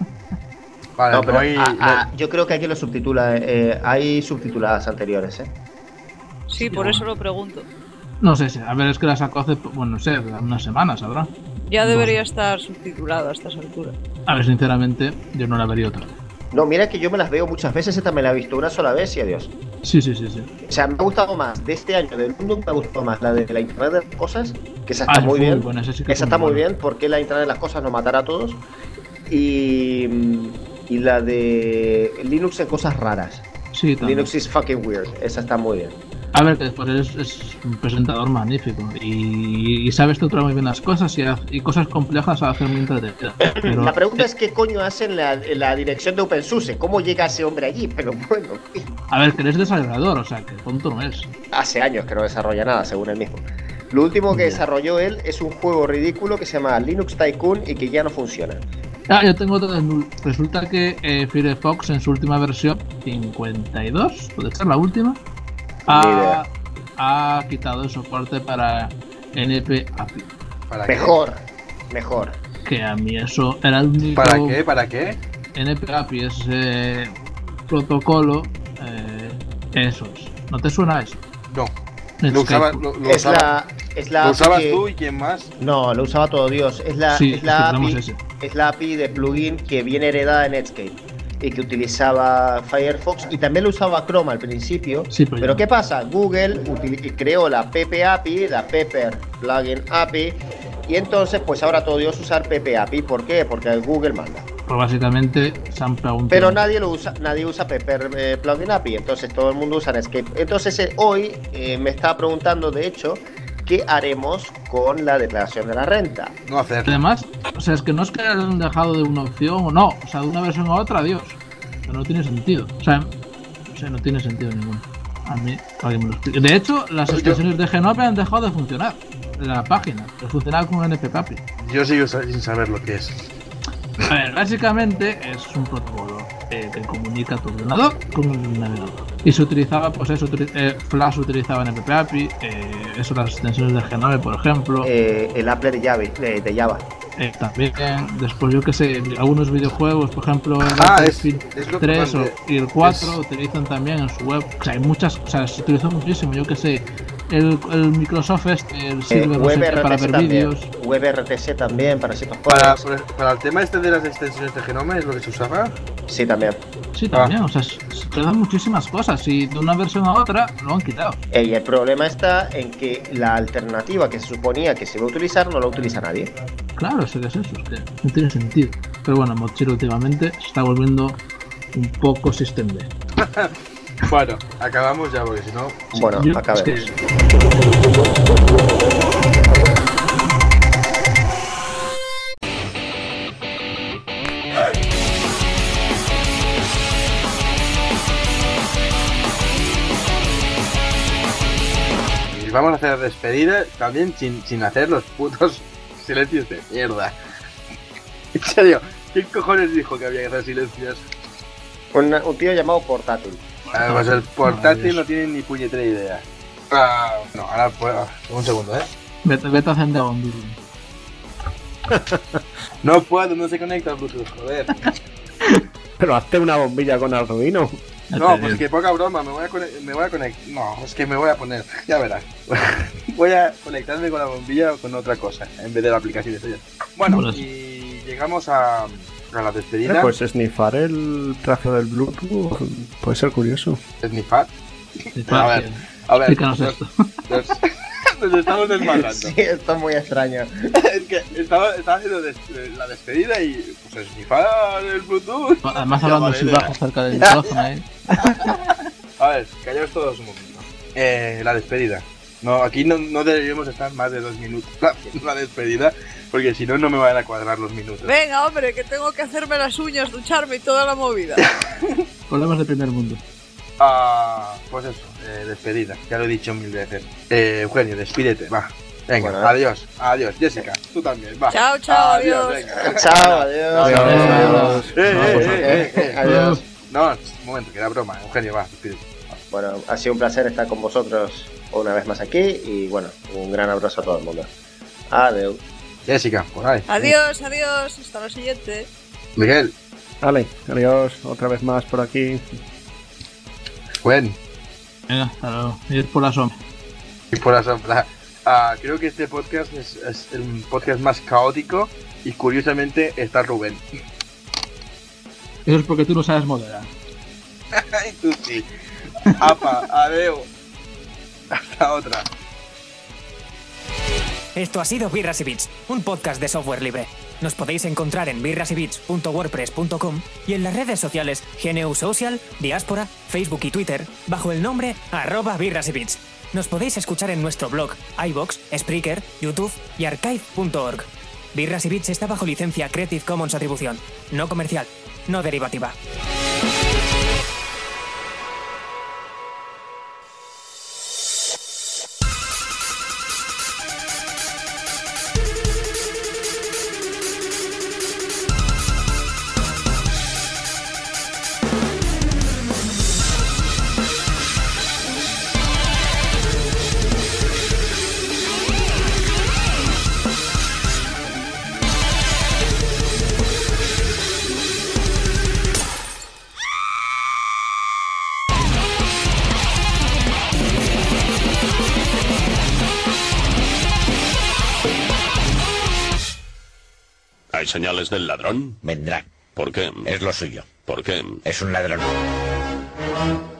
Vale, No, pero hay- yo creo que aquí lo subtitula. Hay subtituladas anteriores, ¿eh? Sí, por eso lo pregunto. No sé, a ver, es que la sacó hace, bueno, no sé, unas semanas, ¿habrá? Ya debería estar subtitulado a estas alturas. A ver, sinceramente, yo no la vería otra vez. No, mira que yo me las veo muchas veces. Esta me la he visto una sola vez y adiós. Sí. O sea, me ha gustado más de este año del mundo, me ha gustado más la de la Internet de las Cosas, que esa está Ah, muy fue bien. buena, esa sí que Esa fue está muy muy buena. bien, porque la Internet de las Cosas nos matará a todos. Y la de Linux en cosas raras. Sí, también. Linux is fucking weird. Esa está muy bien. A ver, que después es un presentador magnífico y sabe estructurar muy bien las cosas y cosas complejas a hacer muy entretenidas. Pero La pregunta es qué coño hace en la dirección de OpenSUSE. ¿Cómo llega ese hombre allí? Pero bueno, a ver, que eres desarrollador, o sea, que tonto no es. hace años que no desarrolla nada, según él mismo. Lo último que desarrolló él es un juego ridículo que se llama Linux Tycoon y que ya no funciona. Ah, yo tengo otro. Resulta que Firefox en su última versión, 52, puede ser la última, ha quitado el soporte para NP API. ¿Para Mejor. Que a mí eso era el único. ¿Para qué? NP API es protocolo. Eso es. ¿No te suena eso? No. Netscape. ¿Lo usabas tú y quién más? No, lo usaba todo Dios. Es la API de plugin que viene heredada de Netscape y que utilizaba Firefox y también lo usaba Chrome al principio. Sí, pero ¿qué pasa? Google creó la PP API, la Pepper Plugin API, y entonces pues ahora todo Dios usar PP API. ¿Por qué? Porque Google manda. Pues básicamente se han preguntado. Pero nadie usa Pepper Plugin API, entonces todo el mundo usa Netscape. Entonces hoy me estaba preguntando, de hecho, ¿qué haremos con la declaración de la renta? No hacer. Además, o sea, es que no es que hayan dejado de una opción o no, o sea, de una versión a otra, adiós. O sea, no tiene sentido. O sea, no tiene sentido ninguno. A mí, alguien me lo explique. De hecho, las extensiones de GNOME han dejado de funcionar en la página, que funcionaba con NP API. Yo sigo sin saber lo que es. A ver, básicamente es un protocolo que comunica tu ordenador con el navegador. Y se utilizaba, pues eso, Flash utilizaba NP API, eso, las extensiones de GNOME, por ejemplo. El Apple de Java. También, después yo que sé, algunos videojuegos, por ejemplo, el Battlefield 3 y el 4 utilizan también en su web. O sea, hay muchas, o sea, se utilizó muchísimo, yo que sé. El Microsoft el Silver para ver vídeos. WebRTC también para ciertos juegos. Para el tema de las extensiones de GNOME, ¿es lo que se usaba? Sí, también. Sí, también, o sea, se quedan muchísimas cosas y de una versión a otra lo han quitado. Y el problema está en que la alternativa que se suponía que se iba a utilizar no la utiliza nadie. Claro, eso que es eso, es que no tiene sentido. Pero bueno, Mochiro últimamente se está volviendo un poco System D. Bueno, acabamos ya porque si no... Bueno, acabemos. Es que... Y vamos a hacer despedida también sin hacer los putos silencios de mierda. En serio, ¿quién cojones dijo que había que hacer silencios? Un tío llamado Portátil. Pues el portátil no tiene ni puñetera idea. No, ahora puedo. Un segundo, Vete a encender un vídeo. No puedo, no se conecta al Bluetooth, joder. Pero hazte una bombilla con Arduino. No, pues que poca broma, me voy a conectar. No, es que me voy a poner, ya verás. Voy a conectarme con la bombilla o con otra cosa, en vez de la aplicación de ella. Bueno, y llegamos a la despedida. Pues snifar el trazo del Bluetooth puede ser curioso. ¿Snifar? A ver. Explícanos esto. Nos estamos desmadrando. Sí, esto es muy extraño. Es que estaba haciendo la despedida y pues snifar el Bluetooth. Además hablando así bajo cerca del micrófono, A ver, callaos todos un momento. La despedida. No, aquí no deberíamos estar más de 2 minutos haciendo la despedida, porque si no, no me van a cuadrar los minutos. Venga, hombre, que tengo que hacerme las uñas, ducharme y toda la movida. Problemas de primer mundo. Pues eso, despedida, ya lo he dicho 1000 veces. Eugenio, despídete, va. Venga, bueno, adiós, Jessica, tú también, va. Chao, adiós. Venga. Chao, adiós. Adiós. No, un momento, que era broma, Eugenio, va, despídete. Bueno, ha sido un placer estar con vosotros una vez más aquí y bueno, un gran abrazo a todo el mundo. Adiós. Jessica, por ahí. Adiós, hasta la siguiente. Miguel. Vale, adiós, otra vez más por aquí. Bueno. Venga, hasta luego. Ir por la sombra. Ir por la sombra. Creo que este podcast es el podcast más caótico y curiosamente está Rubén. Eso es porque tú no sabes moderar. Y tú sí. Apa, adeo. Hasta otra. Esto ha sido Birras y Bits, un podcast de software libre. Nos podéis encontrar en birrasybeats.wordpress.com y en las redes sociales GNU Social, Diáspora, Facebook y Twitter bajo el nombre @birrasybeats. Nos podéis escuchar en nuestro blog, iVoox, Spreaker, YouTube y archive.org. Birras y Beats está bajo licencia Creative Commons Atribución, no comercial, no derivativa. ¿Hay señales del ladrón? Vendrá. ¿Por qué? Es lo suyo. ¿Por qué? Es un ladrón.